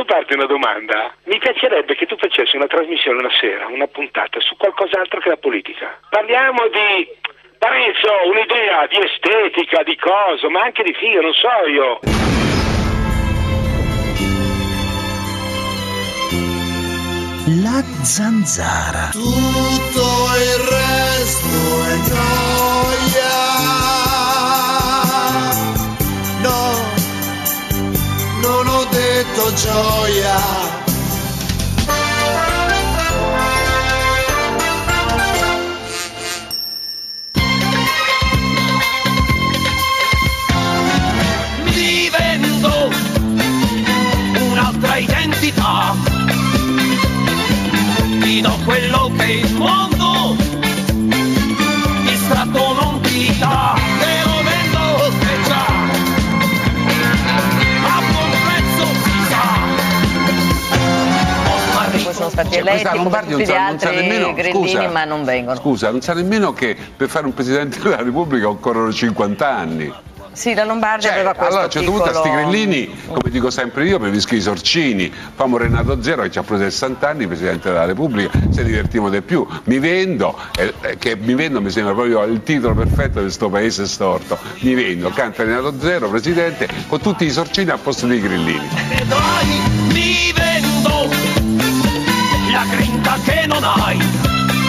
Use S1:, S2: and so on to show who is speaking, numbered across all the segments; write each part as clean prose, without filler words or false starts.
S1: farti una domanda? Mi piacerebbe che tu facessi una trasmissione una sera, una puntata su qualcos'altro che la politica. Parliamo di Parenzo, un'idea di estetica, di cosa, ma anche di figo, non so io.
S2: La zanzara.
S3: Tutto il resto è gioia. No, non ho detto gioia.
S4: Vivendo un'altra identità, ti do quello che il mondo distratto non ti dà, te lo vendo che già a buon prezzo si sa.
S5: Poi sono stati eletti come tutti gli altri grillini, ma non vengono.
S6: Scusa, non sa nemmeno che per fare un Presidente della Repubblica occorrono 50 anni.
S5: Sì, la Lombardia aveva questo
S6: allora a un certo punto a sti grillini, come dico sempre io, preferisco i Sorcini. Famo Renato Zero che ci ha preso 60 anni, Presidente della Repubblica, se divertiamo di più. Mi vendo, mi sembra proprio il titolo perfetto di sto paese storto. Mi vendo, canta Renato Zero, Presidente, con tutti i Sorcini al posto dei grillini.
S4: Vedrai, mi vendo la grinta che non hai.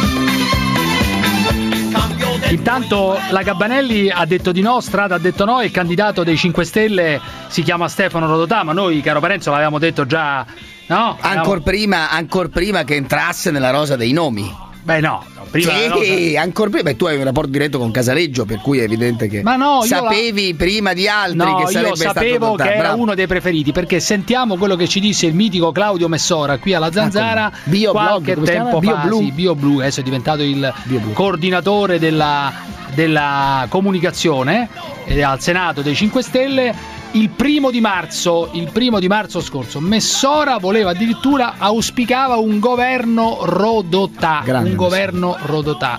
S7: Intanto la Gabbanelli ha detto di no, Strada ha detto no, il candidato dei 5 Stelle si chiama Stefano Rodotà, ma noi, caro Parenzo, l'avevamo detto già, no?
S2: Ancor prima che entrasse nella rosa dei nomi.
S7: Beh no, prima
S2: sì, ancora prima. Beh, tu hai un rapporto diretto con Casaleggio, per cui è evidente che sapevi prima di altri che sarebbe stato
S7: io sapevo che era uno dei preferiti, perché sentiamo quello che ci disse il mitico Claudio Messora qui alla Zanzara qualche tempo fa. BioBlu, adesso è diventato il coordinatore della comunicazione al Senato dei 5 Stelle. Il primo di marzo scorso Messora voleva addirittura, auspicava un governo Rodotà. Un governo Rodotà.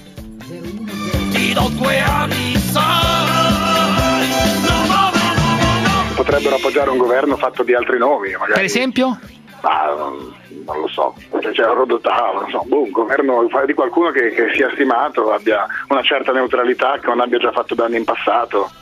S4: Ti do 2 anni, sai.
S1: Potrebbero appoggiare un governo fatto di altri nomi, magari.
S7: Per esempio?
S1: Non lo so, c'è Rodotà, non so, un governo di qualcuno che sia stimato, abbia una certa neutralità, che non abbia già fatto danni in passato.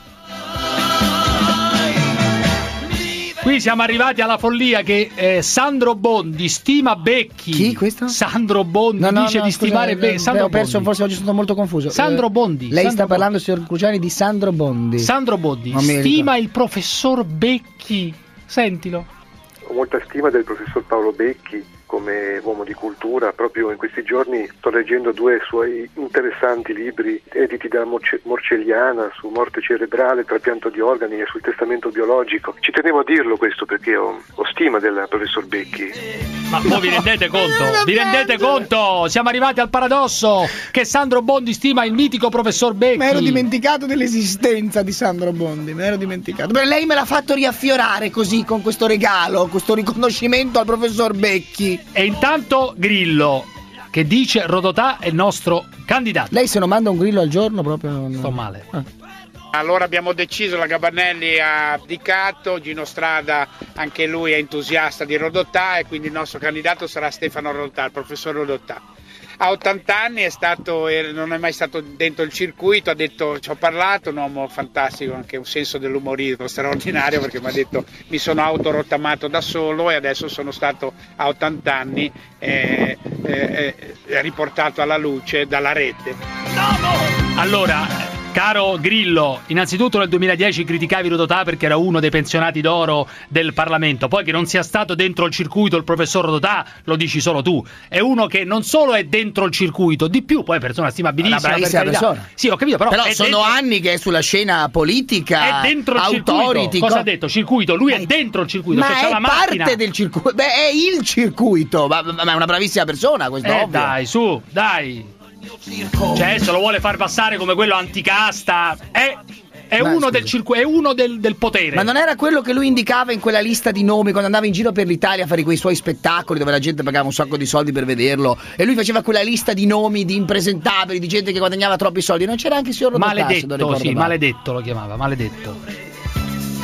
S7: Qui siamo arrivati alla follia che Sandro Bondi stima Becchi.
S2: Chi questo?
S7: Sandro Bondi dice di stimare Becchi.
S2: Ho perso, forse oggi sono molto confuso.
S7: Sandro Bondi.
S2: Lei sta parlando, signor Cruciani, di Sandro Bondi.
S7: Sandro Bondi stima il professor Becchi. Sentilo.
S8: Ho molta stima del professor Paolo Becchi come uomo di cultura. Proprio in questi giorni sto leggendo 2 suoi interessanti libri editi da Morcelliana su morte cerebrale, trapianto di organi e sul testamento biologico. Ci tenevo a dirlo questo perché ho stima del professor Becchi.
S7: Ma voi vi rendete conto? Vi rendete conto? Siamo arrivati al paradosso che Sandro Bondi stima il mitico professor Becchi.
S2: Mi ero dimenticato dell'esistenza di Sandro Bondi, mi ero dimenticato. Beh, lei me l'ha fatto riaffiorare così con questo regalo, questo riconoscimento al professor Becchi.
S7: E intanto Grillo che dice Rodotà è il nostro candidato.
S2: Lei se non manda un grillo al giorno proprio
S7: sto male.
S9: Allora abbiamo deciso, la Gabbanelli ha abdicato, Gino Strada anche lui è entusiasta di Rodotà e quindi il nostro candidato sarà Stefano Rodotà, il professor Rodotà. Ha 80 anni, non è mai stato dentro il circuito, ha detto, ci ho parlato, un uomo fantastico, anche un senso dell'umorismo straordinario, perché mi ha detto mi sono autorottamato da solo e adesso sono stato a 80 anni riportato alla luce dalla rete.
S7: Allora, caro Grillo, innanzitutto nel 2010 criticavi Rodotà perché era uno dei pensionati d'oro del Parlamento, poi che non sia stato dentro il circuito il professor Rodotà lo dici solo tu, è uno che non solo è dentro il circuito, di più poi è persona stimabilissima,
S2: una bravissima persona.
S7: Sì, ho capito, però
S2: sono dentro, anni che è sulla scena politica,
S7: è dentro il circuito. Cosa ha detto? Circuito, lui è dentro il circuito,
S2: ma
S7: cioè
S2: è
S7: la macchina.
S2: Parte del circuito, beh, è il circuito, ma è una bravissima persona, questo ovvio.
S7: Dai, su, dai. Cioè adesso lo vuole far passare come quello anticasta. È uno del circuito, è uno del potere.
S2: Ma non era quello che lui indicava in quella lista di nomi quando andava in giro per l'Italia a fare quei suoi spettacoli dove la gente pagava un sacco di soldi per vederlo, e lui faceva quella lista di nomi di impresentabili, di gente che guadagnava troppi soldi? Non c'era anche il signor Rodotà?
S7: Maledetto, sì, maledetto lo chiamava, maledetto.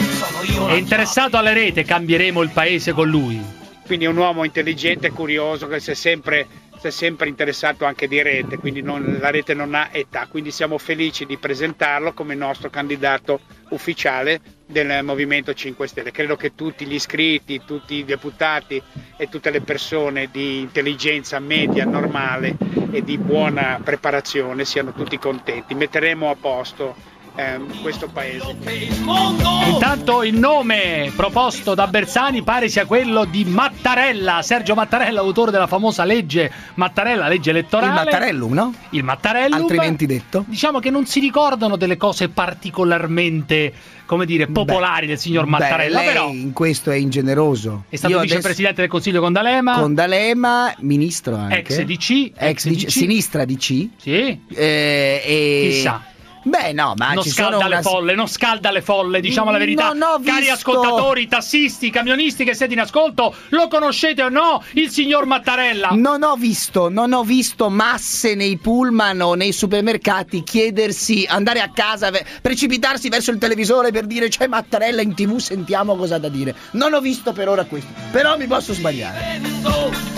S7: È interessato alle rete, cambieremo il paese con lui.
S9: Quindi è un uomo intelligente e curioso che si è sempre interessato anche di rete, quindi la rete non ha età, quindi siamo felici di presentarlo come nostro candidato ufficiale del Movimento 5 Stelle. Credo che tutti gli iscritti, tutti i deputati e tutte le persone di intelligenza media normale e di buona preparazione siano tutti contenti. Metteremo a posto questo paese.
S7: Intanto il nome proposto da Bersani pare sia quello di Mattarella, Sergio Mattarella, autore della famosa legge Mattarella, legge elettorale.
S2: Il Mattarellum, no?
S7: Il Mattarellum,
S2: altrimenti detto.
S7: Diciamo che non si ricordano delle cose particolarmente, come dire, popolari del signor Mattarella.
S2: Lei
S7: però
S2: in questo è ingenerosto.
S7: È stato vicepresidente del Consiglio con D'Alema.
S2: Con D'Alema, ministro anche.
S7: Ex DC.
S2: Sinistra DC.
S7: Sì.
S2: Chissà. Beh, no, ma
S7: non
S2: ci
S7: scalda
S2: sono
S7: le folle, non scalda le folle, diciamo la verità. Cari ascoltatori, tassisti, camionisti che siete in ascolto, lo conoscete o no il signor Mattarella?
S2: Non ho visto masse nei pullman o nei supermercati chiedersi, andare a casa, precipitarsi verso il televisore per dire c'è Mattarella in TV, sentiamo cosa ha da dire. Non ho visto per ora questo, però mi posso sbagliare.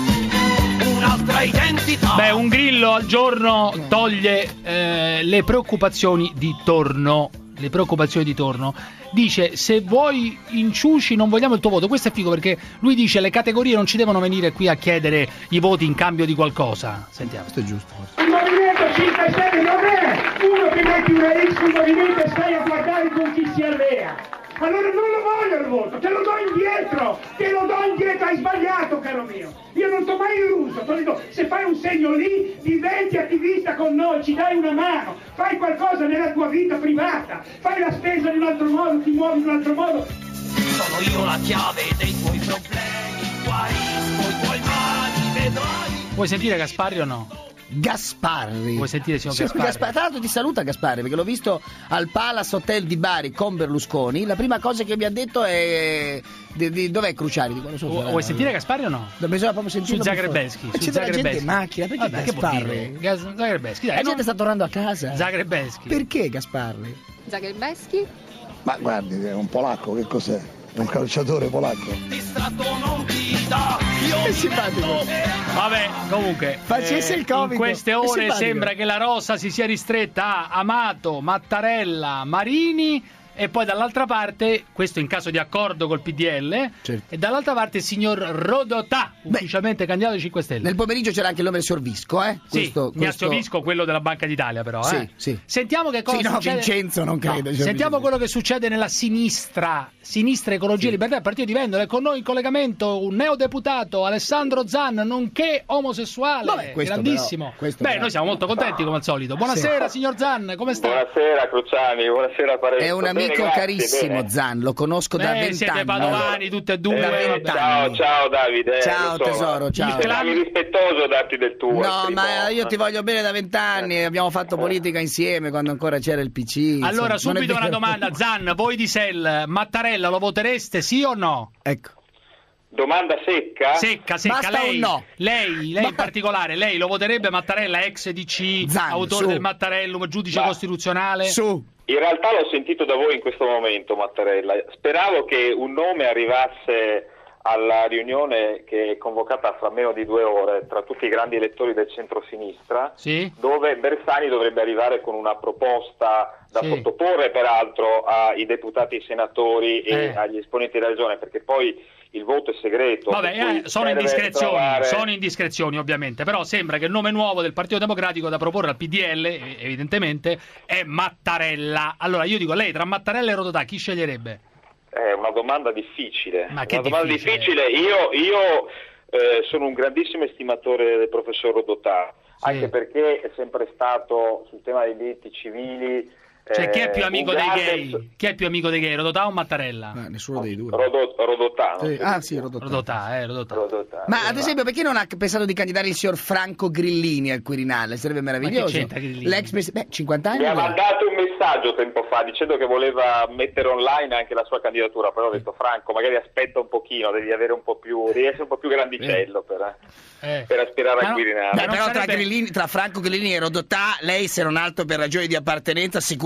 S7: Beh, un grillo al giorno toglie le preoccupazioni di torno. Dice: se vuoi inciuci non vogliamo il tuo voto. Questo è figo perché lui dice le categorie non ci devono venire qui a chiedere i voti in cambio di qualcosa. Sentiamo.
S2: Questo è giusto.
S10: Il Movimento 5 Stelle non è uno che metti una X sul movimento e stai a guardare con chi si allea. Allora non lo voglio il voto, te lo do indietro, hai sbagliato, caro mio. Io non t'ho mai illuso, te lo dico, se fai un segno lì, diventi attivista con noi, ci dai una mano, fai qualcosa nella tua vita privata, fai la spesa in un altro modo, ti muovi in un altro modo.
S4: Sono io la chiave dei tuoi problemi, guarisco i tuoi mali, vedrai.
S7: Vuoi sentire Gasparri o no?
S2: Gasparri.
S7: Vuoi sentire signor Gasparri?
S2: Tra l'altro ti saluta Gasparri perché l'ho visto al Palace Hotel di Bari con Berlusconi. La prima cosa che mi ha detto è dov'è Cruciani?
S7: Vuoi sentire Gasparri o no?
S2: Bisogna proprio sentirlo.
S7: Su Zagrebeschi.
S2: C'è della gente in macchina, perché
S7: vabbè,
S2: Gasparri?
S7: Zagrebeschi, dai.
S2: La gente sta tornando a casa.
S7: Zagrebeschi.
S2: Perché Gasparri?
S11: Zagrebeschi?
S3: Ma guardi, è un polacco, che cos'è? È un calciatore polacco.
S2: È simpatico.
S7: Vabbè, comunque
S2: facesse il comico.
S7: In queste ore sembra che la rosa si sia ristretta a Amato, Mattarella, Marini e poi dall'altra parte, questo in caso di accordo col PDL, certo. E dall'altra parte il signor Rodotà, ufficialmente candidato ai 5 Stelle.
S2: Nel pomeriggio c'era anche il nome del signor Visco,
S7: Ignazio Visco, quello della Banca d'Italia però.
S2: Sì.
S7: Sentiamo che cosa succede.
S2: Vincenzo non credo.
S7: Sentiamo quello che succede nella sinistra Ecologia e Libertà, il Partito di Vendola. È con noi in collegamento un neodeputato, Alessandro Zan, nonché omosessuale. Grandissimo. Noi siamo molto contenti come al solito. Buonasera signor Zan, come sta?
S12: Buonasera Cruciani, buonasera Parenzo.
S2: È un amico carissimo, Zan, lo conosco da 20 anni.
S7: Siete padovani tutti e due.
S12: Ciao Davide.
S2: Ciao tesoro, ciao.
S12: È rispettoso darti del tuo.
S2: No, ma io ti voglio bene da 20 anni, abbiamo fatto politica insieme quando ancora c'era il PC.
S7: Allora, subito una domanda, Zan, voi di SEL, Mattarella lo votereste sì o no?
S2: Ecco.
S12: Domanda secca?
S7: Secca.
S2: Basta
S7: lei,
S2: no.
S7: lei in particolare, lei lo voterebbe Mattarella, ex DC,
S2: Zan,
S7: autore del Mattarellum, giudice costituzionale?
S12: In realtà l'ho sentito da voi in questo momento, Mattarella. Speravo che un nome arrivasse alla riunione che è convocata fra meno di 2 ore tra tutti i grandi elettori del centro-sinistra, dove Bersani dovrebbe arrivare con una proposta da sottoporre peraltro ai deputati e ai senatori e agli esponenti della regione, perché poi il voto è segreto.
S7: Vabbè, sono indiscrezioni ovviamente, però sembra che il nome nuovo del Partito Democratico da proporre al PDL, evidentemente, è Mattarella. Allora io dico, lei tra Mattarella e Rodotà chi sceglierebbe?
S12: È una domanda difficile.
S7: Ma che
S12: domanda difficile. Io sono un grandissimo estimatore del professor Rodotà, anche perché è sempre stato sul tema dei diritti civili.
S7: Chi è più amico dei gay? Chi è più amico dei gay, Rodotà o Mattarella?
S2: Nessuno dei due.
S12: Rodotà.
S2: Rodotà. Ma ad esempio, perché non ha pensato di candidare il signor Franco Grillini al Quirinale? Sarebbe meraviglioso.
S7: Ma che c'entra Grillini?
S2: L'ex 50 anni.
S12: Mi ha mandato un messaggio tempo fa dicendo che voleva mettere online anche la sua candidatura, però ho detto Franco, magari aspetta un pochino, devi essere un po' più grandicello per aspirare al Quirinale.
S2: Però tra Franco Grillini e Rodotà, lei se non altro per ragioni di appartenenza sicuramente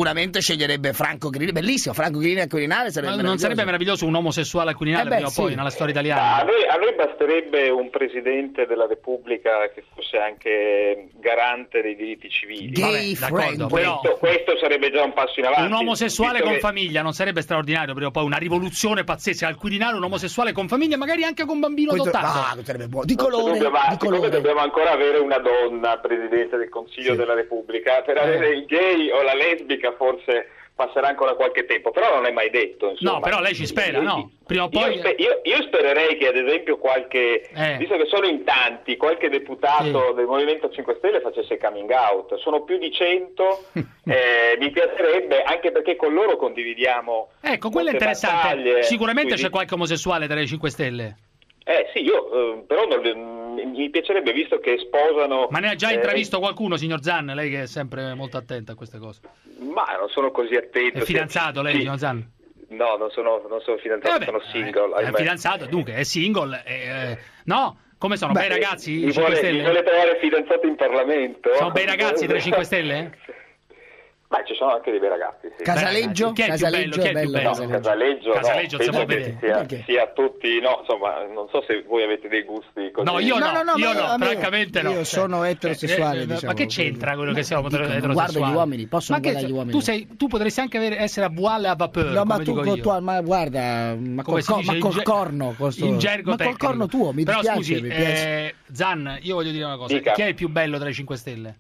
S2: sicuramente sceglierebbe Franco Grini, bellissimo, Franco Grini al Quirinale sarebbe
S7: non sarebbe meraviglioso un omosessuale al Quirinale prima o poi nella storia italiana?
S12: A noi basterebbe un presidente della Repubblica che fosse anche garante dei diritti civili.
S2: Gay friend.
S12: Questo sarebbe già un passo in avanti.
S7: Un omosessuale con famiglia non sarebbe straordinario prima o poi? Una rivoluzione pazzesca al Quirinale, un omosessuale con famiglia, magari anche con bambino adottato.
S2: Sarebbe buono. Di colore.
S12: Dobbiamo ancora avere una donna presidente del Consiglio della Repubblica. Per avere il gay o la lesbica forse passerà ancora qualche tempo, però non è mai detto, insomma.
S7: No, però lei ci spera, no? Prima o poi...
S12: Io spererei che ad esempio visto che sono in tanti, qualche deputato del Movimento 5 Stelle facesse coming out. Sono più di 100, mi piacerebbe, anche perché con loro condividiamo.
S7: Ecco, quello è interessante. Sicuramente c'è qualche omosessuale tra i 5 Stelle.
S12: Sì, io però mi piacerebbe, visto che sposano...
S7: Ma ne ha già intravisto qualcuno, signor Zan? Lei che è sempre molto attento a queste cose.
S12: Ma non sono così attento.
S7: È fidanzato lei, signor Zan?
S12: No, non sono fidanzato, sono single.
S7: È fidanzato, dunque, è single. No? Come sono? Bei ragazzi i 5 Stelle?
S12: Mi vuole trovare fidanzato in Parlamento?
S7: Sono bei ragazzi tra i 5 Stelle?
S12: Ma ci sono anche dei bei ragazzi, sì.
S2: Casaleggio?
S7: Chi è il più bello? Chi è il più bello?
S12: No, Casaleggio
S7: si può vedere.
S12: Sia tutti, no, insomma, non so se voi avete dei gusti così.
S7: No, io no, francamente no.
S2: Io sono eterosessuale, diciamo.
S7: Ma che c'entra quello che siamo eterosessuali?
S2: Guarda gli uomini, posso guardare gli uomini.
S7: Tu potresti anche essere a voile a vapeur,
S2: no, ma ma guarda, col corno,
S7: in gergo
S2: ma col corno tuo, mi dispiace.
S7: Però scusi, Zan, io voglio dire una cosa. Chi è il più bello tra i 5 Stelle?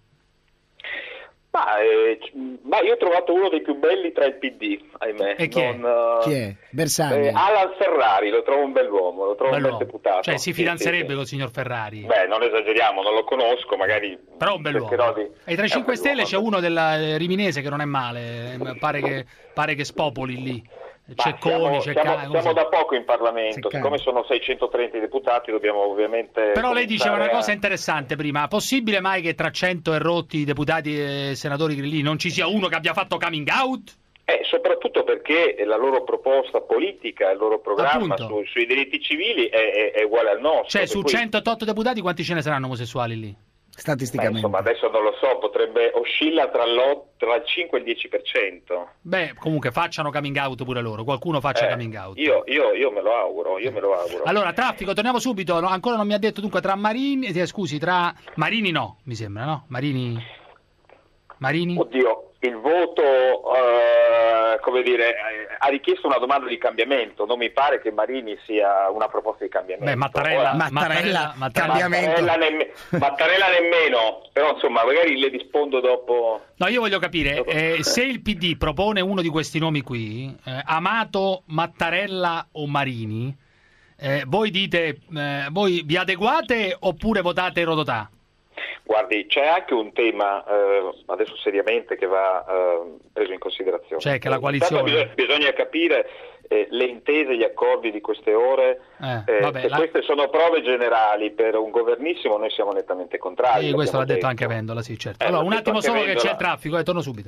S12: Ma io ho trovato uno dei più belli tra il PD, ahimè.
S7: E chi è?
S2: Chi è? Bersani?
S12: Alan Ferrari, lo trovo un bell'uomo, lo trovo un bel deputato.
S7: Cioè si fidanzerebbe col signor Ferrari?
S12: Beh, non esageriamo, non lo conosco, magari...
S7: Però un bell'uomo. E tra i 5 Stelle c'è uno della Riminese che non è male, pare che spopoli lì.
S12: Siamo da poco in Parlamento, siccome sono 630 deputati dobbiamo ovviamente...
S7: Però lei diceva una cosa interessante prima: possibile mai che tra 100 e rotti deputati e senatori grillini non ci sia uno che abbia fatto coming out?
S12: Soprattutto perché la loro proposta politica, il loro programma sui diritti civili è uguale al nostro.
S7: Cioè su 108 deputati quanti ce ne saranno omosessuali lì?
S2: Statisticamente.
S12: Insomma, adesso non lo so, oscilla tra il 5 e il 10%.
S7: Beh, comunque facciano coming out pure loro, qualcuno faccia coming out.
S12: Io me lo auguro,
S7: Allora, traffico, torniamo subito, no, ancora non mi ha detto dunque tra Marini, tra Marini no, mi sembra, no? Marini?
S12: Oddio, il voto, come dire, ha richiesto una domanda di cambiamento. Non mi pare che Marini sia una proposta di cambiamento.
S7: Beh, Mattarella
S2: cambiamento.
S12: Mattarella nemmeno, però insomma magari le rispondo dopo.
S7: No, io voglio capire, se il PD propone uno di questi nomi qui, Amato, Mattarella o Marini, voi dite, voi vi adeguate oppure votate Rodotà?
S12: Guardi, c'è anche un tema, adesso seriamente, che va preso in considerazione.
S7: Cioè che la coalizione...
S12: Bisogna capire le intese, gli accordi di queste ore, queste sono prove generali. Per un governissimo noi siamo nettamente contrari.
S7: Questo l'ha detto anche Vendola, sì, certo. Allora, un attimo solo che c'è il traffico, torno subito.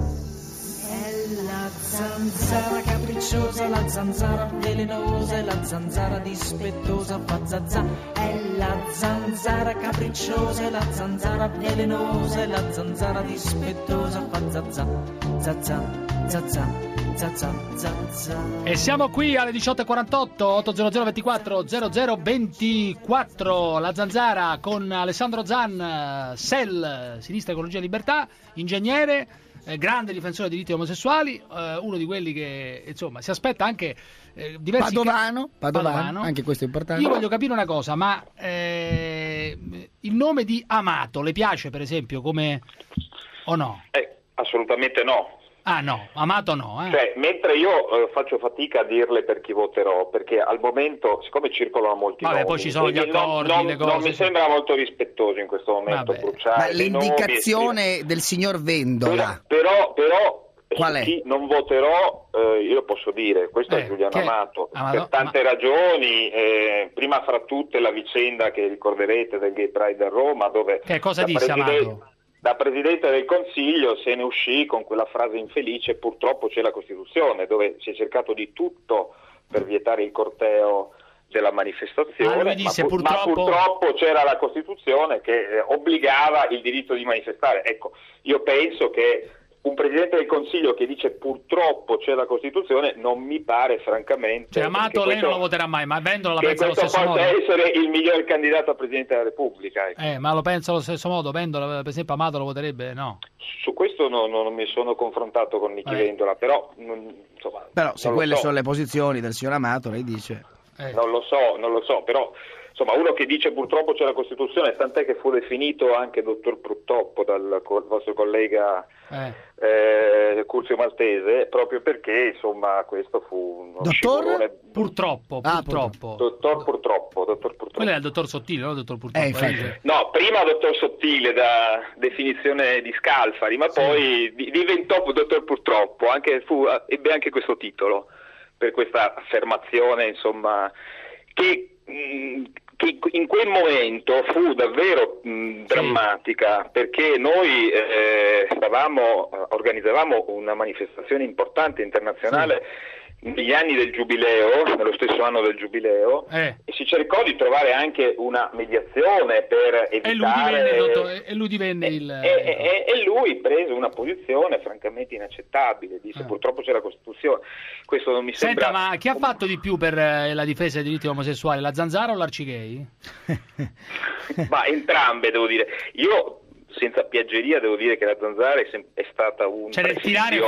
S11: La zanzara capricciosa, la zanzara velenosa, la zanzara dispettosa fa zazza. È la zanzara capricciosa, la zanzara velenosa, la zanzara dispettosa fa zazza, zazza, zazza, zazza, zazza.
S7: E siamo qui alle 18:48, 800 24 0024. La zanzara con Alessandro Zan, SEL, Sinistra Ecologia e Libertà, ingegnere, grande difensore dei diritti omosessuali, uno di quelli che insomma si aspetta anche diversi
S2: Padovano, anche questo è importante.
S7: Io voglio capire una cosa, ma il nome di Amato le piace per esempio come o no?
S12: Assolutamente no.
S7: Ah no, Amato no.
S12: Cioè, mentre io faccio fatica a dirle per chi voterò, perché al momento, siccome circolano molti nomi,
S7: poi ci sono gli accordi, le cose.
S12: Non mi sembra molto rispettoso in questo momento bruciare.
S2: Ma l'indicazione del signor Vendola.
S12: Però
S2: qual è?
S12: Chi non voterò, io lo posso dire, questo è Giuliano Amato. Per tante ragioni, prima fra tutte la vicenda che ricorderete del Gay Pride a Roma, dove
S7: che cosa disse Amato?
S12: Da Presidente del Consiglio se ne uscì con quella frase infelice: purtroppo c'è la Costituzione, dove si è cercato di tutto per vietare il corteo della manifestazione,
S7: lui disse,
S12: ma purtroppo c'era la Costituzione che obbligava il diritto di manifestare. Ecco, io penso che un Presidente del Consiglio che dice purtroppo c'è la Costituzione non mi pare francamente...
S7: Cioè Amato lei non lo voterà mai, ma Vendola la pensa allo
S12: stesso modo. Che questo possa essere il miglior candidato a Presidente della Repubblica. Ecco.
S7: Ma lo pensa allo stesso modo, Vendola per esempio Amato lo voterebbe, no?
S12: Su questo non mi sono confrontato con Nichi Vendola, però... insomma,
S2: però se quelle sono le posizioni del signor Amato, lei dice...
S12: Non lo so, però... Insomma, uno che dice purtroppo c'è la Costituzione, tant'è che fu definito anche dottor purtroppo dal vostro collega Curzio Maltese, proprio perché insomma questo fu uno
S2: dottor
S7: purtroppo.
S12: Dottor purtroppo.
S7: Quello è il dottor Sottile, no? Dottor purtroppo.
S12: No, prima dottor Sottile da definizione di Scalfari, ma poi diventò dottor purtroppo, ebbe anche questo titolo per questa affermazione, insomma, che in quel momento fu davvero drammatica, perché noi organizzavamo una manifestazione importante internazionale negli anni del Giubileo, nello stesso anno del Giubileo, e si cercò di trovare anche una mediazione per evitare...
S7: E lui divenne
S12: E lui prese una posizione francamente inaccettabile, disse purtroppo c'è la Costituzione. Questo non mi sembra...
S7: Senta, ma chi ha fatto di più per la difesa dei diritti omosessuali, la Zanzara o l'Arcigay?
S12: Ma entrambe, devo dire. Io... senza piaggeria devo dire che la Zanzara è stata un presidio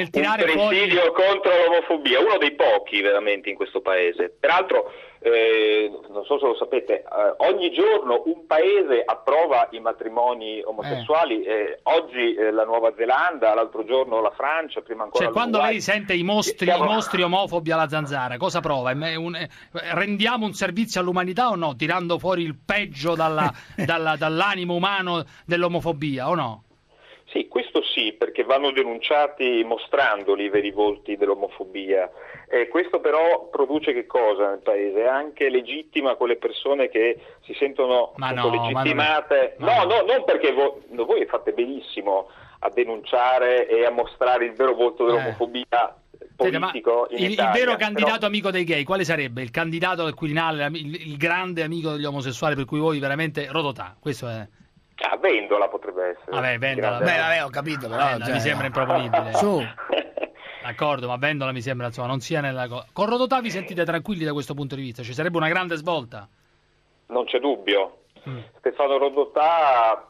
S12: contro l'omofobia, uno dei pochi veramente in questo paese. Peraltro, non so se lo sapete, ogni giorno un paese approva i matrimoni omosessuali, oggi la Nuova Zelanda, l'altro giorno la Francia, prima ancora
S7: quando lei sente i mostri omofobi alla Zanzara, cosa prova? Rendiamo un servizio all'umanità o no? Tirando fuori il peggio dall'animo umano dell'omofobia o no?
S12: Sì, questo sì, perché vanno denunciati mostrandoli i veri volti dell'omofobia. Questo però produce che cosa nel paese? Anche legittima quelle persone che si sentono legittimate. Non perché voi fate benissimo a denunciare e a mostrare il vero volto dell'omofobia politico in Italia.
S7: Il vero candidato amico dei gay, quale sarebbe? Il candidato del Quirinale, il grande amico degli omosessuali, per cui voi veramente Rodotà, questo è...
S12: Vendola potrebbe essere.
S7: Vabbè, Vendola.
S2: Ho capito, però
S7: mi sembra improponibile.
S2: Su.
S7: D'accordo, ma Vendola mi sembra, insomma, non sia nella cosa. Con Rodotà vi sentite tranquilli da questo punto di vista? Ci sarebbe una grande svolta?
S12: Non c'è dubbio. Stefano Rodotà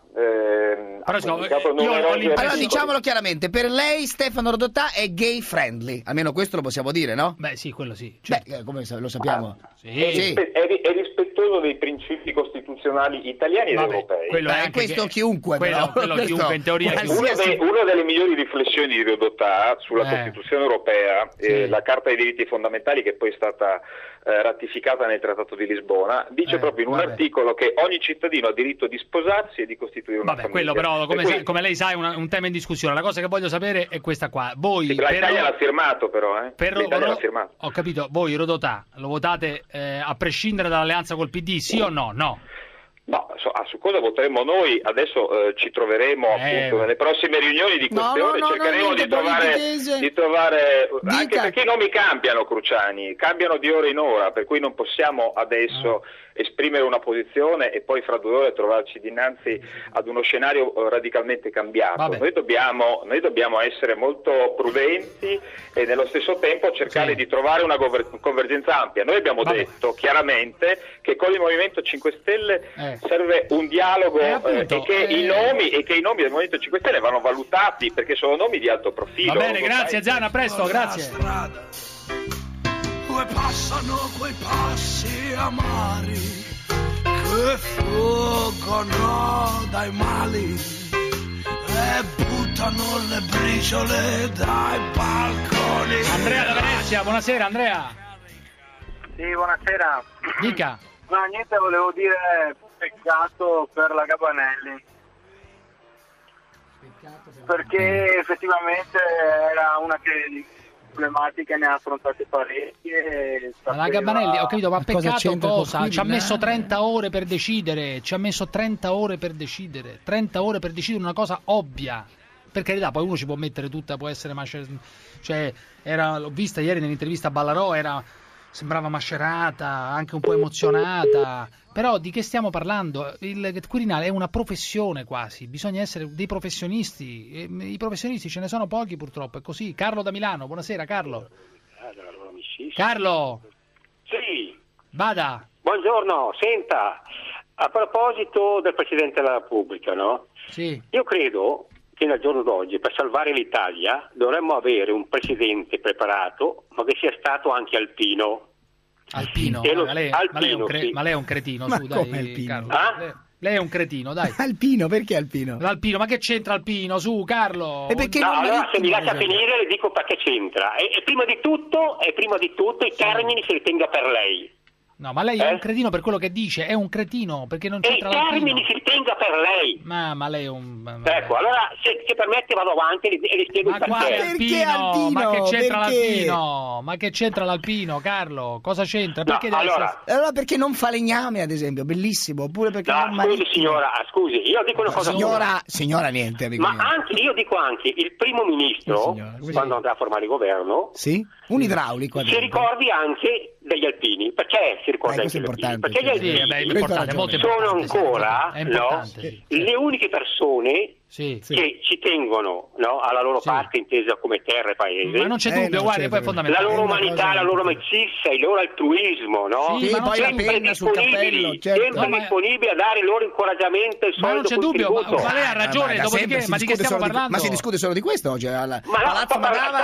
S2: allora diciamolo chiaramente, per lei Stefano Rodotà è gay friendly, almeno questo lo possiamo dire, no?
S7: Beh sì, quello sì,
S2: certo. Come lo sappiamo.
S12: È rispettoso dei principi costituzionali italiani ed europei.
S2: Questo chiunque,
S7: chiunque in teoria.
S12: Una delle migliori riflessioni di Rodotà sulla Costituzione europea, la Carta dei diritti fondamentali, che poi è stata ratificata nel Trattato di Lisbona, dice proprio in un articolo che ogni cittadino ha diritto di sposarsi e di costituire una famiglia.
S7: Quello però, come lei sa, è un tema in discussione. La cosa che voglio sapere è questa qua. Voi
S12: l'Italia l'ha firmato, però. L'Italia l'ha firmato.
S7: Ho capito. Voi Rodotà lo votate a prescindere dall'alleanza col PD, sì o no? No.
S12: No, su cosa voteremo noi? Adesso ci troveremo appunto nelle prossime riunioni di questione, cercheremo di trovare anche perché i nomi cambiano, Cruciani, cambiano di ora in ora, per cui non possiamo adesso esprimere una posizione e poi fra 2 ore trovarci dinanzi ad uno scenario radicalmente cambiato. Noi dobbiamo essere molto prudenti e nello stesso tempo cercare di trovare una convergenza ampia. Noi abbiamo detto chiaramente che con il Movimento 5 Stelle serve un dialogo e che i nomi del Movimento 5 Stelle vanno valutati perché sono nomi di alto profilo.
S7: Va bene, grazie Zana, a presto, grazie.
S11: Dove passano quei passi amari che fuggono dai mali e buttano le briciole dai balconi.
S7: Andrea da Venezia, buonasera Andrea.
S13: Sì, buonasera.
S7: Dica.
S13: No, niente, volevo dire peccato per la Gabanelli. Perché effettivamente era una che problematiche ne ha affrontate parecchie.
S7: Ma la Gabanelli, ho capito, ma peccato cosa? Ci ha messo 30 ore per decidere, 30 ore per decidere una cosa ovvia. Per carità, poi uno ci può mettere tutta, può essere l'ho vista ieri nell'intervista a Ballarò, sembrava mascerata, anche un po' emozionata. Però di che stiamo parlando? Il Quirinale è una professione quasi, bisogna essere dei professionisti. I professionisti ce ne sono pochi purtroppo, è così. Carlo da Milano, buonasera Carlo. Carlo.
S14: Sì.
S7: Vada.
S14: Buongiorno, senta, a proposito del Presidente della Repubblica, no?
S7: Sì.
S14: Io credo che nel giorno d'oggi per salvare l'Italia dovremmo avere un Presidente preparato, ma che sia stato anche alpino.
S7: Alpino? Ma lei è un cretino,
S2: ma
S7: su, dai,
S2: alpino?
S7: Carlo. Lei è un cretino, dai.
S2: Alpino, perché alpino?
S7: L'alpino, ma che c'entra alpino, su, Carlo?
S2: E perché
S14: no, allora se mi lascia finire le dico perché c'entra. E prima di tutto i termini se li tenga per lei.
S7: No, ma lei è un cretino per quello che dice, è un cretino, perché non c'entra l'alpino.
S14: E i termini si tenga per lei.
S7: Ma lei è un...
S14: Ecco, allora, se permette vado avanti e li spiego il
S7: perché.
S2: Alpino?
S7: Ma che c'entra l'alpino? Ma che c'entra l'alpino, Carlo? Cosa c'entra? Perché
S2: allora perché non falegname, ad esempio, bellissimo, oppure perché non
S14: scusi signora, scusi, io dico una cosa
S2: signora niente, amico
S14: ma
S2: mio.
S14: Anche, io dico anche, il primo ministro, quando andrà a formare il governo,
S2: un idraulico,
S14: si ricordi anche degli alpini, perché si ricorda anche degli alpini? Perché gli alpini sono ancora le uniche persone che ci tengono alla loro parte intesa come terra e paese.
S7: Ma non c'è dubbio, guarda, poi è fondamentale.
S14: La loro umanità, la loro amicizia, il loro altruismo, no?
S2: Sì, poi la penna sul cappello,
S14: sempre disponibili a dare il loro incoraggiamento e il
S7: ma non c'è dubbio, ma lei ha ragione,
S2: ma di che stiamo parlando? Ma si discute solo di questo oggi?
S14: Sto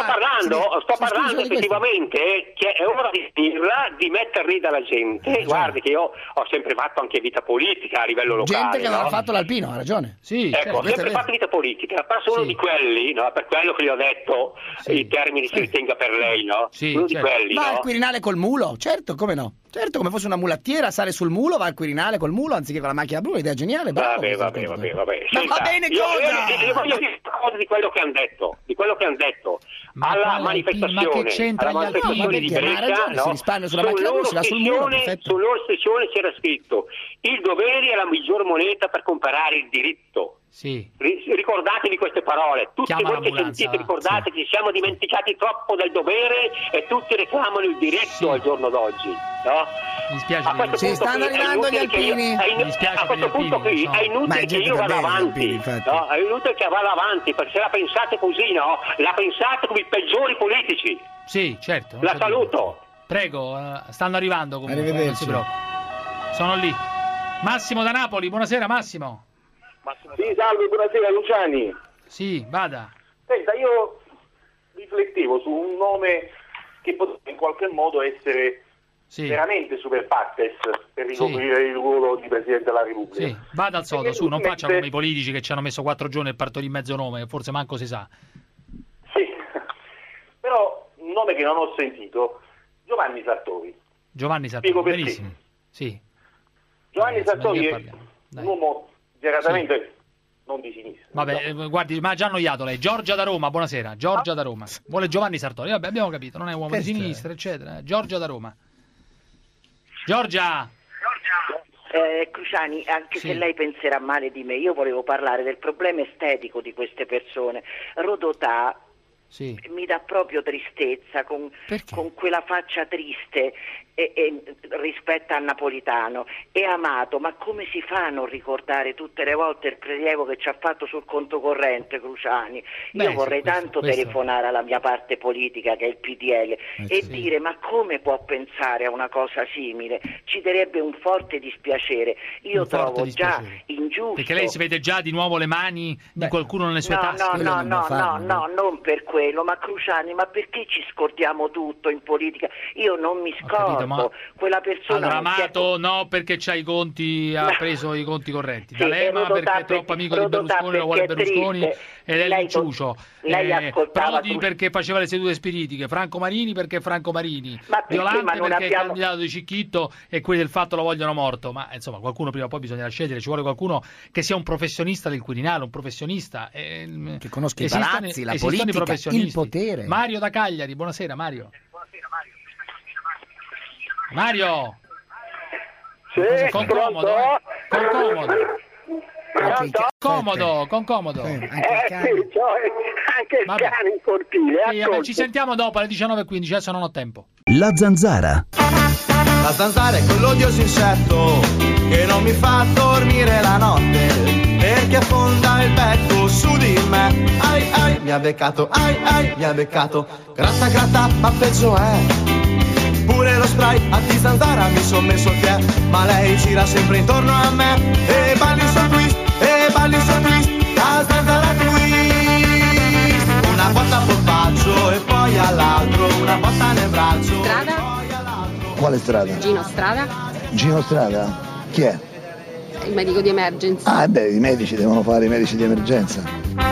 S14: parlando effettivamente che è ora di dirla, di mettere rida alla gente. Guardi che io ho sempre fatto anche vita politica a livello locale.
S2: Gente che non ha fatto l'alpino, ha ragione.
S7: Sì,
S14: ecco, ho sempre fatto vita politica, però sono di quelli, no? Per quello che gli ho detto i termini si ritenga per lei, no? Uno di quelli,
S2: va al Quirinale col mulo, certo, come no? Certo, come fosse una mulattiera, sale sul mulo, va al Quirinale col mulo anziché con la macchina blu, idea geniale, bravo.
S14: Vabbè.
S2: Ma
S14: Senta,
S2: va bene cosa?
S14: Io voglio dire una cosa di quello che hanno detto, alla manifestazione,
S7: ma che c'entra
S14: alla manifestazione di Brescia,
S2: si risparmia sulla macchina blu, si va sul mulo, perfetto.
S14: Sulla loro sessione c'era scritto: il dovere è la miglior moneta per comprare il diritto.
S7: Sì.
S14: Ricordatevi queste parole, tutti voi che sentite, ricordate che ci siamo dimenticati troppo del dovere e tutti reclamano il diritto al giorno d'oggi, no?
S7: Mi spiace,
S14: a questo punto
S2: stanno arrivando gli alpini.
S14: A questo punto qui è inutile che io vada avanti, no? È inutile che vada avanti, perché se la pensate così, no? La pensate come i peggiori politici.
S7: Sì, certo.
S14: La saluto.
S7: Prego, stanno arrivando comunque.
S2: Arrivederci.
S7: Sono lì. Massimo da Napoli, buonasera Massimo.
S15: Sì, salve, buonasera Luciani.
S7: Sì, vada.
S15: Senta, io riflettevo su un nome che potrebbe in qualche modo essere veramente super partes per ricoprire il ruolo di Presidente della Repubblica.
S7: Sì, vada al sodo, su, non faccia come i politici che ci hanno messo 4 giorni per partorire mezzo nome, forse manco si sa.
S15: Sì, però un nome che non ho sentito, Giovanni Sartori. Spiego perché.
S7: Benissimo. Sì.
S15: Giovanni Sartori è un uomo generalmente non di sinistra.
S7: Vabbè, guardi, ma ha già annoiato lei. Giorgia da Roma, buonasera. Giorgia da Roma. Vuole Giovanni Sartori. Vabbè, abbiamo capito, non è uomo di sinistra, eccetera. Giorgia da Roma. Giorgia!
S16: Cruciani, anche se lei penserà male di me, io volevo parlare del problema estetico di queste persone. Rodotà mi dà proprio tristezza con quella faccia triste rispetto a Napolitano. E Amato, ma come si fa a non ricordare tutte le volte il prelievo che ci ha fatto sul conto corrente, Cruciani? Io vorrei tanto telefonare alla mia parte politica, che è il PDL, e dire: ma come può pensare a una cosa simile? Ci darebbe un forte dispiacere. Io trovo già ingiusto,
S7: perché lei si vede già di nuovo le mani di qualcuno nelle sue tasche.
S16: No, non per quello, ma Cruciani, ma perché ci scordiamo tutto in politica? Io non mi scordo. Quella persona
S7: allora Amato no, perché c'ha i conti, ha preso i conti corretti. D'Alema perché è troppo amico di Berlusconi, lo vuole Berlusconi ed è l'inciucio. Prodi perché faceva le sedute spiritiche, Franco Marini perché Franco Marini, Violante perché è il candidato di Cicchitto e quelli del Fatto lo vogliono morto. Ma insomma, qualcuno prima o poi bisognerà scegliere, ci vuole qualcuno che sia un professionista del Quirinale, un professionista
S2: che conosca i palazzi, la politica, il potere.
S7: Mario da Cagliari, buonasera Mario. Mario,
S15: sì,
S7: con comodo, con comodo. Comodo, con comodo.
S14: Anche il cane in cortile.
S7: Sì, vabbè, ci sentiamo dopo alle 19:15, adesso non ho tempo.
S17: La zanzara.
S18: La zanzara è quell'odioso insetto che non mi fa dormire la notte, perché affonda il becco su di me. Ai ai, mi ha beccato, ai ai, mi ha beccato. Gratta gratta, ma peggio è. Pure lo spray anti-zanzara mi son messo che è, ma lei gira sempre intorno a me. E balli sul twist, e balli sul twist, la zanzara twist. Una botta a polpaccio e poi all'altro, una botta nel braccio.
S19: Strada?
S3: Quale strada?
S19: Gino Strada.
S3: Gino Strada? Chi è?
S19: Il medico di emergenza.
S3: Ah, beh, i medici devono fare i medici di emergenza.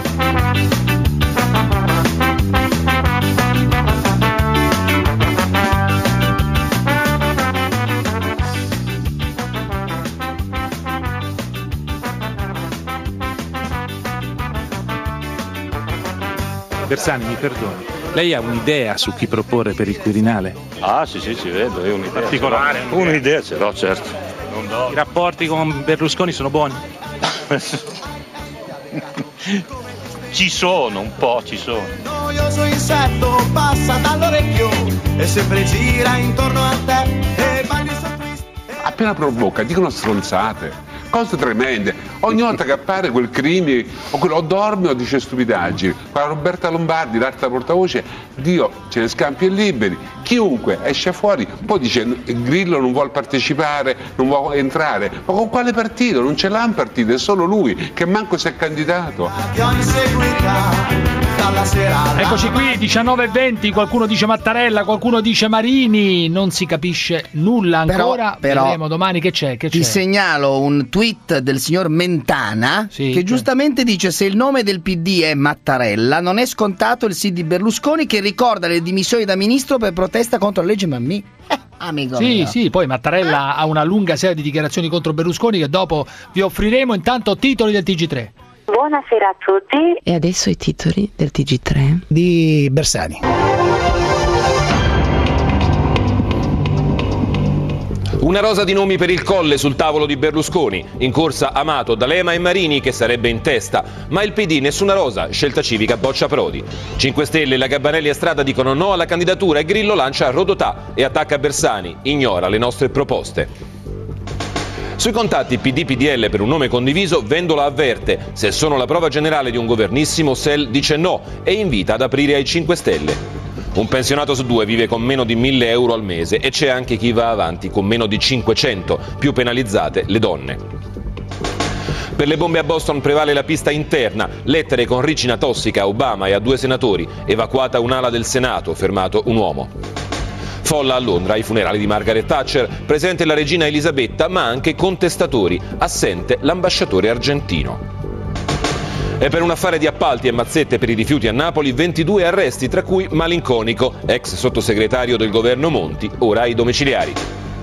S20: Bersani, mi perdoni, lei ha un'idea su chi proporre per il Quirinale?
S21: Ah sì, ci vedo, è un'idea. Particolare? Un'idea ce l'ho, certo.
S20: I rapporti con Berlusconi sono buoni?
S21: Ci sono, un po' ci sono.
S18: Noioso insetto passa dall'orecchio e sempre gira intorno a te e balli sul twist.
S6: Appena provoca, dicono stronzate. Cose tremende, ogni volta che appare quel Crimi o dorme o dice stupidaggini. Qua Roberta Lombardi, l'altra portavoce, Dio ce ne scampi e liberi, chiunque esce fuori, poi dice Grillo non vuole partecipare, non vuole entrare, ma con quale partito? Non ce l'ha un partito, è solo lui che manco si è candidato.
S7: Eccoci qui, 19:20, qualcuno dice Mattarella, qualcuno dice Marini, non si capisce nulla ancora, però vedremo domani che c'è.
S2: Ti segnalo un tweet del signor Mentana che giustamente dice: se il nome del PD è Mattarella, non è scontato il sì di Berlusconi, che ricorda le dimissioni da ministro per protesta contro la legge Mammì. Amico mio.
S7: Sì, poi Mattarella ha una lunga serie di dichiarazioni contro Berlusconi che dopo vi offriremo. Intanto titoli del TG3.
S22: Buonasera a tutti.
S19: E adesso i titoli del TG3
S2: di Bersani.
S23: Una rosa di nomi per il Colle sul tavolo di Berlusconi, in corsa Amato, D'Alema e Marini che sarebbe in testa, ma il PD nessuna rosa, Scelta Civica boccia Prodi. 5 Stelle, la Gabanelli e Strada dicono no alla candidatura e Grillo lancia Rodotà e attacca Bersani, ignora le nostre proposte. Sui contatti PD-PDL per un nome condiviso, Vendola avverte: se sono la prova generale di un governissimo, Sell dice no e invita ad aprire ai 5 Stelle. Un pensionato su 2 vive con meno di 1.000 euro al mese e c'è anche chi va avanti con meno di 500, più penalizzate le donne. Per le bombe a Boston prevale la pista interna, lettere con ricina tossica a Obama e a 2 senatori, evacuata un'ala del Senato, fermato un uomo. Folla a Londra ai funerali di Margaret Thatcher, presente la regina Elisabetta ma anche contestatori, assente l'ambasciatore argentino. E per un affare di appalti e mazzette per i rifiuti a Napoli, 22 arresti, tra cui Malinconico, ex sottosegretario del governo Monti, ora ai domiciliari.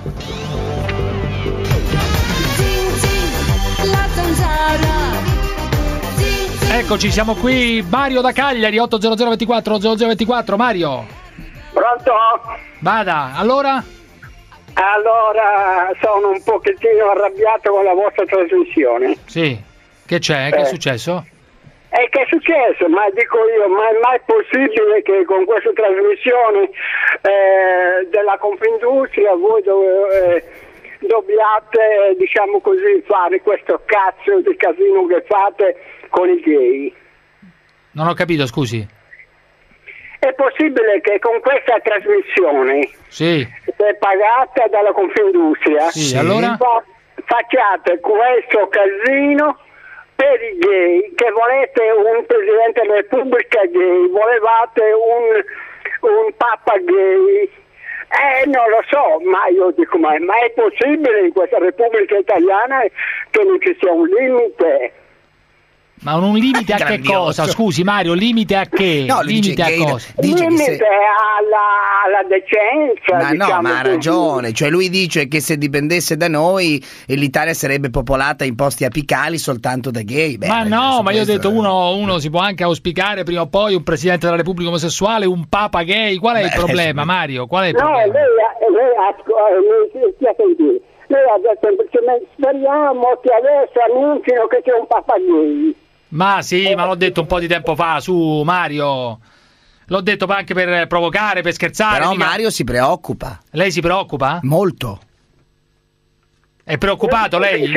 S7: Eccoci, siamo qui, Mario da Cagliari, 80024 0024, Mario.
S14: Pronto?
S7: Vada, allora?
S14: Allora, sono un pochettino arrabbiato con la vostra trasmissione.
S7: Sì, che c'è? Che è successo?
S14: Che è successo? Ma dico io, ma è mai possibile che con questa trasmissione della Confindustria voi dobbiate, diciamo così, fare questo cazzo di casino che fate con i gay?
S7: Non ho capito, scusi.
S14: È possibile che con questa trasmissione, che è pagata dalla Confindustria,
S7: allora?
S14: facciate questo casino per i gay, che volete un Presidente della Repubblica gay, volevate un Papa gay, non lo so, ma io dico, ma è possibile in questa Repubblica Italiana che non ci sia un limite?
S7: Ma un limite a che cosa? Scusi Mario, limite a che?
S2: No,
S7: limite a cosa?
S14: Limite alla decenza.
S2: Ma
S14: diciamo,
S2: no, ma ha
S14: così.
S2: ragione. Cioè lui dice che se dipendesse da noi l'Italia sarebbe popolata in posti apicali soltanto da gay.
S7: Ma no, ma io ho detto uno si può anche auspicare prima o poi un Presidente della Repubblica omosessuale, un Papa gay. Qual è il problema, Mario? Qual è il problema?
S14: Lei mi stia a sentire.
S1: Lei ha detto semplicemente speriamo che adesso annunciano che c'è un Papa gay.
S7: Ma sì, ma l'ho detto un po' di tempo fa, su Mario. L'ho detto anche per provocare, per scherzare.
S2: Però Mario si preoccupa.
S7: Lei si preoccupa?
S2: Molto.
S7: È preoccupato lei?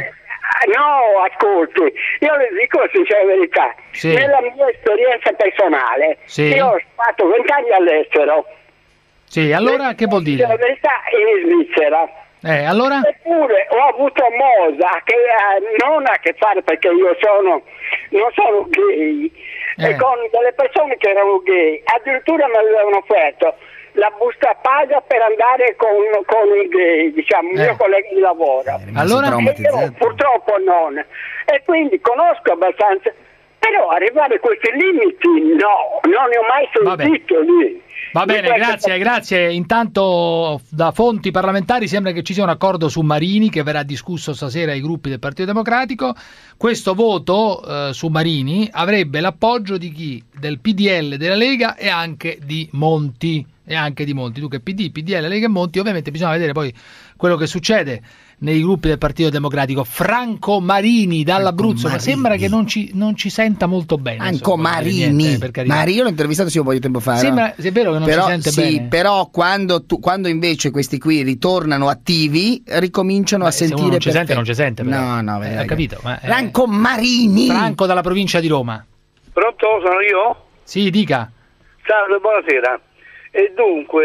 S1: No, ascolti, io le dico la sincera verità.
S7: Sì.
S1: Nella mia esperienza personale,
S7: sì,
S1: io ho fatto 20 anni all'estero.
S7: Sì, allora che vuol dire?
S1: La verità in Svizzera.
S7: Allora?
S1: Eppure ho avuto moda che non ha a che fare perché io non sono gay, e con delle persone che erano gay, addirittura mi avevano offerto la busta paga per andare con un gay, diciamo, un mio collega di lavoro.
S7: Allora?
S1: E io purtroppo non. E quindi conosco abbastanza, però arrivare a questi limiti no, non ne ho mai sentito lì.
S7: Va bene, grazie. Intanto da fonti parlamentari sembra che ci sia un accordo su Marini che verrà discusso stasera ai gruppi del Partito Democratico. Questo voto su Marini avrebbe l'appoggio di chi? Del PDL, della Lega e anche di Monti. Tu che PD, PDL, Lega e Monti, ovviamente bisogna vedere poi quello che succede nei gruppi del Partito Democratico. Franco Marini dall'Abruzzo, ma sembra che non ci senta molto bene.
S2: Franco Marini, Mario l'ho intervistato un po' di tempo fa.
S7: Sembra, è vero che non ci sente bene.
S2: Sì, però quando invece questi qui ritornano attivi, ricominciano a sentire.
S7: Se non ci sente. Però.
S2: No,
S7: ho capito.
S2: Franco Marini.
S7: Franco dalla provincia di Roma.
S5: Pronto, sono io?
S7: Sì, dica.
S5: Salve, buonasera. E dunque,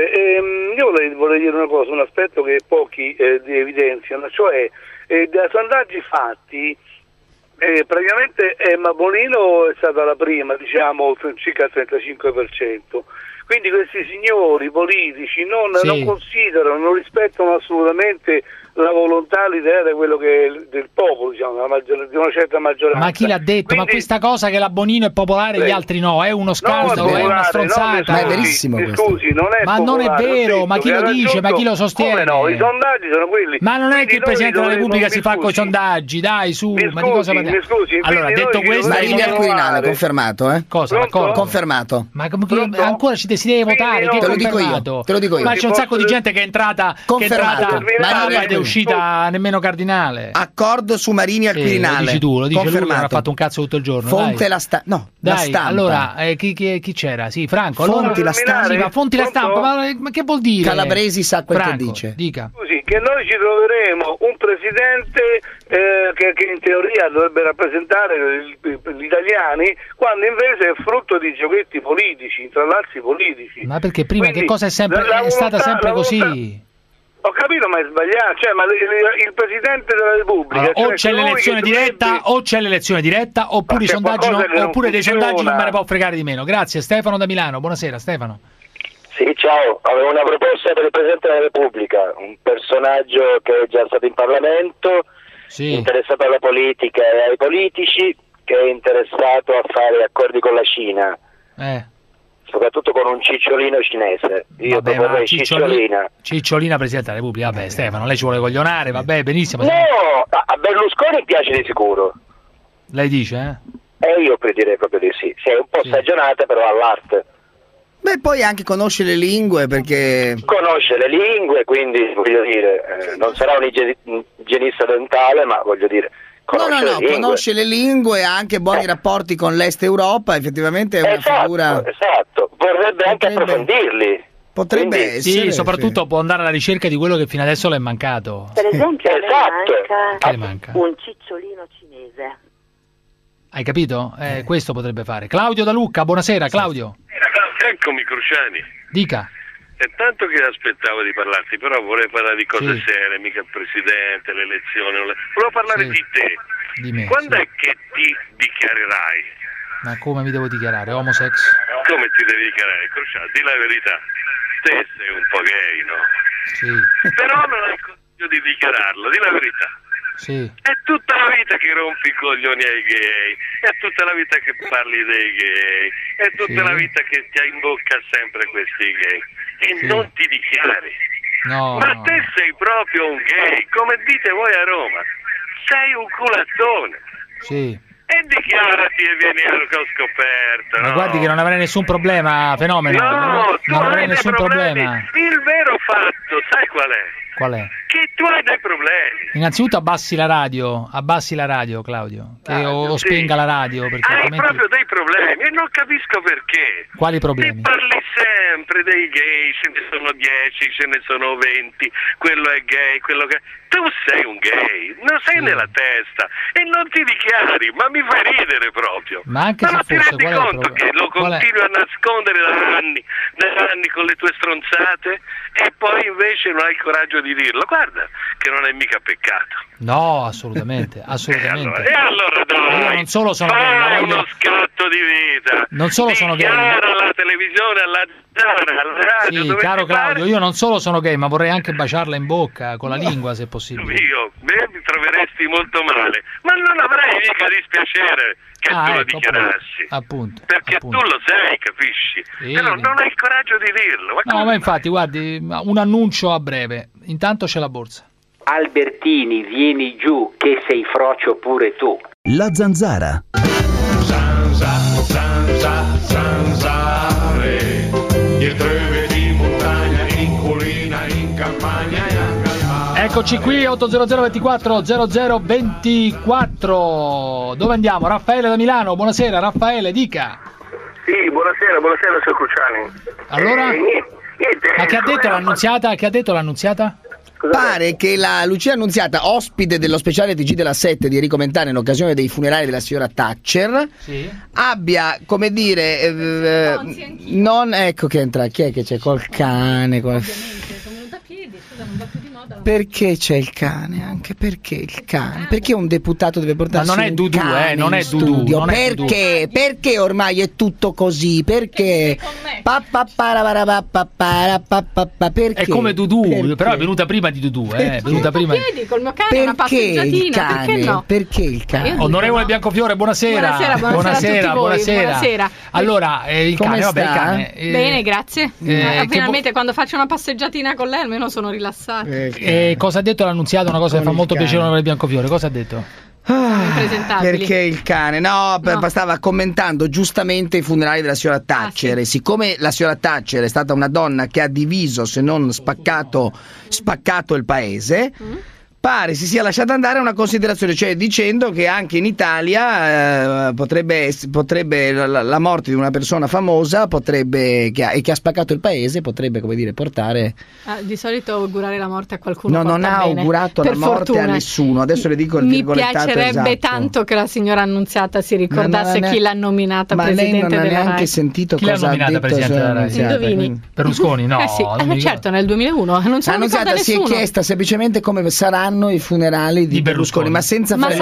S5: io vorrei dire una cosa, un aspetto che pochi evidenziano, cioè dai sondaggi fatti, praticamente Emma Bonino è stata la prima, diciamo, circa il 35%. Quindi questi signori politici non considerano, non rispettano assolutamente la volontà, l'idea di quello che è del popolo, diciamo, di una certa maggioranza.
S7: Ma chi l'ha detto?
S5: Quindi,
S7: ma questa cosa che la Bonino è popolare e gli altri no, è uno scarto, è una stronzata.
S2: Ma è verissimo questo.
S5: Scusi, non è
S7: ma
S5: popolare,
S7: non è vero, ma chi lo dice, ma chi lo sostiene?
S5: Come no, i sondaggi sono quelli.
S7: Ma non è che il Presidente della Repubblica si fa con i sondaggi, dai, su, ma di cosa parliamo? Allora, detto questo,
S2: Marini al Quirinale, confermato,
S7: Cosa?
S2: Confermato.
S7: Ma ancora si deve votare,
S2: te lo dico io.
S7: Ma c'è un sacco di gente che è entrata, ed è uscita nemmeno cardinale.
S2: Accordo su Marini al Quirinale.
S7: Lo dici tu, lo dice lui, non ha fatto un cazzo tutto il giorno.
S2: Fonte la stampa. La stampa.
S7: Allora, chi c'era? Sì, Franco.
S2: Fonti la stampa.
S7: Fonti la stampa, ma che vuol dire?
S2: Calabresi sa quel che dice.
S7: Dica.
S5: Così, che noi ci troveremo un presidente che in teoria dovrebbe rappresentare gli italiani, quando invece è frutto di giochetti politici, intrallazzi politici.
S7: Ma perché prima che cosa è stata sempre così?
S5: Ho capito, ma è sbagliato, cioè, ma il Presidente della Repubblica...
S7: Allora, o c'è l'elezione diretta, oppure i sondaggi oppure dei sondaggi non me ne può fregare di meno. Grazie, Stefano da Milano. Buonasera, Stefano.
S17: Sì, ciao, avevo una proposta per il Presidente della Repubblica, un personaggio che è già stato in Parlamento, interessato alla politica e ai politici, che è interessato a fare accordi con la Cina. Soprattutto con un cicciolino cinese. Io proporrei
S7: Cicciolina Presidente della Repubblica. Vabbè, Stefano, lei ci vuole coglionare, vabbè, benissimo.
S17: No, a Berlusconi piace di sicuro.
S7: Lei dice,
S17: io direi proprio di sì. Sei un po' stagionata, però all'arte.
S2: Beh, poi anche conosce le lingue, perché...
S17: Conosce le lingue, quindi, voglio dire, non sarà un igienista dentale, ma voglio dire...
S2: conosce le lingue, ha anche buoni rapporti con l'Est Europa, effettivamente è una figura...
S17: Esatto, vorrebbe anche approfondirli.
S2: Potrebbe essere.
S7: Sì, soprattutto può andare alla ricerca di quello che fino adesso le è mancato.
S22: Per esempio, manca un cicciolino cinese.
S7: Hai capito? Questo potrebbe fare. Claudio da Lucca, buonasera Claudio.
S24: Eccomi Cruciani.
S7: Dica.
S24: È tanto che aspettavo di parlarti, però vorrei parlare di cose serie, mica il Presidente, le elezioni. Volevo parlare di te.
S7: Di me,
S24: quando è che ti dichiarerai?
S7: Ma come mi devo dichiarare? Homosex?
S24: Come ti devi dichiarare? Cruciani, di la verità. Te sei un po' gay, no?
S7: Sì.
S24: Però non hai il coraggio di dichiararlo, di la verità.
S7: Sì.
S24: È tutta la vita che rompi i coglioni ai gay, è tutta la vita che parli dei gay, è tutta la vita che ti ha in bocca sempre questi gay e non ti dichiari.
S7: No,
S24: ma te sei proprio un gay, come dite voi a Roma, sei un culattone.
S7: Sì.
S24: E dichiarati e vieni a scoperto.
S7: Ma guardi che non avrei nessun problema, Fenomeno.
S24: No,
S7: non avrei nessun problema.
S24: Il vero fatto, sai qual è?
S7: Qual è?
S24: Che tu hai dei problemi.
S7: Innanzitutto abbassi la radio, Claudio, o spenga la radio. Perché
S24: hai
S7: altrimenti...
S24: proprio dei problemi e non capisco perché.
S7: Quali problemi?
S24: Ti parli sempre dei gay, ce ne sono 10, ce ne sono 20, quello è gay, quello che... Tu sei un gay, non sei nella testa e non ti dichiari, ma mi fai ridere proprio.
S7: Ma anche
S24: non
S7: se
S24: ti
S7: fosse,
S24: rendi conto che lo continui a nascondere da anni con le tue stronzate e poi invece non hai il coraggio di dirlo? Guarda che non è mica peccato.
S7: No, assolutamente.
S24: E allora dai,
S7: io non solo sono
S24: fai uno scatto di vita.
S7: Non solo sono gay.
S24: La televisione alla radio.
S7: Sì, caro Claudio, io non solo sono gay, ma vorrei anche baciarla in bocca con la lingua, se possibile.
S24: Io mi troveresti molto male, ma non avrei mica dispiacere che tu lo dichiarassi.
S7: Appunto.
S24: Perché tu lo sai, capisci? Però non hai il coraggio di dirlo.
S7: Ma infatti, guardi, un annuncio a breve. Intanto c'è la borsa.
S4: Albertini, vieni giù, che sei frocio pure tu.
S8: La Zanzara.
S9: Zanzare, dietro i vedi in montagna, in collina, in campagna.
S7: Eccoci qui, 800 24 0024. Dove andiamo? Raffaele da Milano, buonasera Raffaele, dica.
S24: Sì, buonasera, signor Cruciani.
S7: Allora? Ma che ha detto l'annunziata?
S2: Pare che la Lucia Annunziata, ospite dello speciale TG della 7 di Enrico Mentana in occasione dei funerali della signora Thatcher, abbia, come dire, non, ecco che entra, chi è che c'è col cane? Perché c'è il cane? Anche perché il cane? Perché un deputato deve portarsi
S7: non è
S2: un cane
S7: non
S2: in
S7: è
S2: studio?
S7: non è
S2: perché? Perché ormai è tutto così? Perché? Perché?
S7: È come Dudu, però è venuta prima di Dudu, è venuta prima.
S10: Col mio cane una passeggiatina, perché no?
S2: Perché il cane?
S7: Onorevole Biancofiore, buonasera. Buonasera. Allora, il cane, vabbè, il cane.
S10: Bene, grazie. Finalmente quando faccio una passeggiatina con lei almeno sono rilassata.
S7: Cosa ha detto l'annunziato? Una cosa che fa molto piacere onorevole Biancofiore, cosa ha detto?
S2: Perché il cane? No, stava commentando giustamente i funerali della signora Thatcher e siccome la signora Thatcher è stata una donna che ha diviso, se non spaccato il paese, pare si sia lasciata andare a una considerazione, cioè dicendo che anche in Italia potrebbe la morte di una persona famosa che ha spaccato il paese potrebbe, come dire, portare
S10: di solito augurare la morte a qualcuno
S2: non ha augurato la morte a nessuno. Adesso le dico il virgolettato esatto.
S10: Mi piacerebbe tanto che la signora Annunziata si ricordasse chi l'ha nominata presidente della RAI.
S2: Ma lei non ha neanche sentito
S7: chi
S2: cosa
S7: l'ha nominata presidente della RAI?
S10: Indovini.
S7: Berlusconi? No,
S10: certo, nel 2001 non se lo ricorda nessuno.
S2: Si è chiesta semplicemente come saranno i funerali di Berlusconi, ma senza fare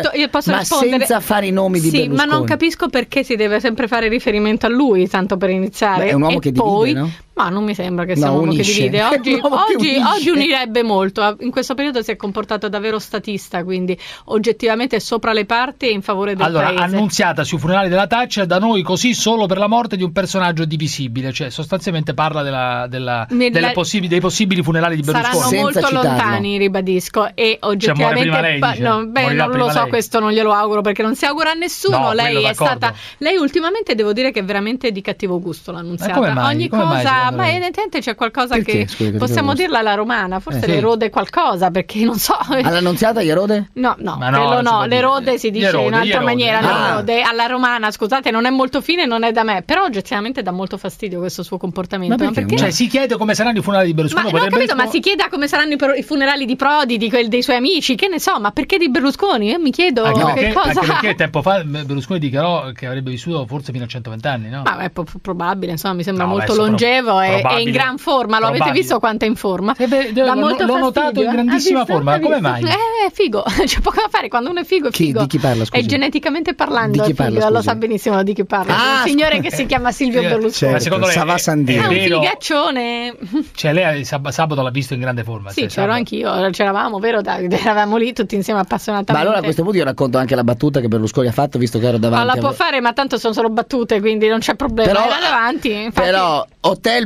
S2: senza fare i nomi di Berlusconi.
S10: Ma non capisco perché si deve sempre fare riferimento a lui, tanto per iniziare.
S2: È un uomo che divide, no?
S10: Ma non mi sembra che sia un uomo che divide. Oggi unirebbe molto. In questo periodo si è comportato davvero statista, quindi oggettivamente sopra le parti e in favore del paese.
S7: Allora, Annunziata sui funerali della Thatcher, da noi così solo per la morte di un personaggio divisibile, cioè sostanzialmente parla dei possibili funerali di Berlusconi.
S10: Saranno molto lontani, ribadisco, e oggettivamente non lo so, questo non glielo auguro perché non si augura a nessuno.
S7: No,
S10: lei ultimamente devo dire che è veramente di cattivo gusto l'Annunziata. Ogni cosa ma evidentemente c'è qualcosa possiamo dirla alla romana, forse le rode qualcosa, perché non so.
S2: All'Annunziata gli erode?
S10: No, le rode si dice in un'altra maniera. Alla romana, scusate, non è molto fine, non è da me, però oggettivamente dà molto fastidio questo suo comportamento.
S7: Ma perché? Cioè, si chiede come saranno i funerali di Berlusconi.
S10: Ma si chieda come saranno i funerali di Prodi, dei suoi amici, che ne so, ma perché di Berlusconi? Io mi chiedo che cosa.
S7: Anche perché tempo fa Berlusconi dichiarò che avrebbe vissuto forse fino a 120 anni, no?
S10: Ma è probabile, insomma, mi sembra molto longevo. È in gran forma, lo avete visto quanto è in forma?
S7: L'ho notato in grandissima forma, come mai?
S10: È figo, c'è poco da fare, quando uno è figo è figo.
S2: Di chi parla, scusi?
S10: È geneticamente parlando, è figo, lo sa benissimo di chi parla. Un signore che si chiama Silvio Berlusconi.
S2: Certo, secondo lei è
S10: un figaccione.
S7: Cioè lei sabato l'ha visto in grande forma?
S10: Sì, c'ero anch'io, c'eravamo, vero? Eravamo lì tutti insieme appassionatamente.
S2: Ma allora a questo punto io racconto anche la battuta che Berlusconi ha fatto, visto che ero davanti.
S10: Ma la può fare, ma tanto sono solo battute, quindi non c'è problema. Era davanti.
S2: Però Hotel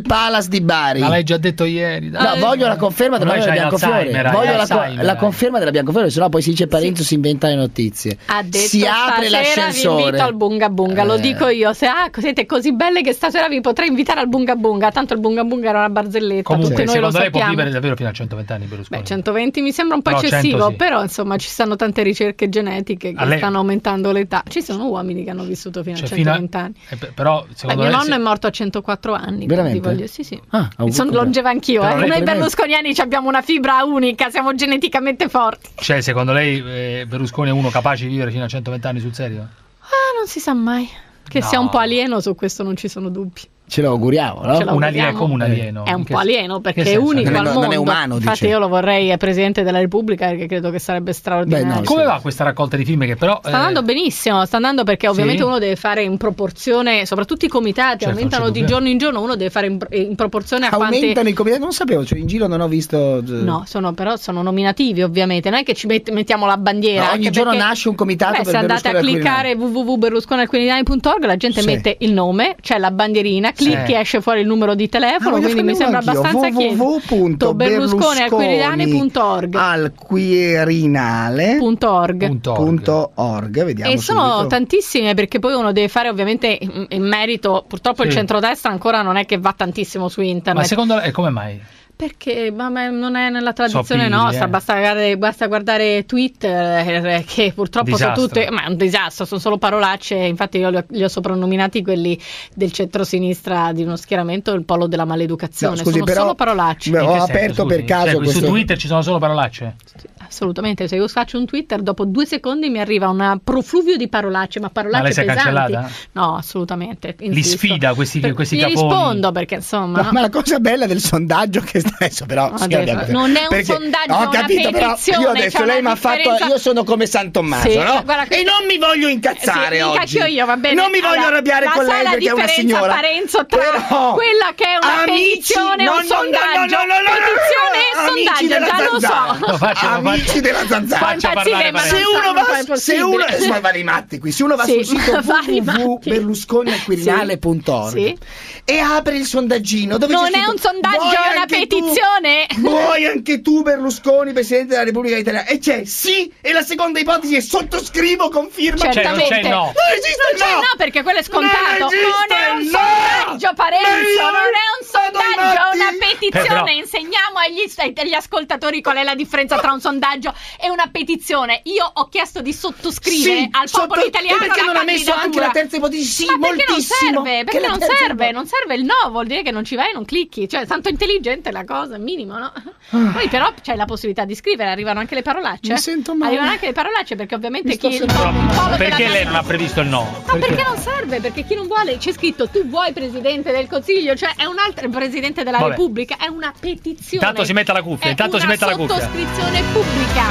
S2: Palace di Bari.
S7: Ma l'hai già detto ieri.
S2: No, voglio la conferma della Biancofiore. Voglio la conferma della Biancofiore, sennò poi si dice Parenzo si inventa le notizie.
S10: Ha detto
S2: si apre l'ascensore.
S10: Vi invito al Bunga Bunga, lo dico io. Se siete così belle che stasera vi potrei invitare al Bunga Bunga. Tanto il Bunga Bunga era una barzelletta.
S7: Comunque,
S10: tutti noi lo sappiamo.
S7: Può vivere davvero fino a 120 anni Berlusconi?
S10: Beh, 120 mi sembra un po' eccessivo, 100 però insomma ci stanno tante ricerche genetiche che stanno aumentando l'età. Ci sono uomini che hanno vissuto fino a 120 anni.
S7: Però secondo
S10: mio nonno è morto a 104 anni.
S2: Veramente?
S10: Sì. Sono longeva anch'io. Noi berlusconiani abbiamo una fibra unica, siamo geneticamente forti.
S7: Cioè, secondo lei Berlusconi è uno capace di vivere fino a 120 anni sul serio?
S10: Non si sa mai. Che sia un po' alieno, su questo non ci sono dubbi.
S2: Ce lo auguriamo, no?
S7: Un alieno come un alieno.
S10: È un po' alieno perché è unico al mondo.
S2: Non è umano,
S10: infatti io lo vorrei Presidente della Repubblica perché credo che sarebbe straordinario.
S7: Come va questa raccolta di film che però
S10: sta andando benissimo, sta andando perché ovviamente uno deve fare in proporzione, soprattutto i comitati aumentano di giorno in giorno, uno deve fare in proporzione a quanti
S2: aumentano i comitati, non sapevo, cioè in giro non ho visto.
S10: No, però sono nominativi ovviamente, non è che ci mettiamo la bandiera.
S2: No, ogni giorno nasce un comitato per
S10: se andate a cliccare www.berlusconialquirinali.org la gente mette il nome, c'è la bandierina, clicchi, esce fuori il numero di telefono, quindi mi sembra abbastanza chiaro.
S2: www.berlusconialquirinale.org alquirinale.org vediamo.
S10: E sono tantissime perché poi uno deve fare ovviamente in merito, purtroppo il centrodestra ancora non è che va tantissimo su internet.
S7: Ma secondo lei come mai?
S10: Perché non è nella tradizione nostra, basta guardare Twitter che purtroppo sono tutte, ma è un disastro, sono solo parolacce, infatti io li ho soprannominati quelli del centrosinistra di uno schieramento il polo della maleducazione, sono solo parolacce.
S2: Ho aperto per caso
S7: questo... Su Twitter ci sono solo parolacce?
S10: Assolutamente, se io faccio un Twitter dopo 2 secondi mi arriva un profluvio di parolacce, ma parolacce pesanti. Ma lei si è cancellata? No, assolutamente.
S7: Li sfida questi caponi?
S10: Gli rispondo perché insomma...
S2: Ma la cosa bella del sondaggio che adesso però
S10: non è un sondaggio,
S2: ho capito, però io adesso lei mi ha fatto, io sono come San Tommaso, no? E non mi voglio incazzare oggi.
S10: Io, va bene.
S2: Non mi voglio arrabbiare con lei perché è una signora.
S10: Parenzo tra quella che è una petizione e un sondaggio. Petizione e sondaggio, già lo so.
S2: Amici della Zanzara. Se uno va dei matti qui, se uno va sul sito www.berlusconialquirinale.org e apre il sondaggino dove
S10: non è un sondaggio, è una petizione.
S2: Vuoi anche tu Berlusconi Presidente della Repubblica Italiana? E c'è sì, e la seconda ipotesi è sottoscrivo, conferma.
S10: Certamente.
S7: Non
S2: esiste il no.
S10: No, perché quello è scontato. Non è un sondaggio, Parenzo, non è un sondaggio, è una petizione. Insegniamo agli ascoltatori qual è la differenza tra un sondaggio e una petizione. Io ho chiesto di sottoscrivere al popolo italiano
S2: perché non ha messo anche la terza ipotesi? Sì,
S10: ma
S2: moltissimo.
S10: Perché non serve? Non serve il no, vuol dire che non ci vai e non clicchi. Cioè, tanto intelligente la cosa, minimo, no? Poi però c'è la possibilità di scrivere, arrivano anche le parolacce.
S2: Mi sento male.
S10: Arrivano anche le parolacce perché ovviamente
S7: perché lei non ha previsto il no?
S10: Ma perché non serve? Perché chi non vuole, c'è scritto tu vuoi Presidente del Consiglio, cioè è un altro Presidente della Repubblica, è una petizione.
S7: Intanto si metta la cuffia, intanto si metta la cuffia.
S10: Sottoscrizione pubblica.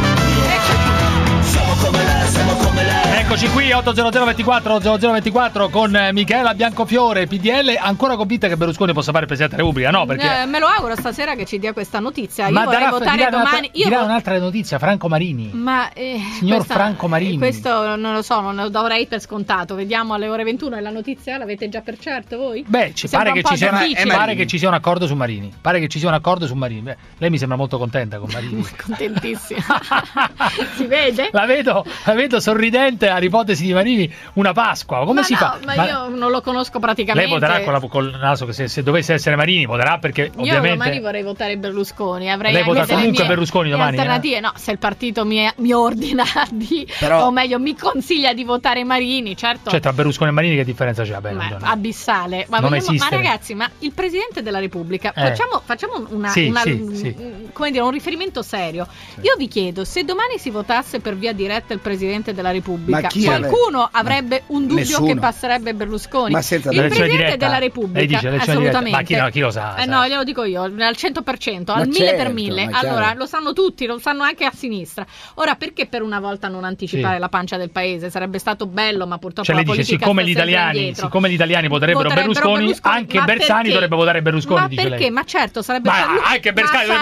S7: Siamo come lei. Eccoci qui 80024 con Michela Biancofiore, PDL, ancora convinta che Berlusconi possa fare il Presidente della Repubblica? No, perché
S10: me lo auguro stasera che ci dia questa notizia. Io vorrei votare domani.
S7: Dirà un'altra notizia, Franco Marini. Signor Franco Marini.
S10: Questo non lo so, non lo dovrei per scontato. Vediamo alle ore 21 e la notizia l'avete già per certo voi?
S7: Beh, pare che ci sia un accordo su Marini. Beh, lei mi sembra molto contenta con Marini.
S10: Contentissima. Si vede?
S7: La vedo sorridente all'ipotesi di Marini, una Pasqua. Come si fa?
S10: Ma io non lo conosco praticamente.
S7: Lei voterà col naso che se dovesse essere Marini voterà perché ovviamente.
S10: Io domani vorrei votare Berlusconi.
S7: Lei vota comunque Berlusconi domani?
S10: Alternative, no, se il partito mi ordina o meglio mi consiglia di votare Marini, certo.
S7: Cioè tra Berlusconi e Marini che differenza c'è?
S10: Abissale. Ma ragazzi, ma il Presidente della Repubblica, facciamo un riferimento serio. Io vi chiedo, se domani si votasse per via diretta il Presidente della Repubblica, qualcuno avrebbe un dubbio che passerebbe Berlusconi?
S2: Ma senza
S10: il Presidente della Repubblica, assolutamente.
S7: Ma chi lo sa?
S10: No, glielo dico io, al 100%, al 1000 per 1000. Allora, lo sanno tutti, lo sanno anche a sinistra. Ora, perché per una volta non anticipare la pancia del paese? Sarebbe stato bello, ma purtroppo la politica
S7: siccome gli italiani voterebbero Berlusconi, anche Bersani dovrebbe votare Berlusconi.
S10: Ma perché? Ma certo, sarebbe
S7: anche Bersani dovrebbe votare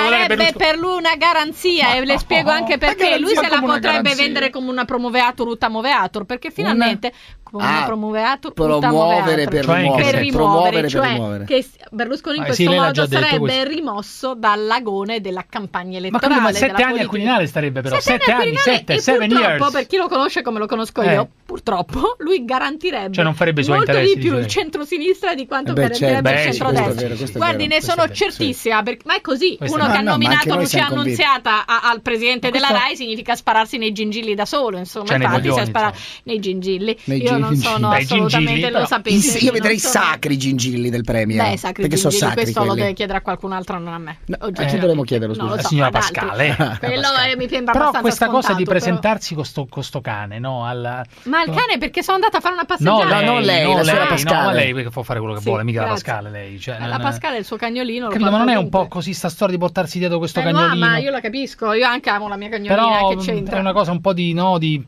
S10: è per lui una garanzia e le spiego anche perché lui se la potrebbe vendere come una promoveator utamoveator, perché finalmente una promoveator
S2: promuovere per rimuovere,
S10: cioè che Berlusconi in questo modo sarebbe rimosso dall'agone della campagna elettorale.
S7: Ma 7 anni al Quirinale starebbe, però 7 anni, 7 years.
S10: Per chi lo conosce come lo conosco io, purtroppo lui garantirebbe,
S7: cioè non farebbe
S10: molto di più il centro-sinistra di quanto garantirebbe il centrodestra. Guardi, ne sono certissima, ma è così. Uno che ha nominato Lucia Annunziata al presidente della RAI significa spararsi nei gingilli da solo, insomma, infatti si spara nei gingilli. Io non sono assolutamente, lo sapete.
S2: Io vedrei sacri gingilli del Premier. Perché sono sacri.
S10: Questo lo deve chiedere a qualcun altro, non a me.
S2: A chi dovremmo chiederlo?
S7: La signora Pascale.
S10: Quello mi sembra
S7: però
S10: abbastanza
S7: questa
S10: scontato,
S7: cosa di presentarsi con sto cane, no?
S10: Ma il cane, perché sono andata a fare una passeggiata.
S2: No, non lei, la signora Pascale.
S7: No, ma lei può fare quello che vuole, mica la Pascale lei. Cioè,
S10: la Pascale è il suo cagnolino.
S7: Capito, ma non è un po' così sta storia di portarsi dietro questo cagnolino?
S10: No, ma io la capisco, io anche amo la mia cagnolina,
S7: però
S10: che c'entra?
S7: È una cosa un po' di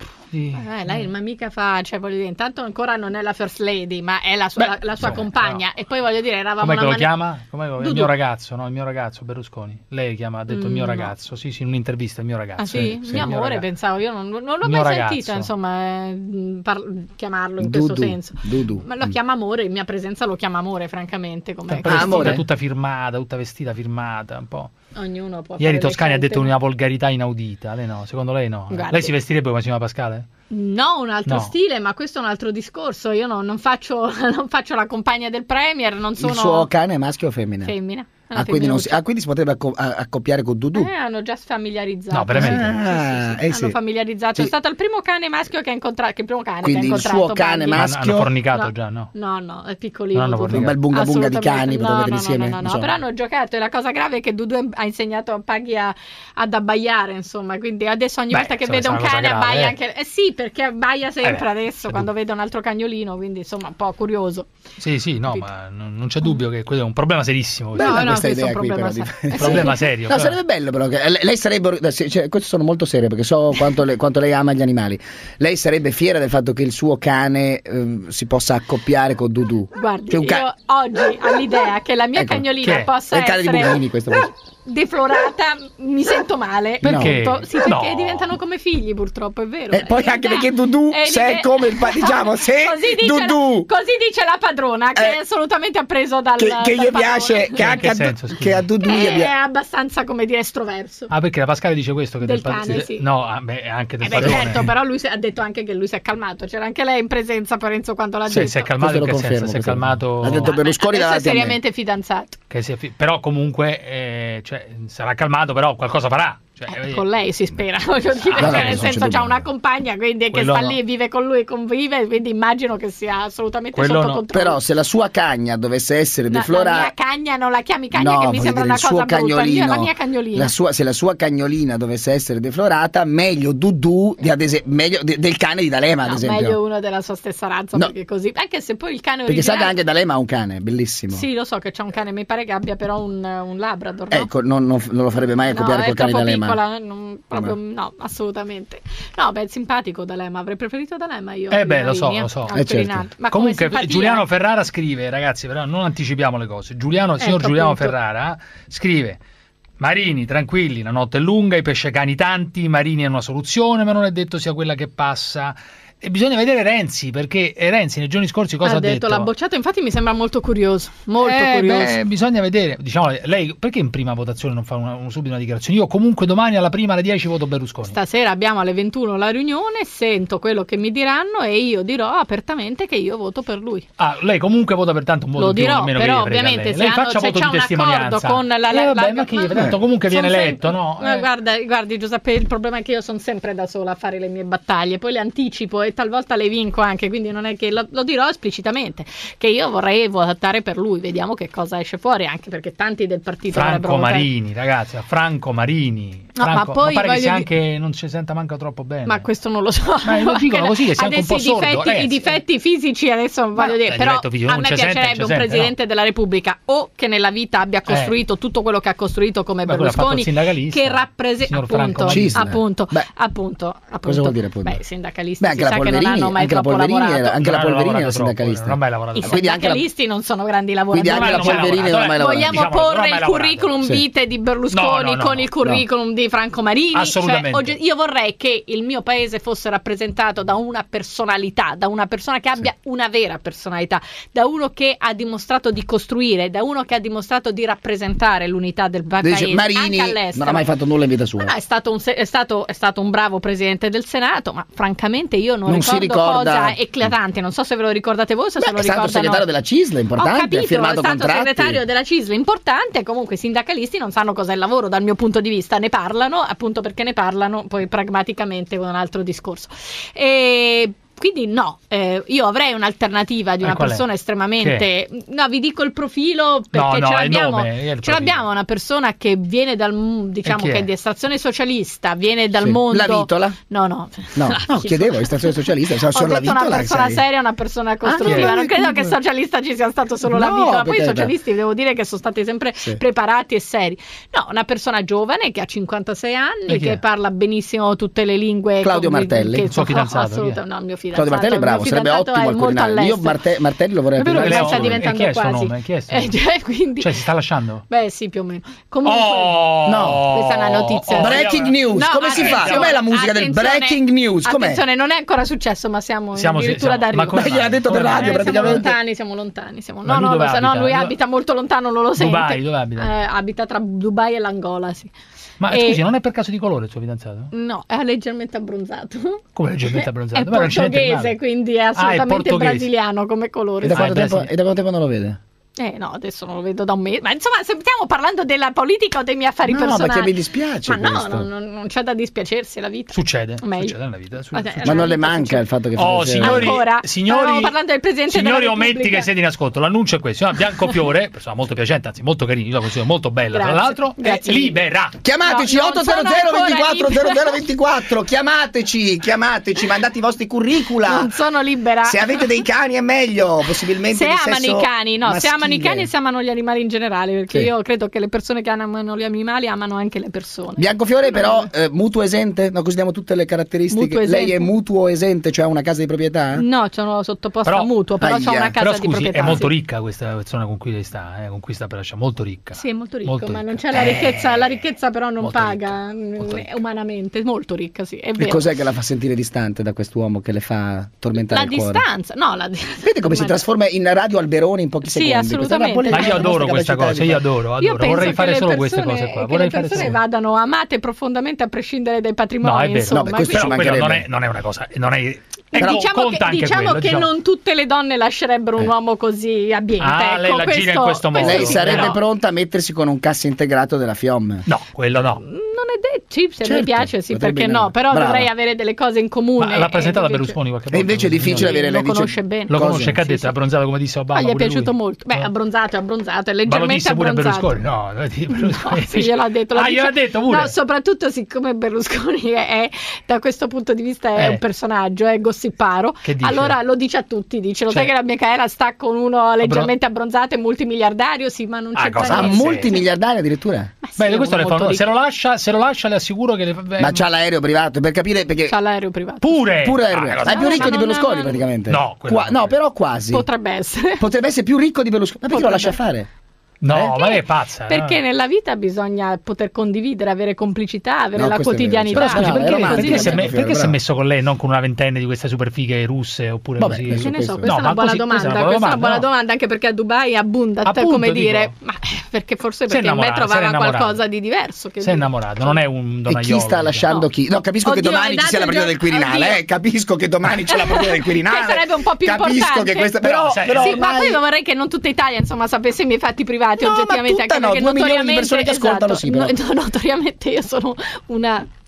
S10: lei ma mica fa, cioè voglio dire, intanto ancora non è la first lady, ma è la sua compagna, e poi voglio dire, eravamo
S7: come lo chiama? Il mio ragazzo, no? Il mio ragazzo Berlusconi. Lei ha detto il mio ragazzo, sì, in un'intervista il mio ragazzo.
S10: Ah sì? Mio amore, pensavo, io non l'ho mai sentito, insomma, chiamarlo in questo senso. Ma lo chiama amore, in mia presenza lo chiama amore, francamente, come
S7: amore, tutta firmata, tutta vestita firmata, un po'.
S10: Ognuno può
S7: Ieri Toscani ha detto una volgarità inaudita, lei no? Secondo lei no?
S10: Guarda,
S7: lei si vestirebbe come signora Pascale?
S10: No, un altro stile, ma questo è un altro discorso. Io non faccio la compagna del Premier, non sono...
S2: Il suo cane è maschio o femmina?
S10: Femmina.
S2: Quindi si potrebbe accoppiare con Dudu?
S10: Hanno già familiarizzato.
S7: No, veramente?
S10: Hanno familiarizzato. Sì. È stato il primo cane maschio che ha incontrato.
S2: Quindi il suo cane maschio...
S7: Hanno fornicato già, no?
S10: No, è piccolino.
S2: Un bel bunga bunga di cani per mettere insieme.
S10: No, però hanno giocato, e la cosa grave è che Dudu ha insegnato a Paghi ad abbaiare, insomma, quindi adesso ogni volta che vede un cane abbaia anche... sì, perché abbaia sempre adesso quando vede un altro cagnolino, quindi insomma un po' curioso.
S7: Sì, no, ma non c'è dubbio che quello è un problema serissimo.
S2: Idea qui,
S7: problema serio.
S2: No, sarebbe bello però che lei sarebbe, cioè, questo sono molto serio perché so quanto lei ama gli animali. Lei sarebbe fiera del fatto che il suo cane si possa accoppiare con Dudu?
S10: Guardi, io oggi all'idea che la mia cagnolina possa essere
S2: di Buchini, questo
S10: deflorata, mi sento male.
S7: Perché?
S10: Sì, perché diventano come figli, purtroppo, è vero.
S2: Poi anche perché Dudu se come diciamo, se Dudu
S10: così dice la padrona, che è assolutamente appreso dal
S2: che gli piace, che a Dudu
S10: è abbastanza, come dire, estroverso.
S7: Perché la Pascale dice questo, che
S10: del cane, sì.
S7: No, anche del padrone.
S10: Certo, però lui ha detto anche che lui si è calmato. C'era anche lei in presenza, Parenzo, quando l'ha detto.
S7: Si è calmato, in che senso? Si è calmato.
S2: Ha detto Berlusconi
S10: davanti a me. È seriamente fidanzato.
S7: Però comunque sarà calmato, però qualcosa farà.
S10: Con lei si spera, voglio dire, nel senso c'ha una compagna, quindi che sta lì e vive con lui e convive, quindi immagino che sia assolutamente sotto controllo.
S2: Però se la sua cagna dovesse essere deflorata,
S10: la mia cagna non la chiami cagna, che mi sembra una cosa brutta, io la mia cagnolina.
S2: Se la sua cagnolina dovesse essere deflorata, meglio Dudu meglio del cane di D'Alema, ad esempio.
S10: Meglio uno della sua stessa razza, perché così, anche se poi il cane
S2: perché sa che anche D'Alema ha un cane bellissimo.
S10: Sì, lo so che c'ha un cane, mi pare che abbia però un Labrador,
S2: no? Ecco, non lo farebbe mai accoppiare col cane di D'Alema.
S10: Proprio no, assolutamente. No, è simpatico D'Alema, avrei preferito D'Alema io.
S7: Lo so.
S2: Certo.
S10: Ma
S7: comunque Giuliano Ferrara scrive, ragazzi, però non anticipiamo le cose. Signor Giuliano Ferrara scrive: Marini, tranquilli, la notte è lunga, i pescecani tanti, Marini è una soluzione, ma non è detto sia quella che passa. E bisogna vedere Renzi, perché Renzi nei giorni scorsi cosa ha detto?
S10: L'ha bocciato, infatti mi sembra molto curioso, curioso.
S7: Bisogna vedere, diciamo, lei perché in prima votazione non fa subito una dichiarazione? Io comunque domani alla prima alle 10 voto Berlusconi.
S10: Stasera abbiamo alle 21 la riunione, sento quello che mi diranno e io dirò apertamente che io voto per lui.
S7: Lei comunque vota per tanto un voto
S10: lo dirò,
S7: più,
S10: però ovviamente
S7: se faccia voto di testimonianza.
S10: Con
S7: ma che tanto comunque viene eletto, no?
S10: Guardi Giuseppe, il problema è che io sono sempre da sola a fare le mie battaglie, poi le anticipo e talvolta le vinco anche, quindi non è che lo dirò esplicitamente che io vorrei votare per lui, vediamo che cosa esce fuori, anche perché tanti del partito
S7: Franco Marini, ragazzi, Franco Marini. Franco, ma pare che sia anche non ci senta manca troppo bene.
S10: Ma questo non lo so.
S7: Ma lo dicono così che sia anche un po' sordo.
S10: I difetti fisici adesso voglio dire, però a me piacerebbe un presidente della Repubblica o che nella vita abbia costruito tutto quello che ha costruito come Berlusconi, che rappresenta appunto.
S2: Cosa vuol dire appunto?
S10: Beh, sindacalisti si sa che non hanno mai troppo lavorato.
S2: Anche la Polverini era sindacalista.
S10: I sindacalisti non sono grandi lavoratori.
S2: Quindi anche la Polverini non ha mai lavorato.
S10: Vogliamo porre il curriculum vitae di Berlusconi con il curriculum di Franco Marini?
S7: Assolutamente.
S10: Io vorrei che il mio paese fosse rappresentato da una personalità, da una persona che abbia una vera personalità, da uno che ha dimostrato di costruire, da uno che ha dimostrato di rappresentare l'unità del paese.
S2: Marini
S10: anche all'estero.
S2: non ha mai fatto nulla in vita sua.
S10: È stato un bravo presidente del Senato, ma francamente io non ricordo cosa eclatante. Non so se ve lo ricordate voi, se lo ricordano. È stato
S2: segretario della CISL, importante, ha firmato contratti.
S10: È stato segretario della CISL, importante. Comunque i sindacalisti non sanno cos'è il lavoro dal mio punto di vista, ne parlano, appunto perché ne parlano poi pragmaticamente con un altro discorso. Quindi no, io avrei un'alternativa di una persona estremamente... No, vi dico il profilo perché ce l'abbiamo una persona che viene dal, diciamo che è di estrazione socialista, viene dal mondo...
S2: La Vitola?
S10: No,
S2: chiedevo, estrazione socialista,
S10: ho detto una persona seria, una persona costruttiva, non credo che socialista ci sia stato solo la Vitola, poi i socialisti devo dire che sono stati sempre preparati e seri. No, una persona giovane che ha 56 anni, che parla benissimo tutte le lingue...
S2: Claudio Martelli,
S7: il suo fidanzato?
S10: No, il mio fidanzato.
S2: Claudio Martelli è bravo, sarebbe ottimo al Quirinale. Io Martelli lo vorrei
S10: più. Sta diventando quasi.
S7: Quindi... Cioè si sta lasciando?
S10: Beh sì, più o meno. Comunque questa è una notizia.
S2: Breaking news, come si fa? Com'è la musica del breaking news?
S10: Attenzione, non è ancora successo, ma siamo addirittura d'arrivo.
S2: Ma gliel'ha detto per radio praticamente.
S10: Siamo lontani. No, lui abita molto lontano, non lo sente.
S7: Dubai, dove abita?
S10: Abita tra Dubai e l'Angola, sì.
S7: Ma scusi, non è per caso di colore il suo fidanzato?
S10: No, è leggermente abbronzato.
S7: Come leggermente abbronzato?
S10: È portoghese, quindi è assolutamente brasiliano come colore.
S2: E da quanto tempo non lo vede?
S10: No, adesso non lo vedo da un mese. Ma insomma, se stiamo parlando della politica o dei miei affari personali.
S2: No, perché mi dispiace.
S10: Ma non c'è da dispiacersi, la vita.
S7: Succede nella vita.
S2: Ma non le manca il fatto che
S10: stiamo parlando del presidente della Repubblica.
S7: Ometti che siete in ascolto, l'annuncio è questo. Bianco Fiore, persona molto piacente, anzi molto carina, io la considero molto bella, tra l'altro, è libera.
S2: Chiamateci 800 24 0024, chiamateci, mandate i vostri curricula.
S10: Non sono libera.
S2: Se avete dei cani è meglio, possibilmente
S10: se amano i cani, se amano i cani e se amano gli animali in generale, perché io credo che le persone che amano gli animali amano anche le persone.
S2: Biancofiore però mutuo esente? No, così diamo tutte le caratteristiche. Lei è mutuo esente, cioè ha una casa di proprietà?
S10: No, sono sottoposta a mutuo, però c'ho una casa di proprietà.
S7: È molto ricca questa persona con cui lei sta, con cui sta per lasciare, molto ricca.
S10: Sì, è molto ricco, ma non c'è la ricchezza però non paga umanamente, molto ricca, sì, è vero.
S2: E cos'è che la fa sentire distante da quest'uomo che le fa tormentare il cuore? Vedi come si trasforma in Radio Alberoni in pochi secondi?
S10: Sì, assolutamente.
S7: Ma io adoro questa cosa, io adoro. Vorrei fare solo queste cose qua.
S10: Vorrei che le persone vadano amate profondamente a prescindere dai patrimoni.
S2: No, beh, questo
S7: non è una cosa, non è...
S10: Diciamo che non tutte le donne lascerebbero un uomo così abbiente.
S7: Lei la gira in questo modo.
S2: Lei sarebbe pronta a mettersi con un cassa integrato della FIOM?
S7: No, quello no.
S10: Non è detto, se mi piace sì, perché no, però dovrei avere delle cose in comune.
S7: Ma l'ha presentata a Berlusconi qualche volta?
S2: E invece è difficile avere
S10: lo conosce bene.
S7: Lo conosce, che ha detto, abbronzato come disse Obama.
S10: Gli è piaciuto molto. Beh, abbronzato, è leggermente abbronzato.
S7: No,
S10: sì, gliel'ha detto.
S7: Gliel'ha detto pure.
S10: No, soprattutto siccome Berlusconi è da questo punto di vista è un personaggio, è gossiparo. Allora lo dice a tutti, lo sai che la mia carriera sta con uno leggermente abbronzato e multimiliardario, sì, ma non c'è
S2: niente. Multimiliardario addirittura?
S7: Beh, questo le fa. Se lo lascia le assicuro che
S2: ma c'ha l'aereo privato, per capire, perché
S10: c'ha l'aereo privato.
S2: Pure è più ricco di Berlusconi praticamente.
S7: No,
S2: però quasi.
S10: Potrebbe essere
S2: più ricco di Berlusconi. Ma perché lo lascia fare?
S7: No, ma lei è pazza.
S10: Perché nella vita bisogna poter condividere, avere complicità, avere la quotidianità.
S7: Però scusi, perché si è messo con lei, non con una ventenne di queste super fighe russe oppure così?
S10: Che ne so, questa è una buona domanda. Questa è una buona domanda, anche perché a Dubai abbonda, come dire, ma perché forse perché in me trovava qualcosa di diverso.
S7: Si è innamorato, non è un donaiolo.
S2: E chi sta lasciando chi? No, capisco che domani ci sia la partita del Quirinale, capisco che domani c'è la partita del Quirinale.
S10: Sarebbe un po' più importante.
S2: Capisco che questa però
S10: ma poi vorrei che non tutta Italia, insomma, sapesse i miei fatti privati oggettivamente.
S2: No, 2 milioni di persone che ascoltano, sì,
S10: notoriamente io sono una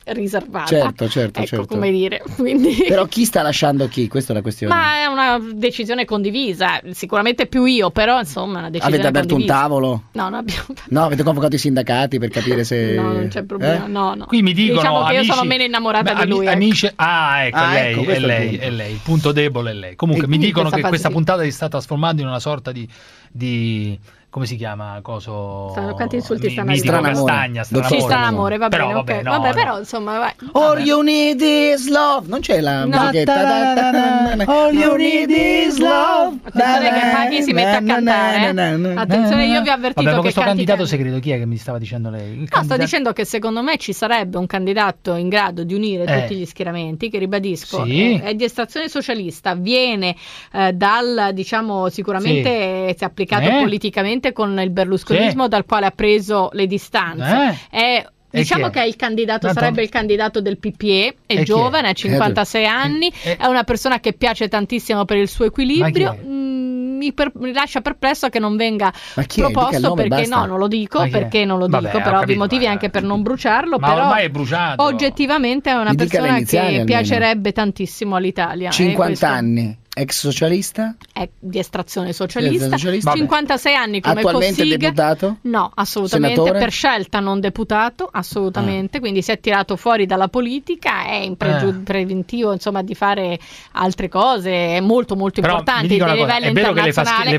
S10: riservata.
S2: Certo.
S10: Come dire. Quindi...
S2: Però chi sta lasciando chi? Questa è la questione.
S10: Ma è una decisione condivisa, sicuramente più io, però insomma una decisione
S2: Avete aperto
S10: condivisa.
S2: un tavolo?
S10: No, non abbiamo.
S2: No, avete convocato i sindacati per capire se...
S10: No, non c'è problema, no.
S7: Qui mi dicono,
S10: diciamo che
S7: amici,
S10: io sono meno innamorata di lui.
S7: Amici, è lei. Il punto debole è lei. Comunque mi dicono che questa puntata si sta trasformando in una sorta di come si chiama?
S10: Quanti insulti stanno
S7: arrivando? Castagna,
S10: stranamore, va bene,
S7: però,
S10: okay.
S7: vabbè,
S10: però insomma, vai.
S2: All you need is love. Non c'è la musichetta. All you need is love.
S10: Attenzione che Paghi si mette a cantare. Attenzione, io vi ho avvertito
S7: che
S10: questo
S7: candidato segreto chi è che mi stava dicendo lei?
S10: Sto dicendo che secondo me ci sarebbe un candidato in grado di unire tutti gli schieramenti, che ribadisco è di estrazione socialista, viene dal, diciamo, sicuramente si è applicato politicamente con il berlusconismo dal quale ha preso le distanze. Diciamo che è il candidato, sarebbe il candidato del PPE, è giovane, ha 56 anni, è una persona che piace tantissimo per il suo equilibrio. Mi lascia perplesso che non venga proposto perché non lo dico, per ovvi motivi, anche per non bruciarlo,
S7: ma
S10: però
S7: ormai è bruciato.
S10: Oggettivamente è una persona che piacerebbe tantissimo all'Italia.
S2: 50 anni. Ex socialista?
S10: È di estrazione socialista. 56 anni come
S2: attualmente
S10: Cossiga.
S2: Deputato?
S10: No, assolutamente.
S2: Senatore?
S10: Per scelta non deputato, assolutamente. Quindi si è tirato fuori dalla politica, è in preventivo, insomma, di fare altre cose, è molto molto importante a livello internazionale,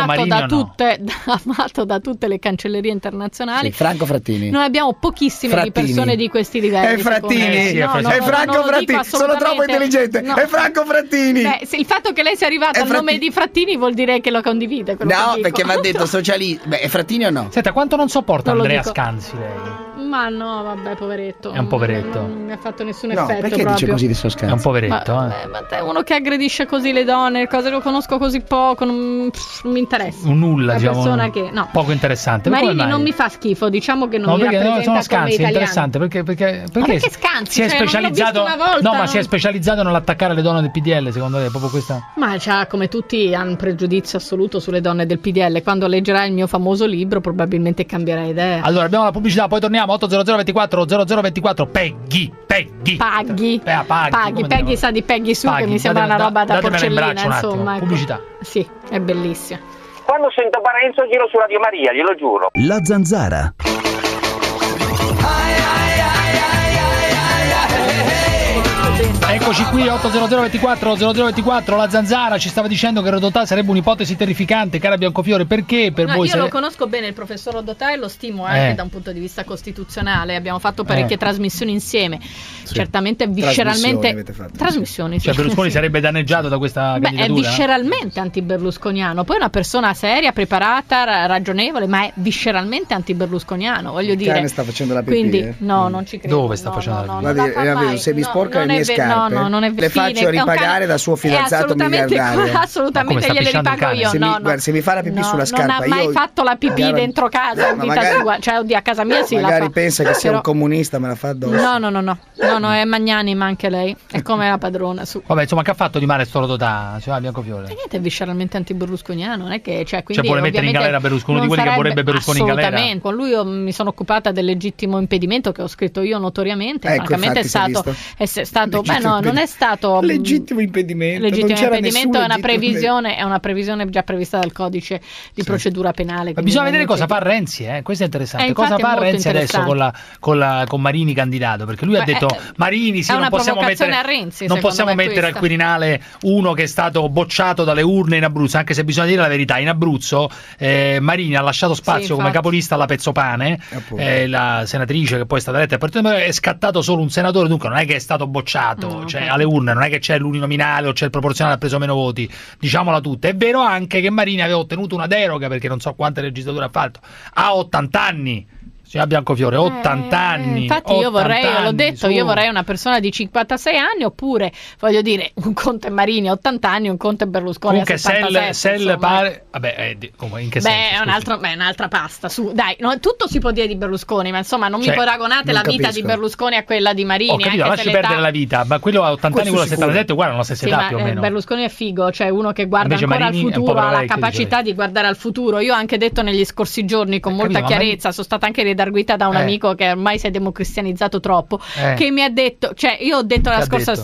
S10: amato da tutte le cancellerie internazionali.
S2: Franco Frattini.
S10: Noi abbiamo pochissime di persone di questi livelli.
S2: È Frattini, è Franco Frattini, sono troppo intelligente. È Franco Frattini.
S10: Il fatto che lei sia arrivata al nome di Frattini vuol dire che lo condivide.
S2: No, perché mi ha detto socialista. È Frattini o no?
S7: Senta, quanto non sopporta Andrea Scanzi lei?
S10: Ma no, vabbè, poveretto.
S7: È un poveretto.
S10: Non mi ha fatto nessun effetto.
S2: Perché
S10: proprio.
S2: dice così di suo Scanzi?
S7: È un poveretto.
S10: Ma è uno che aggredisce così le donne, cose lo conosco così poco, non mi interessa.
S7: Un nulla, diciamo.
S10: Persona che,
S7: poco interessante.
S10: Marini non mi fa schifo, diciamo che non mi rappresenta
S7: sono Scanzi,
S10: come
S7: è interessante perché
S10: Scanzi
S7: si è specializzato. Ma si è specializzato nell'attaccare le donne del PDL, secondo lei, è proprio questa?
S10: Ma come tutti ha un pregiudizio assoluto sulle donne del PDL. Quando leggerà il mio famoso libro probabilmente cambierà idea.
S7: Allora abbiamo la pubblicità, poi torniamo. 80024 0024 Peggy
S10: sa di Peggy su, che mi sembra una roba da porcellina, insomma, ecco.
S7: Pubblicità.
S10: Sì, è bellissima.
S14: Quando sento Parenzo giro su Radio Maria, glielo giuro.
S8: La Zanzara.
S7: Eccoci qui, 80024 0024. La Zanzara ci stava dicendo che Rodotà sarebbe un'ipotesi terrificante, cara Biancofiore. Perché per voi?
S10: Io lo conosco bene il professor Rodotà e lo stimo anche da un punto di vista costituzionale. Abbiamo fatto parecchie trasmissioni insieme. Certamente visceralmente trasmissioni.
S7: Cioè Berlusconi sarebbe danneggiato da questa candidatura?
S10: È visceralmente anti-berlusconiano. Poi è una persona seria, preparata, ragionevole, ma è visceralmente anti-berlusconiano. Voglio dire. Il cane
S2: sta facendo la pipì.
S10: Quindi no, non ci credo.
S7: Dove sta facendo la
S2: pipì? Se mi sporca le mie scarpe,
S10: non è
S2: le faccio ripagare dal suo fidanzato miliardario.
S10: Assolutamente gliele ripago io.
S2: Se mi fa la pipì sulla scarpa,
S10: non ha mai fatto la pipì dentro casa in vita sua. Cioè, oddio, a casa mia sì la fa.
S2: Magari pensa che sia un comunista, me la fa addosso.
S10: No, è magnanima anche lei. È come la padrona su.
S7: Vabbè, insomma, che ha fatto di male sto Rodotà? Cioè, Biancofiore.
S10: Niente, è visceralmente anti-berlusconiano, non è che quindi
S7: vuole mettere in galera Berlusconi, uno di quelli che vorrebbe Berlusconi in galera.
S10: Assolutamente. Con lui io mi sono occupata del legittimo impedimento che ho scritto io notoriamente. Francamente è stato non è stato
S2: legittimo impedimento.
S10: Legittimo impedimento è una previsione già prevista dal codice di procedura penale.
S7: Ma bisogna vedere cosa fa Renzi, questo è interessante. Cosa fa Renzi adesso con Marini candidato? Perché lui ha detto Marini sì, non possiamo mettere al Quirinale uno che è stato bocciato dalle urne in Abruzzo, anche se bisogna dire la verità, in Abruzzo Marini ha lasciato spazio come capolista alla Pezzopane, la senatrice che poi è stata eletta, è scattato solo un senatore, dunque non è che è stato bocciato, cioè alle urne non è che c'è l'uninominale o c'è il proporzionale ha preso meno voti, diciamola tutta. È vero anche che Marini aveva ottenuto una deroga, perché non so quante legislature ha fatto, a 80 anni. Signor Biancofiore, 80 anni.
S10: Infatti io vorrei una persona di 56 anni, oppure voglio dire un Conte Marini a 80 anni, un Conte Berlusconi a 77.
S7: Pare, vabbè, in che senso?
S10: È un'altra pasta. Dai, tutto si può dire di Berlusconi, ma insomma non mi paragonate la vita di Berlusconi a quella di Marini.
S7: Ho capito, lasci perdere la vita, ma quello a 80 anni, quello a 77, guarda, hanno la stessa età più o meno.
S10: Berlusconi è figo, cioè uno che guarda ancora al futuro, ha la capacità di guardare al futuro. Io ho anche detto negli scorsi giorni con molta chiarezza, sono stata anche redarguita da un amico che ormai si è democristianizzato troppo, che mi ha detto, cioè io ho detto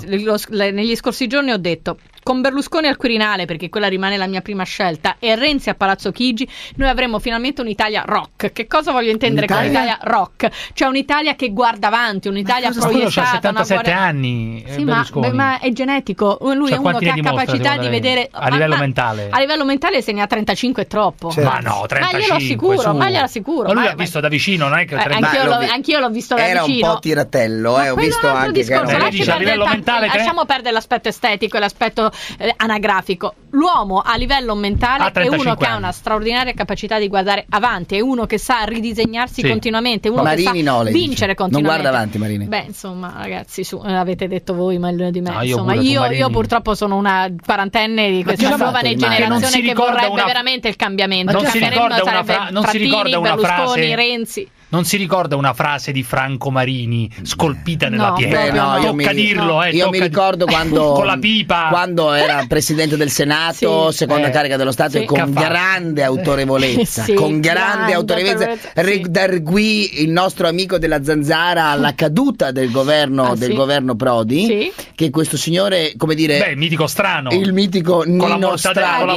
S10: negli scorsi giorni, ho detto con Berlusconi al Quirinale, perché quella rimane la mia prima scelta, e Renzi a Palazzo Chigi, noi avremo finalmente un'Italia rock. Che cosa voglio intendere con Italia rock? Cioè un'Italia che guarda avanti, un'Italia proiettata.
S7: Ha 77 anni.
S10: Sì, ma è genetico. Lui è uno che ha capacità di vedere
S7: a livello mentale.
S10: A livello mentale, se ne ha 35 è troppo.
S7: Certo. Ma no, 35.
S10: Ma glielo assicuro.
S7: Ma lui l'ha visto da vicino, non è che
S10: anch'io l'ho visto da vicino.
S2: Era un po' tiratello, ho visto anche che
S7: a livello mentale.
S10: Lasciamo perdere l'aspetto estetico e l'aspetto anagrafico. L'uomo a livello mentale è uno che ha una straordinaria capacità di guardare avanti, è uno che sa ridisegnarsi continuamente, uno
S2: Marini
S10: che sa
S2: non
S10: vincere continuamente.
S2: Non guarda avanti, Marini.
S10: Beh, insomma, ragazzi, avete detto voi meglio di me. No, insomma, io purtroppo sono una quarantenne di questa giovane generazione che vorrebbe veramente il cambiamento.
S7: Non si ricorda una frase
S10: Renzi.
S7: Non si ricorda una frase di Franco Marini scolpita nella pietra? Tocca dirlo,
S2: io mi ricordo quando
S7: con la pipa,
S2: quando era presidente del Senato, seconda carica dello Stato, e con grande autorevolezza, con grande autorevolezza redarguì il nostro amico della Zanzara alla caduta del governo Prodi, che questo signore, come dire,
S7: mitico Strano,
S2: il mitico Nino Strano,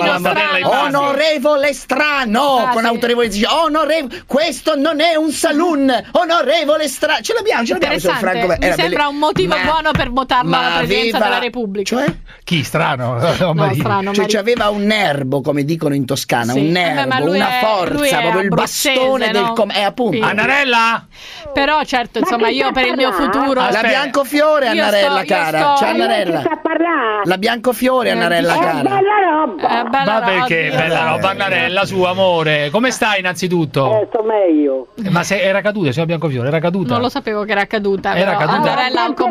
S2: onorevole Strano, con autorevolezza, questo non è un saloon, onorevole Strano, ce l'abbiamo sul Franco.
S10: Mi sembra un motivo buono per votarlo alla presidenza della Repubblica.
S2: Cioè?
S7: Chi? Strano?
S10: Strano,
S2: cioè aveva un nervo, come dicono in Toscana, un nervo, una forza, proprio il bastone del appunto.
S7: Annarella?
S10: Però certo, insomma, io per il mio futuro,
S2: la Biancofiore, Annarella cara, c'è Annarella. La Biancofiore, Annarella cara.
S7: Ma perché bella roba, Annarella, su amore. Come stai innanzitutto?
S8: Sto meglio.
S7: Ma era caduta, signora Biancofiore, era caduta?
S10: Non lo sapevo che era caduta.
S7: Era caduta.
S10: Annarella ha un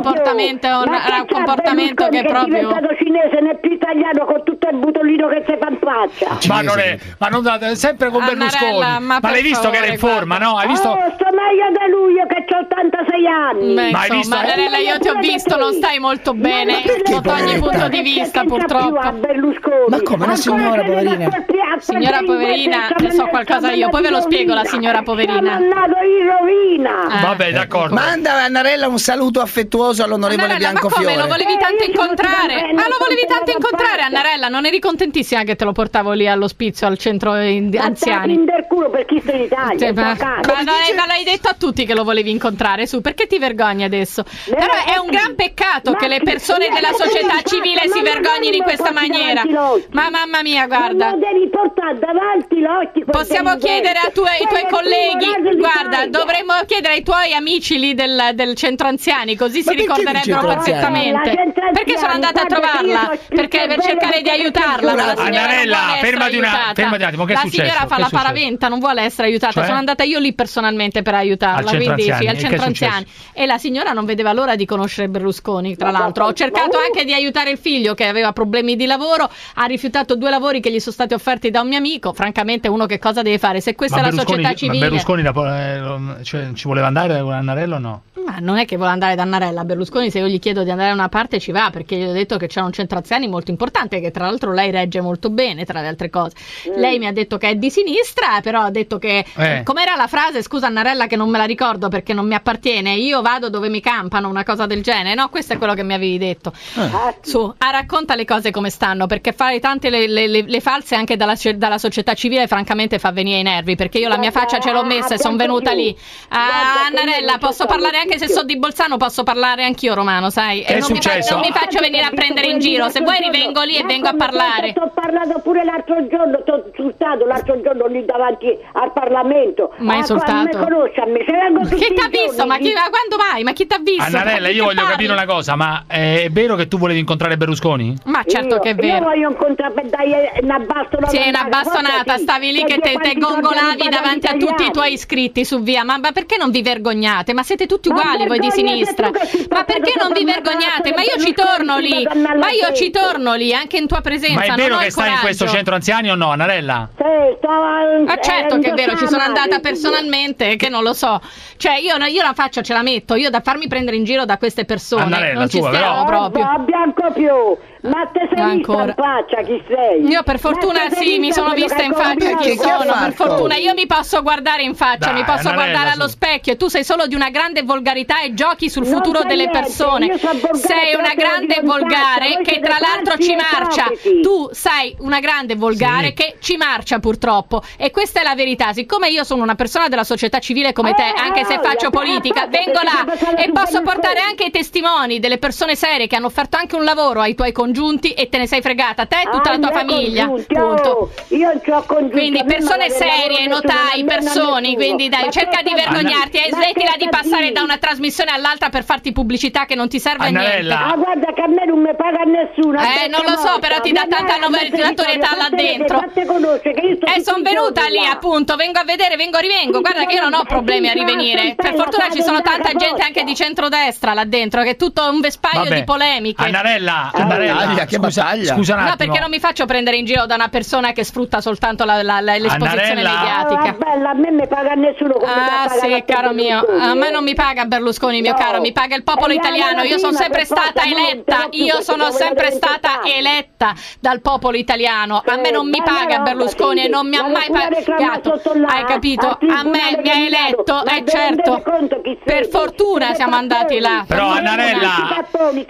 S10: comportamento che proprio
S8: è diventato cinese, né più italiano, con tutto il butolino che si fa in faccia.
S7: Ma non sempre con Berlusconi. Ma l'hai visto che era in forma, no? Hai visto?
S8: Sto meglio da lui, io che ho 86 anni.
S10: Beh, ma insomma, Annarella, io ti ho visto, non stai molto bene sotto ogni punto di vista, purtroppo.
S2: Ma come una signora poverina?
S10: Signora poverina, ne so qualcosa io, poi ve lo spiego la signora poverina.
S8: Andato in rovina.
S7: Vabbè, d'accordo.
S2: Manda Annarella un saluto affettuoso all'onorevole Biancofiore.
S10: Ma come, lo volevi tanto incontrare? Ma lo volevi tanto incontrare, Annarella? Non eri contentissima che te lo portavo lì all'ospizio, al centro anziani?
S8: Ma culo per chi sta in Italia.
S10: Ma l'hai detto a tutti che lo volevi incontrare, su, perché ti vergogni adesso? Però è un gran peccato che le persone della società civile si vergognino in questa maniera. Ma mamma mia, guarda.
S8: Devi portare davanti l'occhio.
S10: Possiamo chiedere ai tuoi colleghi, guarda, dovremmo chiedere ai tuoi amici lì del centro anziani, così si ricorderebbero perfettamente. Perché sono andata a trovarla? Perché per cercare di aiutarla.
S7: Annarella, fermati un attimo, che è successo?
S10: La signora fa la paraventa, non vuole essere aiutata.
S7: Cioè?
S10: Sono andata io lì personalmente per aiutarla, al centro anziani. E la signora non vedeva l'ora di conoscere Berlusconi, tra l'altro. Ho cercato anche di aiutare il figlio che aveva problemi di lavoro, ha rifiutato 2 lavori che gli sono stati offerti da un mio amico. Francamente, uno che cosa deve fare? Se questa è la società civile.
S7: Ma Berlusconi ci voleva andare con Annarella o no?
S10: Ma non è che vuole andare da Annarella. Berlusconi, se io gli chiedo di andare da una parte, ci va, perché gli ho detto che c'è un centro anziani molto importante, che tra l'altro lei regge molto bene, tra le altre cose. Lei mi ha detto che è di sinistra, però ha detto che com'era la frase, scusa Annarella, che non me la ricordo perché non mi appartiene, io vado dove mi campano, una cosa del genere. No, questo è quello che mi avevi detto. Su, racconta le cose come stanno, perché fare tante le false anche dalla società civile francamente fa venire i nervi, perché io la mia faccia ce l'ho messa e sono venuta lì. Annarella, posso parlare anche se so di Bolzano, posso parlare anch'io romano, sai? E non mi faccio venire a prendere in giro. Se vuoi rivengo lì e vengo a parlare.
S8: Ho parlato pure l'altro giorno, ti ho insultato l'altro giorno lì davanti al Parlamento.
S10: Ma insultato?
S8: Mi conosce a me,
S10: chi t'ha visto? Ma quando mai? Ma chi t'ha visto?
S7: Annarella, io voglio capire una cosa, ma è vero che tu volevi incontrare Berlusconi?
S10: Ma certo che è vero.
S8: Io voglio incontrare per dare una bastonata.
S10: Sì, una bastonata, stavi lì che te gongolavi davanti a tutti i tuoi iscritti su via. Ma perché non vi vergognate? Ma siete tutti uguali. intellettuali voi di sinistra. Ma perché non vi vergognate? Ma io ci torno lì, anche in tua presenza.
S7: Ma è vero che stai in questo centro anziani o no, Annarella?
S10: Ma certo che è vero, ci sono andata personalmente, che non lo so. Cioè io la faccia ce la metto, io da farmi prendere in giro da queste persone
S7: Annarella,
S10: non ci stiamo proprio.
S8: Bianco più. Ma te sei vista in faccia chi sei?
S10: Io per fortuna mi sono vista in faccia chi sono. Per fortuna io mi posso guardare in faccia, mi posso guardare allo specchio, e tu sei solo di una grande volgarità e giochi sul futuro delle persone. Sei una grande volgare che tra l'altro ci marcia. Tu sei una grande volgare che ci marcia purtroppo, e questa è la verità. Siccome io sono una persona della società civile come te, anche se faccio politica, vengo là e posso portare anche i testimoni delle persone serie che hanno offerto anche un lavoro ai tuoi congiunti e te ne sei fregata te e tutta la tua famiglia, punto. Quindi persone serie, notai, persone, quindi dai, cerca di vergognarti e smettila di passare da una trasmissione all'altra per farti pubblicità che non ti serve a niente.
S8: Guarda che a me non mi paga nessuno.
S10: Non lo so, però ti dà tanta notorietà là dentro. E sono venuta lì, appunto, vengo a vedere, rivengo. Guarda che io non ho problemi a rivenire. Per fortuna ci sono tanta gente anche di centrodestra là dentro, che è tutto un vespaglio di polemiche.
S7: Annarella,
S2: che battaglia.
S7: Scusa un attimo.
S10: No, perché non mi faccio prendere in giro da una persona che sfrutta soltanto l'esposizione mediatica.
S8: Bella, a me mi paga nessuno.
S10: Sì, caro mio, a me non mi paga Berlusconi, mio caro, mi paga il popolo italiano. Io sono sempre stata eletta dal popolo italiano. A me non mi paga Berlusconi e non mi ha mai pagato. Hai capito? A me mi ha eletto, certo. Per fortuna siamo andati là.
S7: Però Annarella,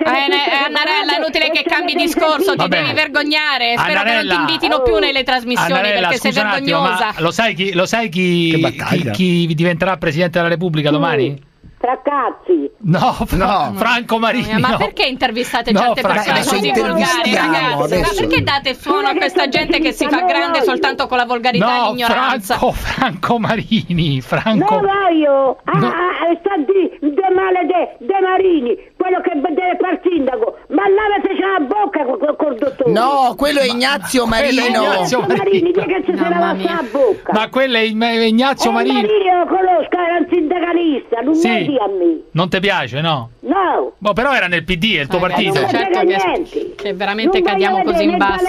S10: è inutile che cambi discorso, ti devi vergognare. Spero che non ti invitino più nelle trasmissioni perché sei vergognosa.
S7: Ma lo sai chi diventerà Presidente della Repubblica domani?
S8: Fraccazzi.
S7: No, Franco Marini.
S10: Ma perché intervistate certe persone così volgari, ragazzi? Ma perché date suono a questa gente che si fa grande soltanto con la volgarità e l'ignoranza?
S7: Franco Marini.
S8: No, voglio. Sta di De Marini, quello che deve far sindaco. Ma lavateci la bocca col dottore.
S2: No, quello è Ignazio Marino.
S8: Che ci la bocca.
S7: Ma quello è Ignazio Marini.
S8: Io lo conosco, era un sindacalista, non mi a me.
S7: Non ti piace, no?
S8: No.
S7: Però era nel PD, è il tuo partito.
S10: Certo che veramente cadiamo così in basso.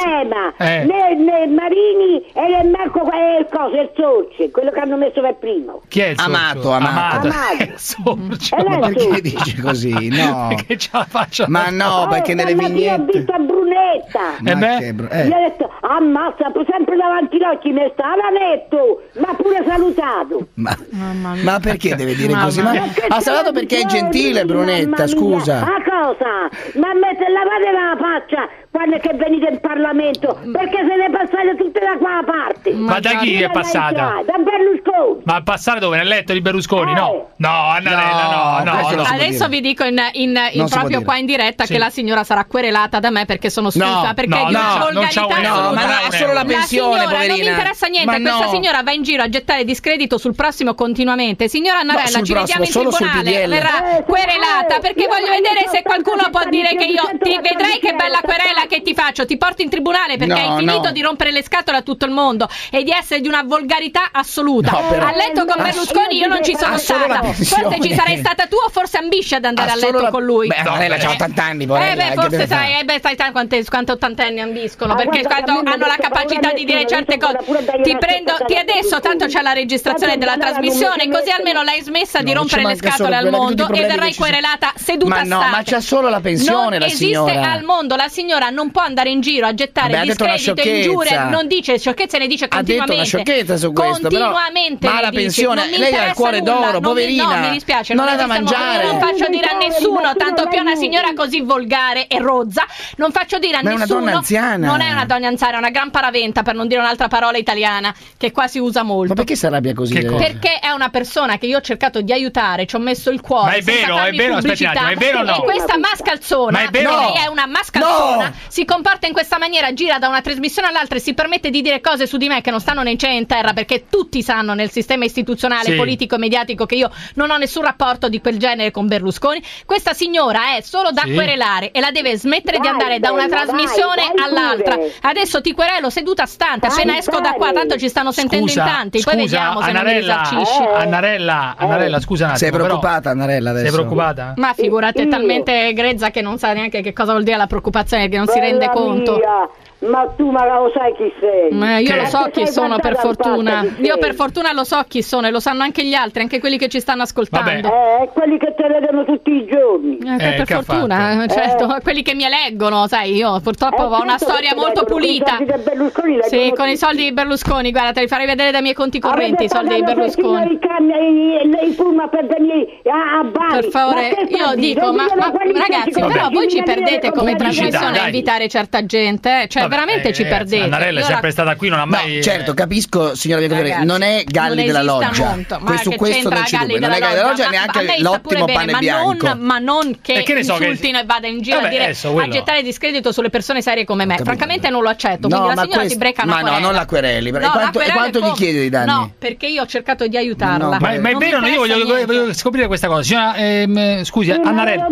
S8: Né Marini e Marco il Sorci, quello che hanno messo per primo.
S7: Chi è il
S2: Amato.
S7: Sorci.
S2: Ma perché dici così? No.
S7: Perché ce la faccia?
S2: Ma no, perché nelle vignette.
S8: Ho visto a Brunetta. Gli ho detto, ammazza, sempre davanti agli occhi mi stava netto, ma pure salutato.
S2: Ma perché deve dire così? Ha salutato perché è gentile, Brunetta, scusa.
S8: Ma cosa? Ma mette lavate la faccia quando è che venite in Parlamento, perché se ne passate tutte da qua parte.
S7: Ma da chi è passata?
S8: Da Berlusconi.
S7: Ma passare dove? Nel letto di Berlusconi? No, Annarella, no.
S10: Adesso vi dico proprio qua in diretta che la signora sarà querelata da me perché sono stufa, perché di una volgarità
S2: ma ha solo la pensione, poverina.
S10: Non mi interessa niente, questa signora va in giro a gettare discredito sul prossimo continuamente. Signora Annarella, ci vediamo in tribunale, verrà querelata, perché voglio vedere se qualcuno può dire che io vedrai che bella querela che ti faccio, ti porto in tribunale perché hai finito di rompere le scatole a tutto il mondo e di essere di una volgarità assoluta. A letto con Berlusconi io non ci sono stata, forse ci sarei stata tu o forse ambisci ad andare a letto con lui.
S2: Lei c'ha 80 anni,
S10: forse sai quante ottantenni ambiscono, perché quando hanno la capacità di dire certe cose ti adesso tanto c'è la registrazione della trasmissione, così almeno l'hai smessa di rompere le scatole al mondo e verrai querelata seduta a stare.
S2: Ma c'ha solo la pensione la signora.
S10: Non esiste al mondo, la signora non può andare in giro a gettare discredito e ingiurie, non dice sciocchezze, ne dice continuamente.
S2: Ha detto una sciocchezza su questo,
S10: continuamente.
S2: Ma la pensione, lei ha il cuore d'oro, poverina.
S10: No, mi dispiace,
S2: non ha da mangiare.
S10: Non faccio dire a nessuno, tanto più una signora così volgare e rozza, non faccio dire a nessuno.
S2: Ma è una donna anziana.
S10: Non è una donna anziana, è una gran paraventa, per non dire un'altra parola italiana che qua si usa molto.
S2: Ma perché si arrabbia così?
S10: Perché è una persona che io ho cercato di aiutare, ci ho messo il cuore.
S7: Ma è vero, aspetti un attimo, è vero o no?
S10: E questa mascalzona, lei è una mascalzona, si comporta in questa maniera, gira da una trasmissione all'altra e si permette di dire cose su di me che non stanno né in cielo né in terra, perché tutti sanno nel sistema istituzionale, politico e mediatico che io non ho nessun rapporto di quel genere con Berlusconi. Questa signora è solo da querelare e la deve smettere di andare da una trasmissione all'altra. Adesso ti querelo seduta stante, appena esco da qua, tanto ci stanno sentendo in tanti, poi vediamo se non mi risarcisci.
S7: Annarella, scusa un attimo.
S2: Sei preoccupata, Annarella, adesso?
S7: Sei preoccupata?
S10: Ma figurati, è talmente grezza che non sa neanche che cosa vuol dire la preoccupazione, che non si rende conto.
S8: Ma tu lo sai chi sei?
S10: Ma io lo so chi sono, per fortuna. Io per fortuna lo so chi sono e lo sanno anche gli altri, anche quelli che ci stanno ascoltando.
S8: Quelli che te vedono tutti i giorni.
S10: Per fortuna, certo, quelli che mi eleggono, sai, io purtroppo ho una storia molto pulita. Sì, con i soldi di Berlusconi, guarda, te li farei vedere dai miei conti correnti, i soldi di Berlusconi.
S8: I pullman per venire a Bari.
S10: Per favore, io dico, ma ragazzi, però voi ci perdete come trasmissione a invitare certa gente, cioè veramente ci perdete.
S7: Annarella è sempre stata qui, non ha mai...
S2: No, certo, capisco, signora Viacofiore, non è Galli della Loggia.
S10: Su questo non ci dubbio, non è Galli della Loggia, neanche l'ottimo pane bianco. Ma non che insultino e vada in giro a dire, a gettare discredito sulle persone serie come me. Francamente non lo accetto, quindi la signora si breca una querela.
S2: Ma no, non la quereli. E quanto gli chiede di danni?
S10: No, perché io ho cercato di aiutarla.
S7: Ma è vero, io voglio scoprire questa cosa. Signora, scusi, Annarella.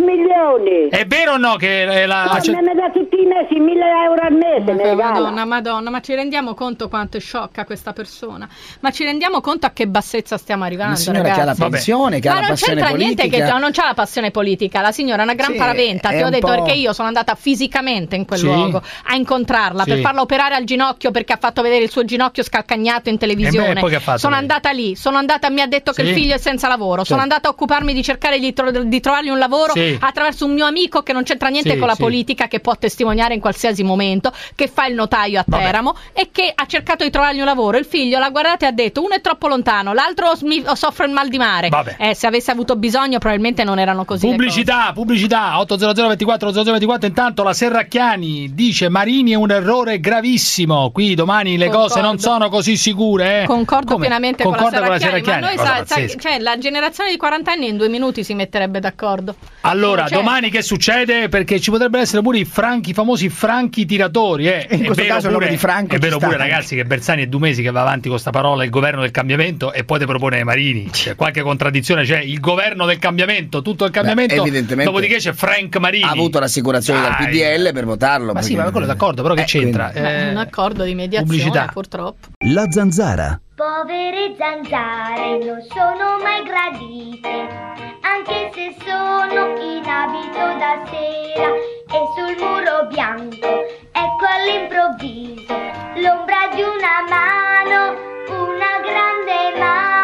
S7: È vero o no che
S8: me ne dà tutti i mesi 1.000 euro al mese?
S10: Madonna, ma ci rendiamo conto quanto è sciocca questa persona? Ma ci rendiamo conto a che bassezza stiamo arrivando?
S2: La signora che ha la pensione, che ha la passione politica.
S10: Niente non c'ha la passione politica, la signora è una gran paraventa. Ti ho detto perché io sono andata fisicamente in quel luogo a incontrarla per farla operare al ginocchio, perché ha fatto vedere il suo ginocchio scalcagnato in televisione. Sono andata lì, mi ha detto che il figlio è senza lavoro, sono andata a occuparmi di cercare di trovargli un lavoro attraverso un mio amico che non c'entra niente con la politica, che può testimoniare in qualsiasi momento, che fa il notaio a Teramo e che ha cercato di trovargli un lavoro. Il figlio l'ha guardato e ha detto: uno è troppo lontano, l'altro soffre il mal di mare. Se avesse avuto bisogno probabilmente non erano così.
S7: Pubblicità 800 24 0024. Intanto la Serracchiani dice: Marini è un errore gravissimo, qui domani le cose non sono così sicure.
S10: Concordo pienamente con la Serracchiani, ma noi cioè, la generazione di 40 anni in 2 minuti si metterebbe d'accordo.
S7: Allora domani che succede? Perché ci potrebbero essere pure i famosi franchi tiratori.
S2: In questo caso il nome di Franco
S7: è vero pure, ragazzi, che Bersani è 2 mesi che va avanti con sta parola, il governo del cambiamento, e poi te propone Marini. C'è qualche contraddizione, c'è il governo del cambiamento, tutto il cambiamento, dopodiché c'è Frank Marini.
S2: Ha avuto l'assicurazione dal PDL per votarlo.
S7: Ma sì, ma quello è d'accordo, però che c'entra?
S10: Un accordo di mediazione, purtroppo.
S11: La Zanzara.
S12: Povere zanzare non sono mai gradite, anche se sono in abito da sera e sul muro bianco, ecco all'improvviso l'ombra di una mano, una grande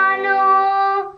S12: mano,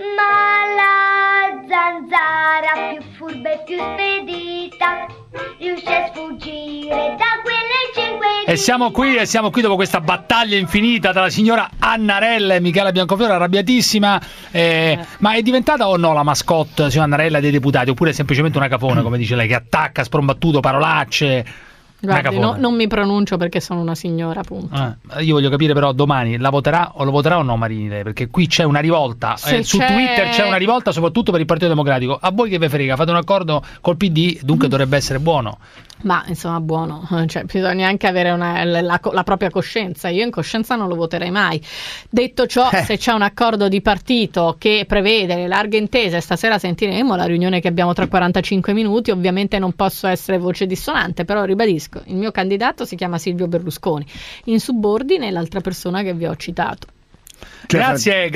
S12: ma la zanzara più furba e più spedita riuscì a sfuggire da quelle 5 dita.
S7: E siamo qui dopo questa battaglia infinita tra la signora Annarella e Michela Biancofiore, arrabbiatissima. Ma è diventata o no la mascotte, signora Annarella, dei deputati, oppure è semplicemente una cafona, come dice lei, che attacca sprombattuto, parolacce?
S10: Guardi, non mi pronuncio perché sono una signora, appunto.
S7: Io voglio capire però domani la voterà o no Marini, perché qui c'è una rivolta, su Twitter c'è una rivolta soprattutto per il Partito Democratico. A voi che ve frega, fate un accordo col PD, dunque dovrebbe essere buono.
S10: Ma insomma buono, cioè bisogna anche avere la propria coscienza. Io in coscienza non lo voterei mai. Detto ciò, se c'è un accordo di partito che prevede le larghe intese, stasera sentiremo la riunione che abbiamo tra 45 minuti, ovviamente non posso essere voce dissonante, però ribadisco, il mio candidato si chiama Silvio Berlusconi, in subordine l'altra persona che vi ho citato.
S7: Grazie,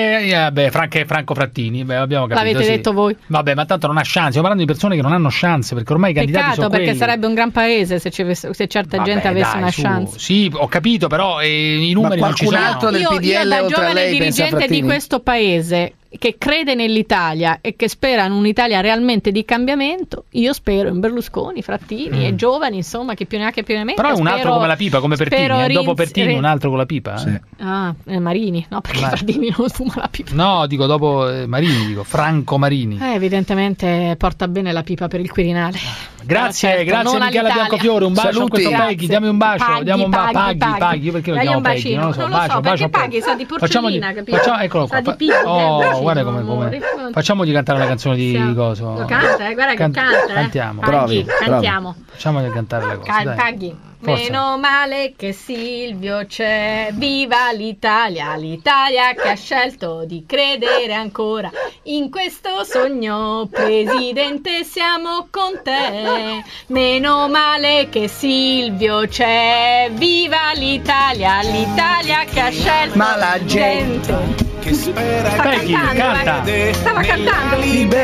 S7: Franco Frattini, abbiamo capito.
S10: L'avete detto voi.
S7: Vabbè, ma tanto non ha chance, stiamo parlando di persone che non hanno chance, perché ormai i candidati sono quelli.
S10: Perché sarebbe un gran paese se certa gente avesse una chance.
S7: Sì, ho capito, però i numeri non ci sono.
S2: Altro del PDL,
S10: io da giovane dirigente di questo paese che crede nell'Italia e che spera in un'Italia realmente di cambiamento, io spero in Berlusconi, Frattini e giovani, insomma, che più ne ha che più ne metta.
S7: Però un altro come la pipa, come Pertini, dopo Pertini un altro con la pipa.
S2: Sì.
S10: Marini, no, perché Frattini non fuma la pipa.
S7: No, dico dopo Marini, Franco Marini.
S10: Evidentemente porta bene la pipa per il Quirinale.
S7: Grazie Michela Biancofiore, un bacio a questo Peggy, diamo un bacio, diamo un bacio, paghi, io perché lo chiamo Peggy? Non lo so,
S10: bacio, Paghi sa di porcellina, capito?
S7: Eccolo qua. Guarda come. Facciamogli cantare la canzone di coso.
S10: Lo canta, guarda che canta.
S7: Cantiamo.
S10: Cantiamo.
S7: Facciamogli cantare la cosa.
S10: Paghi. Meno male che Silvio c'è, viva l'Italia, l'Italia che ha scelto di credere ancora in questo sogno, Presidente siamo con te. Meno male che Silvio c'è, viva l'Italia, l'Italia che ha scelto.
S2: Ma la gente
S7: che spera
S10: stava cantando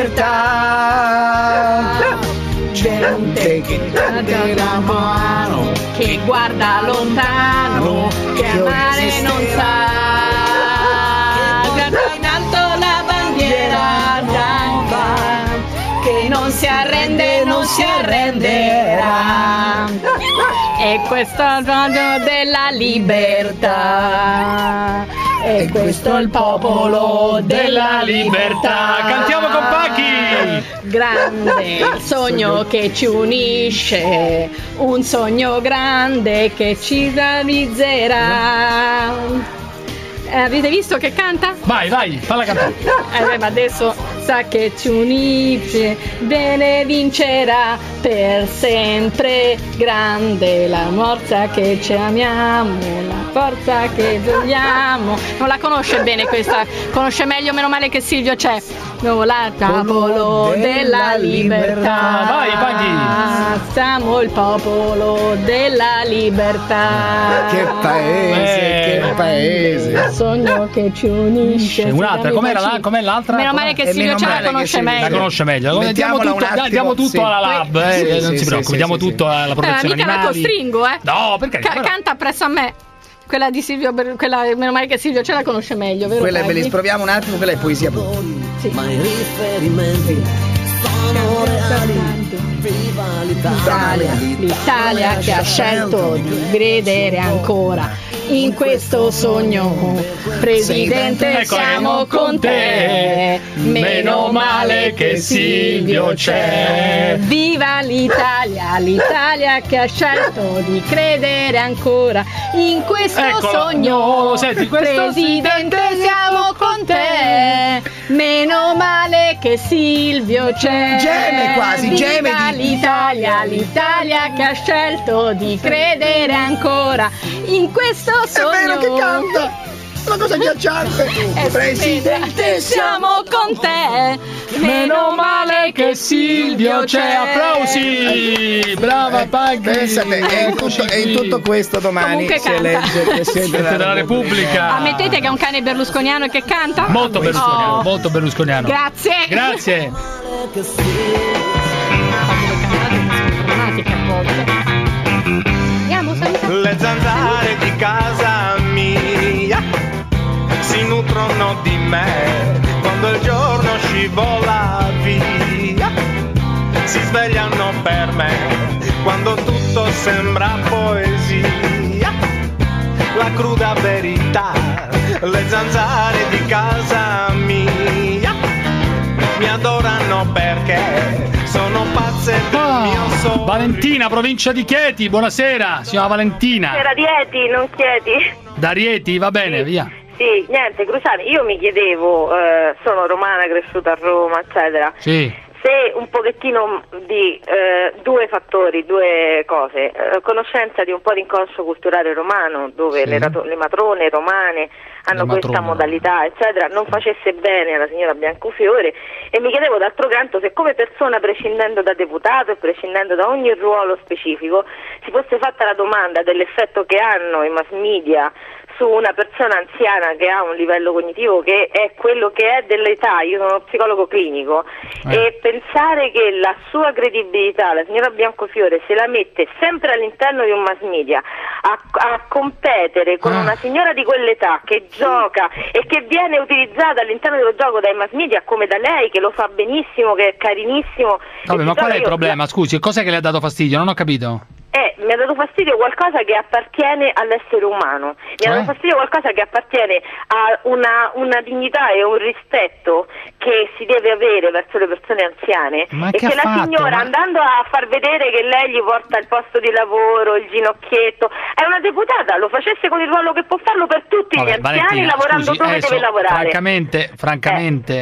S2: libertà. Gente che tende la mano,
S10: che guarda lontano, che amare non sa, guarda in alto la bandiera bianca, che non si arrende, non si arrenderà. E questo è il giorno della libertà. E questo è il popolo della libertà.
S7: Cantiamo con Pachi.
S10: Grande sogno che ci unisce, un sogno grande che ci realizzerà. Avete visto che canta?
S7: Vai, falla cantare.
S10: Ma adesso sa che ci unisce, bene vincerà per sempre. Grande la forza che ci amiamo, la forza che vogliamo. Non la conosce bene questa, conosce meglio Meno male che Silvio c'è. La popolo della libertà.
S7: Vai, Paghi.
S10: Siamo il popolo della libertà.
S2: Che paese.
S10: Sogno che ci unisce.
S7: Un'altra, com'è l'altra?
S10: Meno male che Silvio ce la conosce meglio.
S7: La conosce meglio. Diamo tutto alla Lab, non si preoccupi, diamo tutto alla protezione
S10: animali. Mica la costringo,
S7: No, perché?
S10: Canta presso a me. Quella di Silvio, quella Meno male che Silvio ce la conosce meglio, vero?
S2: Quella bellissima, proviamo un attimo, quella è poesia pura.
S10: Sì.
S18: Ma i riferimenti sono reali. Viva l'Italia,
S10: l'Italia che ha scelto di credere ancora in questo sogno. Presidente siamo con te, meno male che Silvio c'è. Viva l'Italia, l'Italia che ha scelto di credere ancora in questo sogno.
S7: Senti,
S10: Presidente siamo con te, meno male che Silvio c'è.
S2: Geme quasi,
S10: geme l'Italia, l'Italia che ha scelto di credere ancora in questo sogno.
S2: È vero che canta, una cosa agghiacciante.
S10: Presidente siamo con te, meno male che Silvio c'è.
S7: Applausi, brava Paghi.
S2: Pensate, è in tutto questo domani si elegge il Presidente della Repubblica.
S10: Ammettete che è un cane berlusconiano e che canta?
S7: Molto berlusconiano, molto berlusconiano.
S10: Grazie.
S18: Le zanzare di casa mia si nutrono di me quando il giorno scivola via, si svegliano per me quando tutto sembra poesia, la cruda verità. Le zanzare di casa mia mi adorano perché sono pazze del mio sogno.
S7: Valentina, provincia di Chieti, buonasera, signora Valentina.
S22: Era di Rieti, non Chieti.
S7: Da Rieti, va bene, via.
S22: Sì, niente, Cruciani, io mi chiedevo, sono romana, cresciuta a Roma, eccetera.
S7: Sì.
S22: Se un pochettino di due fattori, due cose, conoscenza di un po' di inconscio culturale romano, dove le matrone romane hanno questa modalità, eccetera, non facesse bene alla signora Biancofiore, e mi chiedevo d'altro canto se come persona, prescindendo da deputato e prescindendo da ogni ruolo specifico, si fosse fatta la domanda dell'effetto che hanno i mass media su una persona anziana che ha un livello cognitivo che è quello che è dell'età. Io sono psicologo clinico e pensare che la sua credibilità, la signora Biancofiore, se la mette sempre all'interno di un mass media a competere con una signora di quell'età che gioca e che viene utilizzata all'interno dello gioco dai mass media come da lei, che lo fa benissimo, che è carinissimo.
S7: Vabbè, ma qual è il problema? Scusi, cos'è che le ha dato fastidio? Non ho capito.
S22: Mi ha dato fastidio qualcosa che appartiene all'essere umano, mi ha dato fastidio qualcosa che appartiene a una dignità e un rispetto che si deve avere verso le persone anziane, e che la signora, andando a far vedere che lei gli porta il posto di lavoro, il ginocchietto, è una deputata, lo facesse con il ruolo che può farlo per tutti gli anziani, Valentina, lavorando dove deve lavorare.
S7: Francamente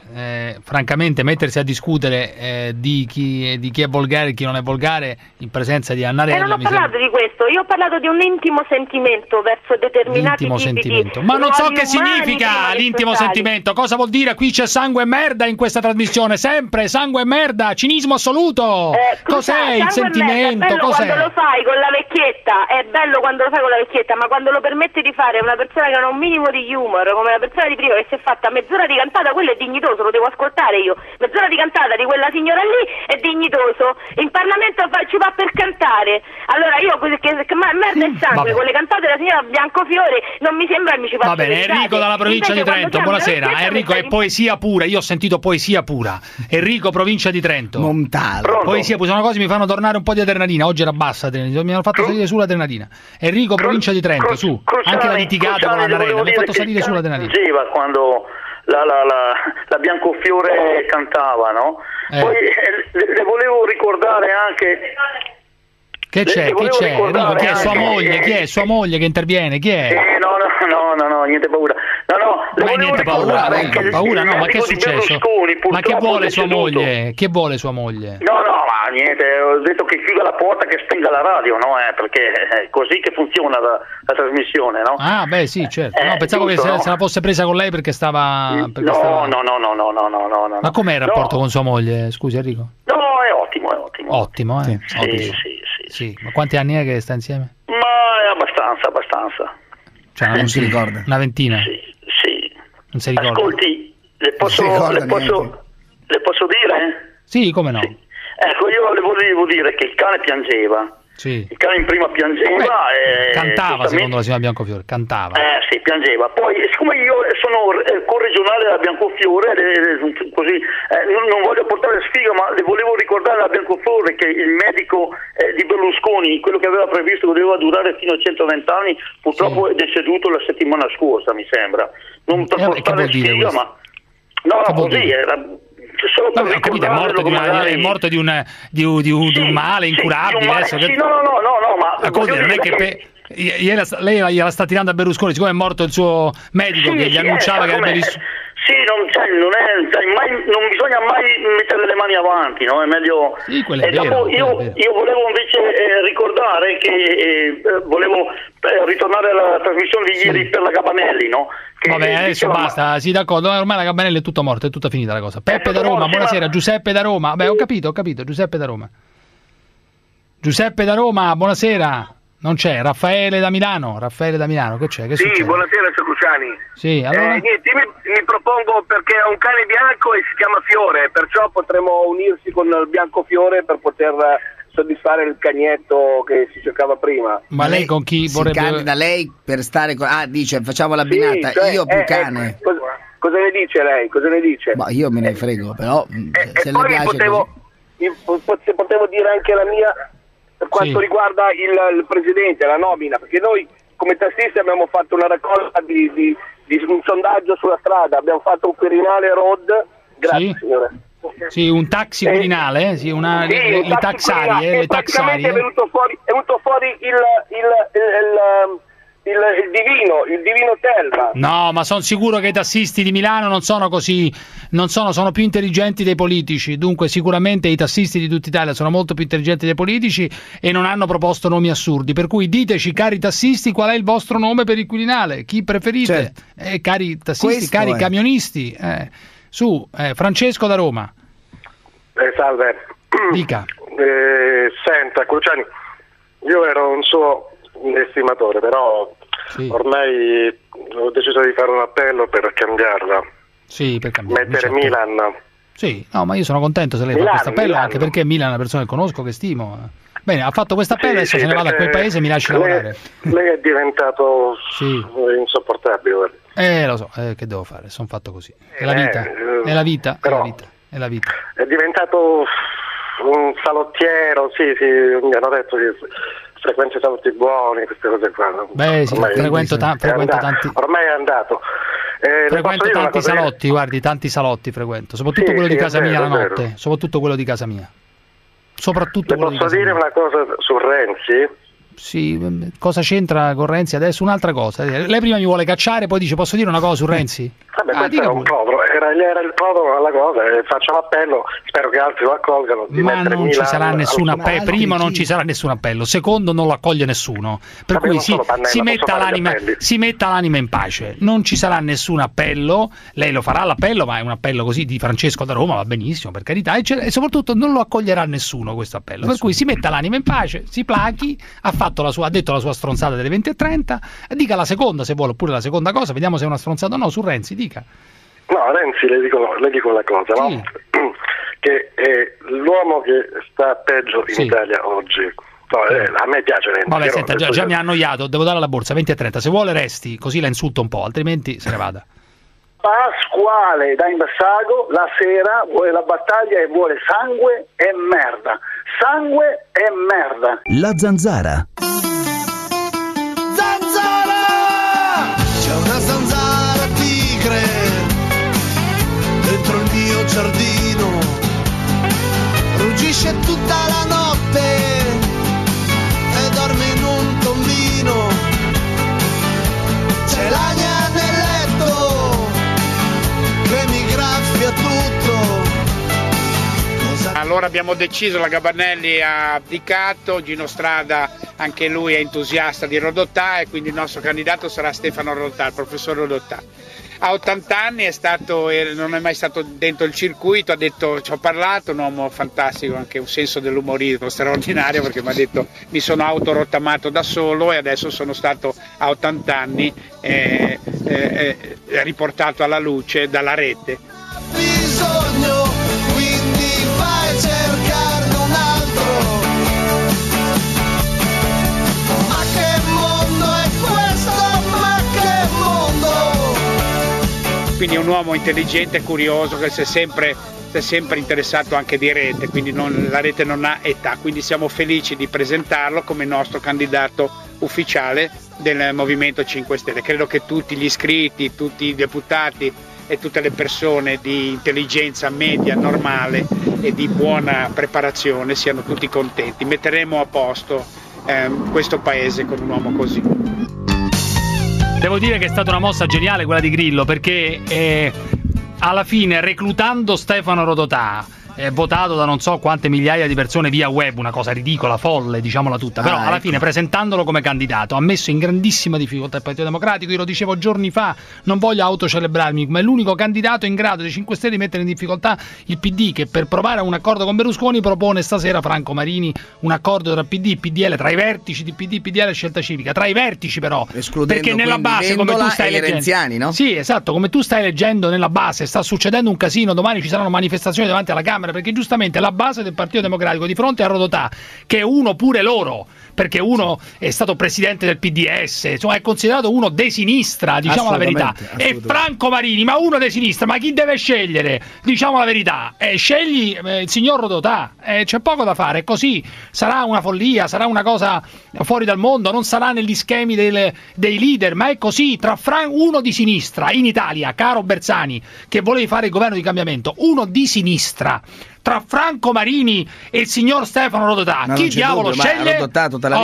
S7: francamente mettersi a discutere di chi è volgare e chi non è volgare in presenza di Annarella.
S22: Non ho parlato di questo, io ho parlato di un intimo sentimento verso determinati tipi
S7: ma non so che significa l'intimo sentimento, cosa vuol dire? Qui c'è sangue e merda in questa trasmissione, sempre sangue e merda, cinismo assoluto. Cos'è il sentimento?
S22: È bello quando lo fai con la vecchietta, è bello quando lo fai con la vecchietta, ma quando lo permetti di fare una persona che non ha un minimo di humor, come la persona di prima che si è fatta mezz'ora di cantata, quello è dignitoso, lo devo ascoltare io. Mezz'ora di cantata di quella signora lì è dignitoso. In Parlamento ci va per cantare. Allora io merda e sangue con le cantate della signora Biancofiore non mi sembra che mi ci faccia.
S7: Va bene, Enrico dalla provincia di Trento, buonasera. Enrico, è poesia pura, io ho sentito poesia pura. Enrico, provincia di Trento.
S2: Montale.
S7: Poesia pura, sono cose che mi fanno tornare un po' di adrenalina. Oggi era bassa l'adrenalina, mi hanno fatto salire sull'adrenalina. Enrico, provincia di Trento, su. Anche la litigata con Annarella mi ha fatto salire sull'adrenalina.
S11: Quando la Biancofiore cantava, no? Poi le volevo ricordare anche.
S7: Che c'è? Enrico, chi è sua moglie? Chi è sua moglie che interviene? Chi è?
S11: No, niente paura.
S7: Ma niente paura, no, ma che è successo? Ma che vuole sua moglie? Che vuole sua moglie?
S11: No, ma niente, ho detto che chiuda la porta, che spenga la radio, no? Perché è così che funziona la trasmissione, no?
S7: Ah, beh, sì, certo. No, pensavo giusto, che se la fosse presa con lei perché stava...
S11: No.
S7: Ma com'è il rapporto con sua moglie? Scusi, Enrico.
S11: No, è ottimo.
S7: Ottimo, eh? Sì. Ma quanti anni è che sta insieme?
S11: Ma è abbastanza.
S7: Cioè, non si ricorda? Una ventina?
S11: Sì.
S7: Non si ricorda?
S11: Ascolti, le posso dire?
S7: Sì, come no?
S11: Sì. Ecco, io le volevo dire che il cane piangeva.
S7: Sì.
S11: Il cane in prima piangeva e
S7: cantava, secondo la signora Biancofiore, cantava.
S11: Sì, piangeva. Poi, siccome io sono corregionale della Biancofiore, così non voglio portare sfiga, ma le volevo ricordare alla Biancofiore che il medico di Berlusconi, quello che aveva previsto che doveva durare fino a 120 anni, purtroppo è deceduto la settimana scorsa, mi sembra. Non per portare sfiga, ma così era.
S7: No, ho capito, è morto di un male incurabile.
S11: No, ma
S7: non è che lei gliela sta tirando a Berlusconi, siccome è morto il suo medico che gli annunciava che avrebbe vissuto.
S11: Sì, non bisogna mai mettere le mani avanti, no? È meglio.
S7: Sì, quello è vero,
S11: io volevo invece ricordare che volevo ritornare alla trasmissione di ieri per la Gabanelli, no?
S7: Vabbè, adesso basta, sì, d'accordo, ormai la Gabanelli è tutto morto, è tutta finita la cosa. Peppe da Roma, buonasera, Giuseppe da Roma. Beh, ho capito, Giuseppe da Roma. Giuseppe da Roma, buonasera. Non c'è, Raffaele da Milano, che c'è? Che succede?
S24: Buonasera, signor Cruciani.
S7: Sì, allora?
S24: Niente, mi propongo, perché è un cane bianco e si chiama Fiore, perciò potremo unirsi con il Biancofiore per poter soddisfare il cagnetto che si cercava prima.
S7: Ma lei con chi vorrebbe...
S2: Si candida lei per stare con... dice, facciamo l'abbinata, io più cane.
S24: Cosa ne dice lei?
S2: Ma io me ne frego, però se le piace
S24: potevo dire anche la mia... Per quanto riguarda il presidente, la nomina, perché noi come tassisti abbiamo fatto una raccolta di un sondaggio sulla strada, abbiamo fatto un Quirinale Road, grazie signore.
S7: Sì, un taxi Quirinale, le taxarie.
S24: Praticamente è venuto fuori il divino Telma.
S7: No, ma sono sicuro che i tassisti di Milano non sono così, sono più intelligenti dei politici, dunque sicuramente i tassisti di tutta Italia sono molto più intelligenti dei politici e non hanno proposto nomi assurdi, per cui diteci, cari tassisti, qual è il vostro nome per il Quirinale, chi preferite? Certo. Cari tassisti, cari camionisti, Francesco da Roma.
S13: Salve.
S7: Dica.
S13: Senta, Cruciani, io ero un suo estimatore, però ormai ho deciso di fare un appello per cambiarla.
S7: Sì, per cambiare.
S13: Mettere Milan.
S7: Sì, no, ma io sono contento se lei fa questo appello, anche perché Milan è una persona che conosco, che stimo. Bene, ha fatto questo appello, adesso se ne vada a quel paese e mi lasci lavorare.
S13: Lei è diventato insopportabile.
S7: Lo so, che devo fare? Sono fatto così. È la vita, è la vita,
S13: però,
S7: è la vita.
S13: È diventato un salottiero, sì, mi hanno detto che frequenta salotti buoni, queste cose qua.
S7: Beh, sì, frequento tanti.
S13: Ormai è andato.
S7: Frequento tanti salotti, guardi, tanti salotti frequento, soprattutto quello di casa mia la notte, soprattutto quello di casa mia. Soprattutto quello di casa mia.
S13: Posso dire una cosa su Renzi?
S7: Sì, cosa c'entra con Renzi adesso? Un'altra cosa. Lei prima mi vuole cacciare, poi dice posso dire una cosa su Renzi?
S13: Vabbè, questo era un prodromo, era il prodromo alla cosa, faccio l'appello, spero che altri lo accolgano.
S7: Ma non ci sarà nessun appello. Primo, non ci sarà nessun appello. Secondo, non lo accoglie nessuno. Per cui si metta l'anima in pace. Non ci sarà nessun appello. Lei lo farà l'appello, ma è un appello così di Francesco da Roma, va benissimo, per carità, e soprattutto non lo accoglierà nessuno questo appello. Per cui si metta l'anima in pace, si plachi, ha detto la sua stronzata delle 20:30, dica la seconda se vuole, oppure la seconda cosa, vediamo se è una stronzata o no. Su Renzi dica.
S13: No, Renzi le dico una cosa, sì. No? Che è l'uomo che sta peggio in Italia oggi. No, a me piace Renzi.
S7: Vabbè, senta, già mi ha annoiato, devo dare la borsa 20:30, se vuole resti, così la insulto un po', altrimenti se ne vada.
S3: Pasquale da Imbassago la sera vuole la battaglia e vuole sangue e merda. Sangue e merda.
S15: La Zanzara.
S18: Zanzara! C'è una zanzara tigre dentro il mio giardino. Ruggisce tutta la notte e dorme in un tombino. C'è l'agna nel letto che mi graffia tutto.
S16: Allora abbiamo deciso, la Gabanelli ha abdicato, Gino Strada anche lui è entusiasta di Rodotà e quindi il nostro candidato sarà Stefano Rodotà, il professor Rodotà. Ha 80 anni, non è mai stato dentro il circuito, ha detto ci ho parlato, un uomo fantastico, anche un senso dell'umorismo straordinario, perché mi ha detto mi sono autorottamato da solo e adesso sono stato a 80 anni riportato alla luce dalla rete.
S18: Bisogno, quindi vai a cercarne un altro. Ma che mondo è questo? Ma che mondo?
S16: Quindi è un uomo intelligente, curioso, che si è sempre interessato anche di rete, quindi la rete non ha età, quindi siamo felici di presentarlo come nostro candidato ufficiale del Movimento 5 Stelle. Credo che tutti gli iscritti, tutti i deputati e tutte le persone di intelligenza media, normale e di buona preparazione siano tutti contenti. Metteremo a posto questo paese con un uomo così.
S7: Devo dire che è stata una mossa geniale quella di Grillo, perché alla fine, reclutando Stefano Rodotà, votato da non so quante migliaia di persone via web, una cosa ridicola, folle, diciamola tutta, però alla fine presentandolo come candidato ha messo in grandissima difficoltà il Partito Democratico. Io lo dicevo giorni fa, non voglio autocelebrarmi, ma è l'unico candidato in grado dei 5 Stelle di mettere in difficoltà il PD, che per provare un accordo con Berlusconi propone stasera Franco Marini un accordo tra PD e PDL, tra i vertici di PD, PDL e Scelta Civica, tra i vertici però, perché nella base, come tu stai leggendo, renziani, no? Sì, esatto, come tu stai leggendo nella base sta succedendo un casino, domani ci saranno manifestazioni davanti alla Camera, perché giustamente la base del Partito Democratico di fronte a Rodotà, che è uno pure loro, perché uno è stato presidente del PDS, insomma è considerato uno de sinistra, diciamo la verità, e Franco Marini, ma uno de sinistra, ma chi deve scegliere? Diciamo la verità, scegli il signor Rodotà, c'è poco da fare, è così, sarà una follia, sarà una cosa fuori dal mondo, non sarà negli schemi dei leader, ma è così, tra uno di sinistra in Italia, caro Bersani, che volevi fare il governo di cambiamento, uno di sinistra, tra Franco Marini e il signor Stefano Rodotà, chi diavolo sceglie?
S2: Rodotà tutta la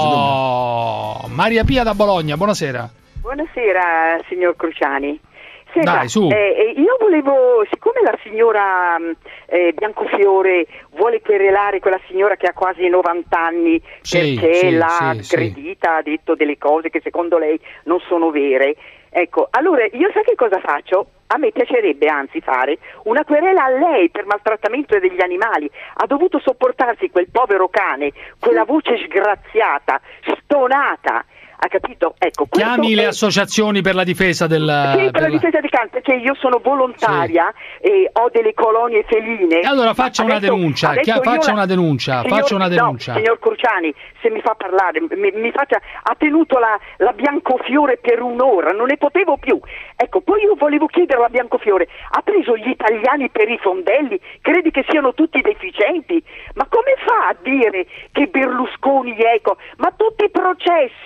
S2: vita,
S7: Maria Pia da Bologna, buonasera.
S20: Buonasera signor Cruciani. Senta,
S7: dai, su.
S20: Io volevo, siccome la signora Biancofiore vuole querelare quella signora che ha quasi 90 anni perché l'ha aggredita, ha detto delle cose che secondo lei non sono vere, ecco, allora io sai che cosa faccio? A me piacerebbe anzi fare una querela a lei per maltrattamento degli animali. Ha dovuto sopportarsi quel povero cane, quella voce sgraziata, stonata. Ha capito? Ecco,
S7: chiami le associazioni per la difesa del
S20: la difesa dei cani, perché io sono volontaria e ho delle colonie feline.
S7: E allora faccia una denuncia, faccia una denuncia.
S20: No, signor Cruciani, se mi fa parlare, ha tenuto la Biancofiore per un'ora, non ne potevo più. Ecco, poi io volevo chiedere alla Biancofiore, ha preso gli italiani per i fondelli? Credi che siano tutti deficienti? Ma come fa a dire che Berlusconi ma tutti i processi,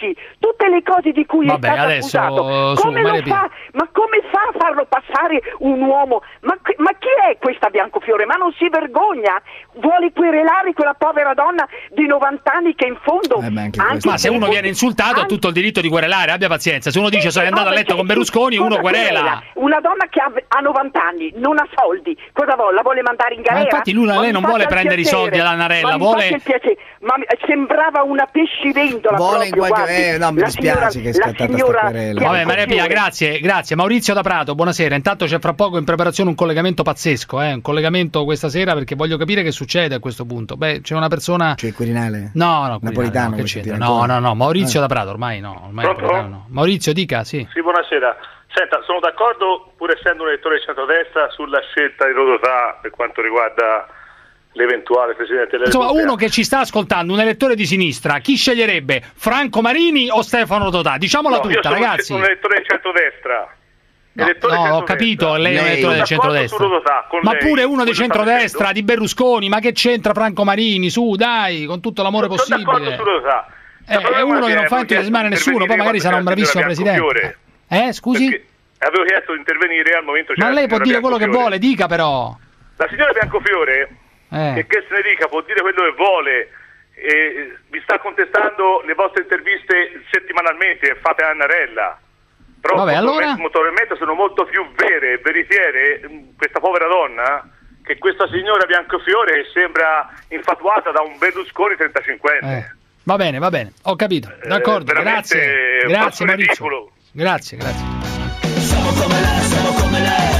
S20: tutte le cose di cui
S7: Vabbè,
S20: è stato
S7: adesso,
S20: accusato, come lo fa? Ma come fa a farlo passare un uomo? Ma chi è questa Biancofiore? Ma non si vergogna? Vuole querelare quella povera donna di 90 anni che in fondo...
S7: Ma se uno viene insultato ha tutto il diritto di querelare, abbia pazienza. Se uno dice sono andato a letto con Berlusconi, uno querela.
S20: Una donna che ha 90 anni, non ha soldi, cosa vuole? La vuole mandare in galera?
S7: Ma infatti lei non vuole prendere i soldi alla Narella, vuole...
S20: Ma sembrava una pesciventola proprio, guardi.
S2: No, mi dispiace che è scattata sta querela.
S7: Vabbè, Maria Pia, grazie. Maurizio da Prato, buonasera. Intanto c'è fra poco in preparazione un collegamento pazzesco, un collegamento questa sera, perché voglio capire che succede a questo punto. Beh, c'è una persona...
S2: C'è il Quirinale?
S7: No,
S2: Napolitano,
S7: che c'entra? No, Maurizio da Prato, ormai no. Maurizio, dica, sì.
S6: Sì, buonasera. Senta, sono d'accordo, pur essendo un elettore di centrodestra, sulla scelta di Rodotà per quanto riguarda l'eventuale Presidente della Repubblica.
S7: Insomma, uno che ci sta ascoltando, un elettore di sinistra, chi sceglierebbe? Franco Marini o Stefano Rodotà? Diciamola tutta, ragazzi.
S6: Io sono un elettore di centrodestra.
S7: Ho capito, lei è un elettore del centrodestra. Ma pure uno di centrodestra, di Berlusconi, ma che c'entra Franco Marini? Su, dai, con tutto l'amore possibile. È uno che non fa entusiasmare nessuno, poi magari sarà un bravissimo presidente. Scusi?
S6: Avevo chiesto di intervenire al momento.
S7: Ma lei può dire quello che vuole, dica però.
S6: La signora Biancofiore, che se ne dica, può dire quello che vuole. Vi sta contestando le vostre interviste settimanalmente, fate a Annarella. Però probabilmente sono molto più vere, veritiere, questa povera donna, che questa signora Biancofiore che sembra infatuata da un Berlusconi 35enne.
S7: Va bene, ho capito, d'accordo, grazie Maurizio. Grazie.
S18: Siamo come lei,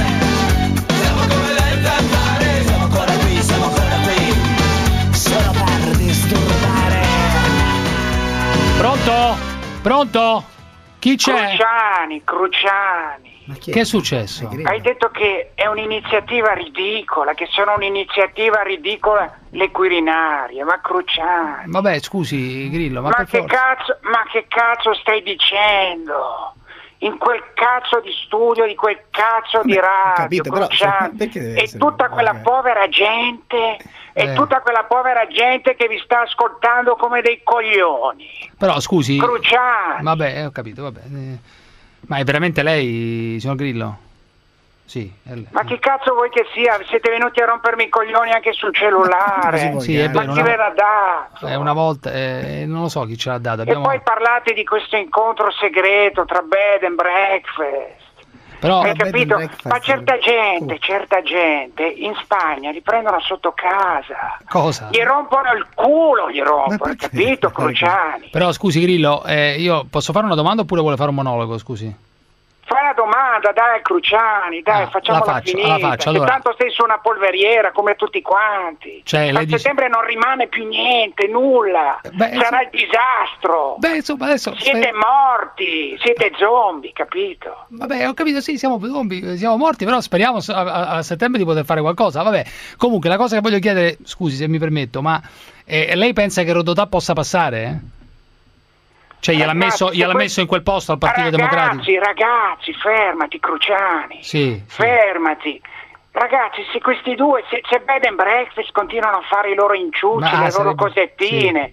S18: cantare, siamo ancora qui, solo per disturbare.
S7: Pronto? Chi c'è?
S15: Cruciani.
S7: Che è successo?
S15: Hai detto che è un'iniziativa ridicola, che sono un'iniziativa ridicola le Quirinarie, ma Cruciani.
S7: Vabbè, scusi, Grillo, ma
S15: che cazzo stai dicendo? In quel cazzo di studio, di quel cazzo di radio, Cruciani, e tutta quella povera gente, tutta quella povera gente che vi sta ascoltando come dei coglioni.
S7: Però scusi,
S15: Cruciani.
S7: Vabbè, ho capito, vabbè. Ma è veramente lei, signor Grillo? Sì.
S15: Ma che cazzo vuoi che sia? Siete venuti a rompermi i coglioni anche sul cellulare.
S7: Sì, è vero.
S15: Ma chi ve l'ha dato?
S7: Una volta, non lo so chi ce l'ha dato.
S15: E poi parlate di questo incontro segreto tra bed and breakfast.
S7: Però,
S15: hai capito? Ma certa gente in Spagna li prendono sotto casa.
S7: Cosa?
S15: Gli rompono il culo, hai capito, Cruciani?
S7: Però scusi Grillo, io posso fare una domanda oppure vuole fare un monologo, scusi?
S15: Fai una domanda, dai Cruciani, dai, facciamola finita.
S7: Allora.
S15: Tanto sei su una polveriera come tutti quanti. A settembre non rimane più niente, nulla. Sarà il disastro.
S7: Adesso
S15: siete morti, siete zombie, capito?
S7: Vabbè, ho capito, sì, siamo zombie, siamo morti, però speriamo a settembre di poter fare qualcosa. Vabbè, comunque la cosa che voglio chiedere, scusi se mi permetto, ma lei pensa che Rodotà possa passare? Cioè gliel'ha messo in quel posto al Partito Democratico?
S15: Ragazzi, fermati Cruciani, fermati. Ragazzi, se questi due, se bed and breakfast continuano a fare i loro inciucci, le loro cosettine,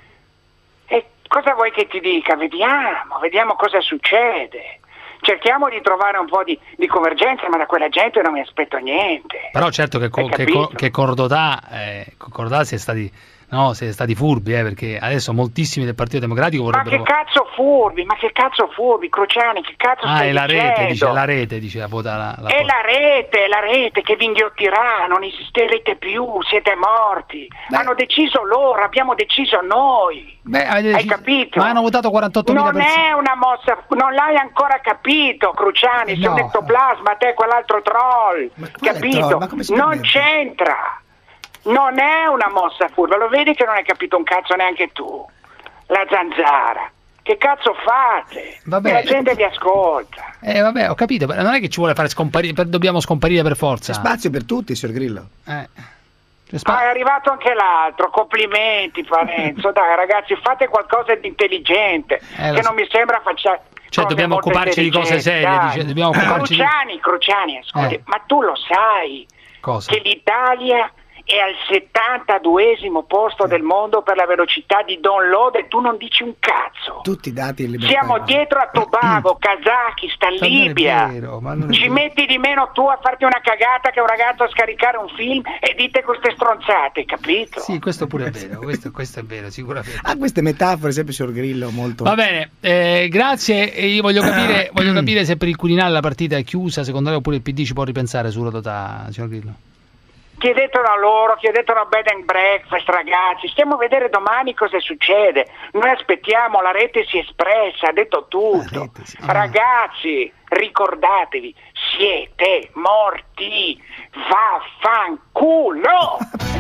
S15: e cosa vuoi che ti dica? Vediamo cosa succede. Cerchiamo di trovare un po' di convergenza, ma da quella gente non mi aspetto niente.
S7: Però certo che con Rodotà si è stati furbi, perché adesso moltissimi del Partito Democratico vorrebbero...
S15: Ma che cazzo furbi, Cruciani, che cazzo stai dicendo?
S7: La rete dice a votare la
S15: la rete che vi inghiottirà, non esisterete più, siete morti. Hanno deciso loro, abbiamo deciso noi. Hai capito?
S7: Ma hanno votato 48.000 persone.
S15: Non è una mossa, non l'hai ancora capito, Cruciani, sei un ectoplasma, te quell'altro troll, capito? Non c'entra. Non è una mossa furba, lo vedi che non hai capito un cazzo neanche tu. La Zanzara. Che cazzo fate? La gente vi ascolta.
S7: Vabbè, ho capito, però non è che ci vuole fare scomparire, dobbiamo scomparire per forza.
S2: C'è spazio per tutti, signor Grillo.
S15: È arrivato anche l'altro, complimenti Parenzo. Dai ragazzi, fate qualcosa di intelligente, che non mi sembra faccia...
S7: Cioè dobbiamo occuparci di cose serie, dobbiamo occuparci
S15: Cruciani, ascolti, ma tu lo sai che l'Italia è al 72esimo posto del mondo per la velocità di download e tu non dici un cazzo.
S2: Tutti i dati
S15: siamo dietro a Tobago, Kazakistan, Libia. Ci metti di meno tu a farti una cagata che un ragazzo a scaricare un film e dite queste stronzate, capito?
S7: Sì, questo pure è vero, questo è vero, sicuramente.
S2: Queste metafore sempre signor Grillo molto.
S7: Va bene, grazie. Io voglio capire se per il Quirinale la partita è chiusa, secondo lei, oppure il PD ci può ripensare su Rodotà, signor Grillo?
S15: Chiedetelo a loro, chiedetelo a Bed and Breakfast, ragazzi, stiamo a vedere domani cosa succede. Noi aspettiamo, la rete si è espressa, ha detto tutto. Ragazzi, ricordatevi, siete morti, vaffanculo!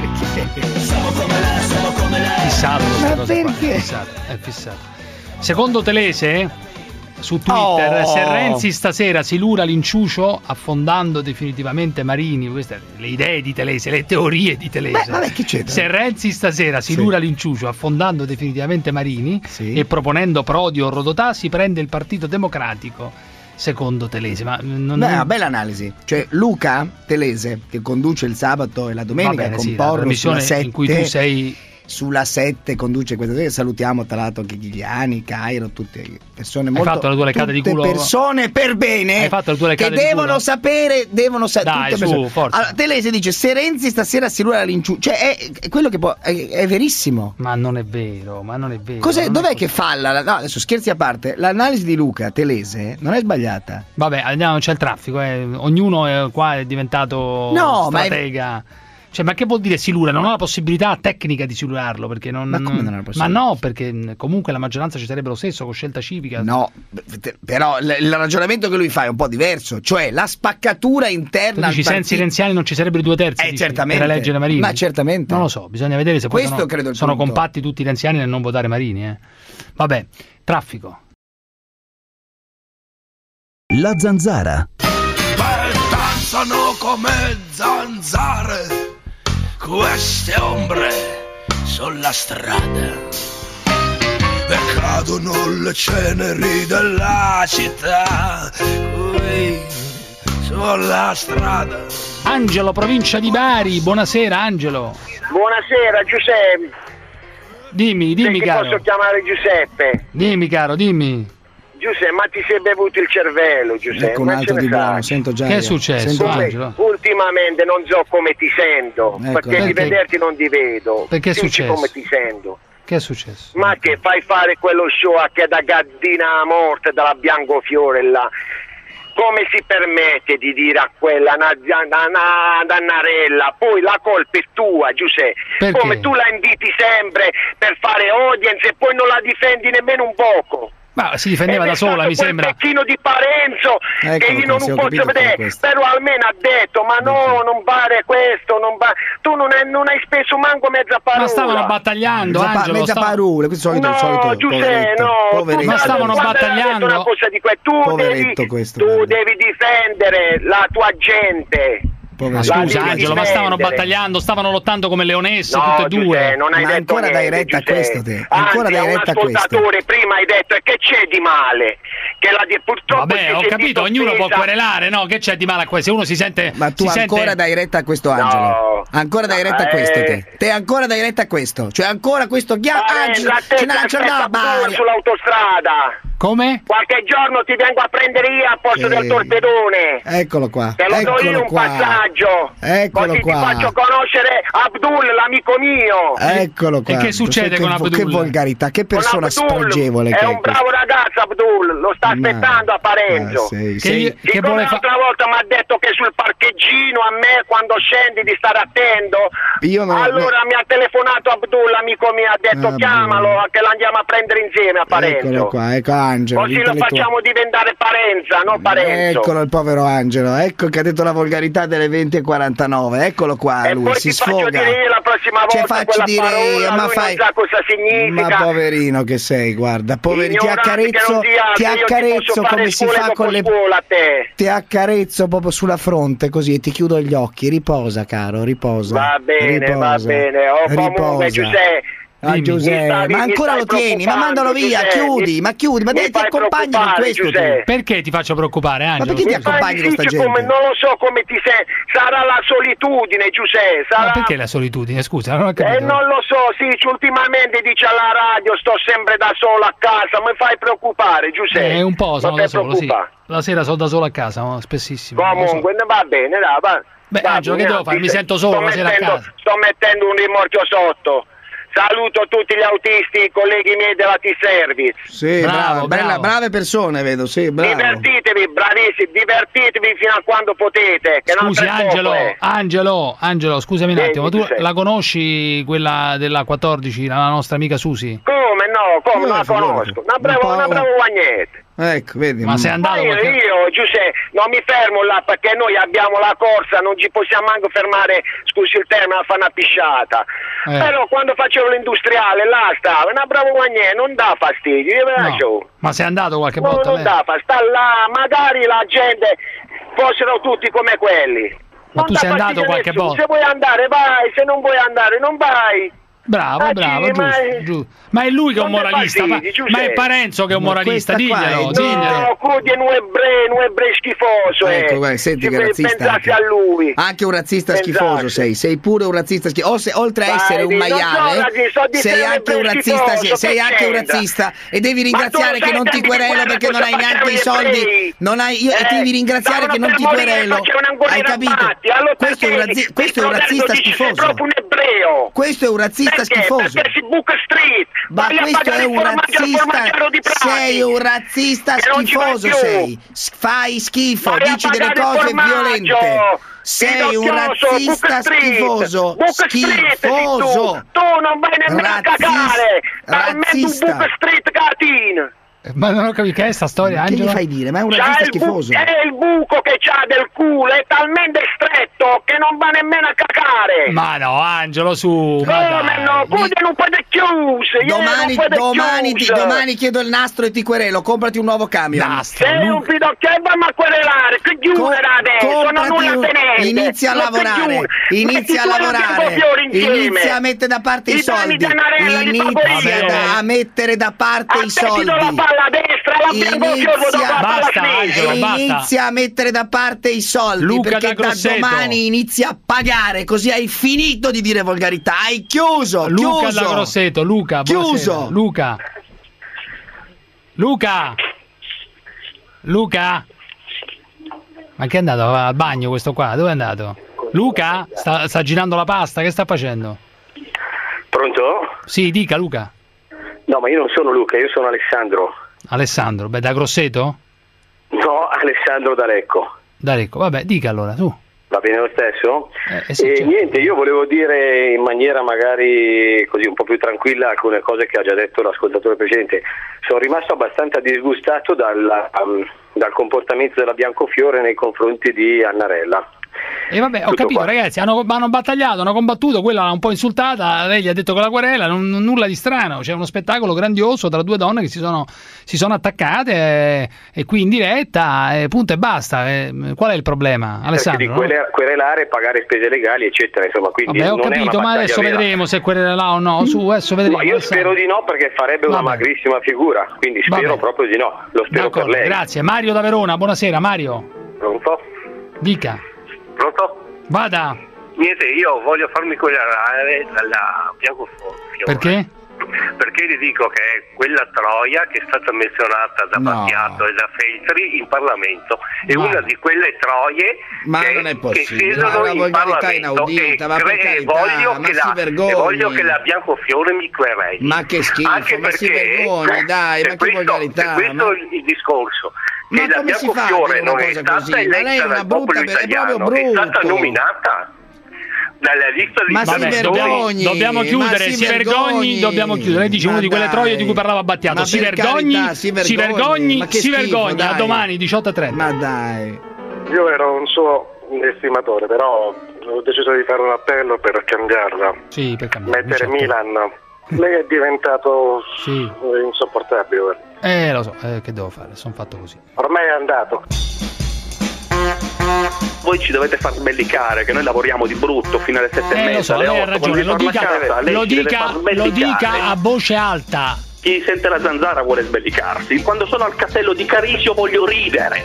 S7: Fissato,
S2: ma perché?
S7: È fissato. Secondo Telese, su Twitter, se Renzi stasera si lura l'inciucio affondando definitivamente Marini, queste le idee di Telese, le teorie di Telese. Se Renzi stasera si lura l'inciucio affondando definitivamente Marini e proponendo Prodi o Rodotà, si prende il Partito Democratico, secondo Telese. Ma
S2: una bella analisi. Cioè Luca Telese, che conduce il sabato e la domenica con Porro sulla 7,
S7: in cui tu sei
S2: sulla 7, conduce questa serie. Salutiamo tra l'altro anche Ghigliani, Cairo, tutte persone molto,
S7: fatto la tua leccata di culo,
S2: persone per bene,
S7: hai fatto la tua leccata
S2: che devono sapere,
S7: dai, su, forza.
S2: Allora, Telese dice: se Renzi stasera si lura l'inciucio, cioè è quello che può, è verissimo.
S7: Ma non è vero.
S2: Dov'è che falla? No, adesso scherzi a parte, l'analisi di Luca Telese non è sbagliata.
S7: Vabbè, andiamo, c'è il traffico, ognuno qua è diventato stratega. Cioè, ma che vuol dire silura? Non ho la possibilità tecnica di silularlo, perché non.
S2: Ma come non ha la possibilità?
S7: Ma no, perché comunque la maggioranza ci sarebbe lo stesso con Scelta Civica.
S2: No, però il ragionamento che lui fa è un po' diverso, cioè la spaccatura interna.
S7: Tu dici, senza i renziani non ci sarebbero 2/3
S2: certamente,
S7: per eleggere Marini?
S2: Ma certamente.
S7: Non lo so, bisogna vedere se poi sono compatti tutti i renziani nel non votare Marini. Vabbè, traffico.
S1: La Zanzara.
S9: Danzano come zanzare queste ombre sulla strada e cadono le ceneri della città qui sulla strada.
S7: Angelo, provincia di Bari, buonasera Angelo.
S19: Buonasera Giuseppe.
S7: Dimmi caro.
S19: Posso chiamare Giuseppe?
S7: Dimmi caro, dimmi.
S19: Giuseppe, ma ti sei bevuto il cervello, Giuseppe?
S2: Ecco un altro di brano, sento già.
S7: Che è successo, Angelo?
S19: Ultimamente non so come ti sento, perché di vederti non ti vedo.
S7: Perché è successo?
S19: Come ti sento?
S7: Che è successo?
S19: Ma che fai fare quello show che da gaddina a morte dalla Biancofiore là? Come si permette di dire a quella Dannarella? Poi la colpa è tua, Giuseppe.
S7: Perché?
S19: Come tu la inviti sempre per fare audience e poi non la difendi nemmeno un poco.
S7: Ma si difendeva da sola, mi sembra.
S19: Un pecchino di Parenzo che io non posso vedere, però almeno ha detto: ma no, non vale questo, non va. Tu non hai speso manco mezza parola.
S7: Ma stavano battagliando, Angelo.
S2: Mezza parola, questo è il solito.
S19: Giuseppe, no,
S7: ma stavano battagliando.
S19: Una cosa di tu devi difendere la tua gente.
S7: Scusa Angelo, ma stavano battagliando, stavano lottando come leonesse tutte e due.
S19: Non hai
S2: ma
S19: detto
S2: ancora
S19: niente,
S2: dai retta a questo te.
S19: Ancora dai retta a questo. Ascoltatore prima hai detto: e che c'è di male? Che purtroppo
S7: vabbè, ho capito, ognuno può querelare, no? Che c'è di male a questo? Se uno si sente.
S2: Ma tu ancora dai retta a questo, Angelo? No. Ancora dai retta a questo te ancora dai retta a questo? Cioè ancora questo Angelo
S19: sull'autostrada.
S7: Come?
S19: Qualche giorno ti vengo a prendere io al posto del torpedone.
S2: Eccolo qua.
S19: Te lo do io un passaggio.
S2: Eccolo
S19: così
S2: qua.
S19: Ti faccio conoscere Abdul, l'amico mio.
S2: Eccolo qua.
S7: E che succede con Abdul?
S2: Che volgarità, che persona spregevole.
S19: È un bravo ragazzo Abdul, lo sta aspettando a Parenzo.
S7: Che
S19: vuole l'altra volta mi ha detto che sul parcheggino a me quando scendi di stare attento. Allora mi ha telefonato Abdul, amico mio, ha detto chiamalo che l'andiamo a prendere insieme a Parenzo.
S2: Eccolo qua, ecco Angelo.
S19: Così lo facciamo diventare Parenza, non Parenzo.
S2: Eccolo il povero Angelo, ecco che ha detto la volgarità delle 20:49. Eccolo qua,
S19: e
S2: lui
S19: poi
S2: si sfoga.
S19: Faccio dire la prossima volta
S2: faccio dire,
S19: parola,
S2: ma
S19: fai... non sa cosa significa.
S2: Ma poverino che sei, guarda, poverino, ti accarezzo come si fa con le ti accarezzo proprio sulla fronte così e ti chiudo gli occhi. Riposa caro, riposa.
S19: Va bene,
S2: riposa,
S19: va bene. Comunque Giuseppe,
S2: Giuseppe, ma ancora lo tieni, ma mandalo via, chiudi, ma ti accompagni con questo tu.
S7: Perché ti faccio preoccupare, Angelo?
S2: Ma perché ti accompagni con sta gente?
S19: Non lo so come ti sei, sarà la solitudine, Giuseppe.
S7: Ma perché la solitudine? Scusa, non ho capito.
S19: Non lo so, sì, ultimamente dice alla radio sto sempre da solo a casa, mi fai preoccupare, Giuseppe.
S7: Un po' sono da solo, sì. La sera sono da solo a casa, spessissimo.
S19: Comunque, va bene, dai, va.
S7: Beh, Angelo, che devo fare? Mi sento solo la sera a casa.
S19: Sto mettendo un rimorchio sotto. Saluto tutti gli autisti, colleghi miei della T-Service.
S2: Sì, bravo. Brave persone, vedo, sì, bravo.
S19: Divertitevi, bravissimi, divertitevi fino a quando potete. Che
S7: scusi, Angelo, scusami un attimo, tu la conosci quella della 14, la nostra amica Susi?
S19: Come no, non la conosco. Una brava guagnetta.
S2: Ecco, vedi.
S7: Ma sei andato?
S19: Io, Giuseppe, non mi fermo là perché noi abbiamo la corsa, non ci possiamo anche fermare, scusi il termine, a fare una pisciata. Però quando facevo l'industriale, là stava, una brava guagnetta, non dà fastidio,
S7: no. Ma sei andato qualche volta?
S19: Non dà fastidio, sta là, magari la gente fossero tutti come quelli.
S7: Ma tu sei andato qualche volta?
S19: Se vuoi andare vai, se non vuoi andare non vai.
S7: Bravo, giusto. Ma è lui che è un moralista, ma è Parenzo che è un moralista, diglielo.
S19: No, Cudi è un ebreo schifoso.
S2: Ecco, guarda, senti che razzista
S19: anche a lui.
S2: Anche un razzista schifoso sei pure un razzista schifoso. Oltre a essere un maiale, sei anche un razzista, sei anche un razzista e devi ringraziare che non ti querelo perché non hai neanche i soldi. E devi ringraziare che non ti querelo. Hai capito? Questo è un razzista schifoso. Questo è un razzista schifoso. Ma questo è un razzista. Sei un razzista schifoso, sei. Fai schifo, dici delle cose violente. Sei un razzista schifoso. Schifoso.
S19: Tu non vai nemmeno a cagare.
S2: Razzista.
S19: Book Street Catin.
S7: Ma non ho capito che è sta storia, Angelo?
S2: Che gli fai dire? Ma è un razzista schifoso.
S19: È il buco che c'ha del culo, è talmente stretto che non va nemmeno a cacare.
S7: Ma no, Angelo, su.
S19: Come no? Poi non puoi chiuso.
S2: Domani chiedo il nastro e ti querelo. Comprati un nuovo camion.
S19: Sei un pidocchio e vammi a querelare. Che chiudere adesso, non nulla tenente.
S2: Inizia a lavorare. Inizia a mettere da parte i soldi. Inizia a mettere da parte i soldi.
S19: Alla destra,
S2: inizia a mettere da parte i soldi.
S7: Luca
S2: perché da domani inizi a pagare, così hai finito di dire volgarità. Hai chiuso.
S7: Luca da Grosseto. Luca,
S2: chiuso.
S7: Luca. Ma che è andato al bagno questo qua? Dove è andato? Luca? Sta girando la pasta, che sta facendo?
S24: Pronto?
S7: Sì, dica Luca.
S24: No, ma io non sono Luca, io sono Alessandro.
S7: Alessandro, da Grosseto?
S24: No, Alessandro da Lecco.
S7: Da Lecco, vabbè, dica allora, tu.
S24: Va bene lo stesso?
S7: Sì,
S24: niente, io volevo dire in maniera magari così un po' più tranquilla alcune cose che ha già detto l'ascoltatore precedente. Sono rimasto abbastanza disgustato dal comportamento della Biancofiore nei confronti di Annarella.
S7: E vabbè, ho capito, ragazzi, hanno battagliato, hanno combattuto, quella l'ha un po' insultata, lei gli ha detto con la querela, nulla di strano, c'è uno spettacolo grandioso tra due donne che si sono attaccate e qui in diretta, punto e basta. Qual è il problema, Alessandro?
S24: Perché di querelare, pagare spese legali, eccetera, insomma, quindi
S7: vabbè, ho capito, ma adesso vedremo se querelerà o no, adesso vedremo.
S24: Ma io spero di no, perché farebbe una magrissima figura, quindi spero proprio di no, lo spero per lei.
S7: Grazie. Mario da Verona, buonasera Mario.
S24: Pronto?
S7: Dica.
S24: Pronto?
S7: Vada.
S24: Niente, io voglio farmi querelare dalla Biancofiore.
S7: Perché?
S24: Perché gli dico che è quella troia che è stata menzionata da Battiato e da Feltri in Parlamento, è una di quelle troie che siedono in Parlamento voglio che la Biancofiore mi quereli.
S2: Ma che schifo,
S24: anche
S2: ma
S24: perché,
S2: si vergogni, dai, ma che volgarità.
S24: Questo è il discorso.
S2: Ma
S24: la Biancofiore non è stata eletta dal popolo italiano, è stata nominata dalla lista di
S7: dobbiamo chiudere, si vergogni, dobbiamo chiudere. Lei dice una di quelle troie di cui parlava Battiato, si vergogni, a domani 18:30.
S2: Ma dai,
S13: io ero un suo estimatore, però ho deciso di fare un appello per cambiarla.
S7: Sì, per cambiare.
S13: Mettere Milan. Lei è diventato insopportabile.
S7: Lo so, che devo fare? Sono fatto così.
S13: Ormai è andato.
S24: Voi ci dovete far sbellicare, che noi lavoriamo di brutto fino alle 7:30.
S7: Lo so, lei ha ragione, lo dica a voce alta.
S24: Chi sente la zanzara vuole sbellicarsi. Quando sono al castello di Carisio voglio ridere.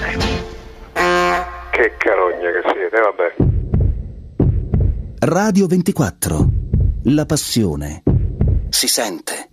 S13: Che carogna che siete, vabbè.
S1: Radio 24. La passione si sente.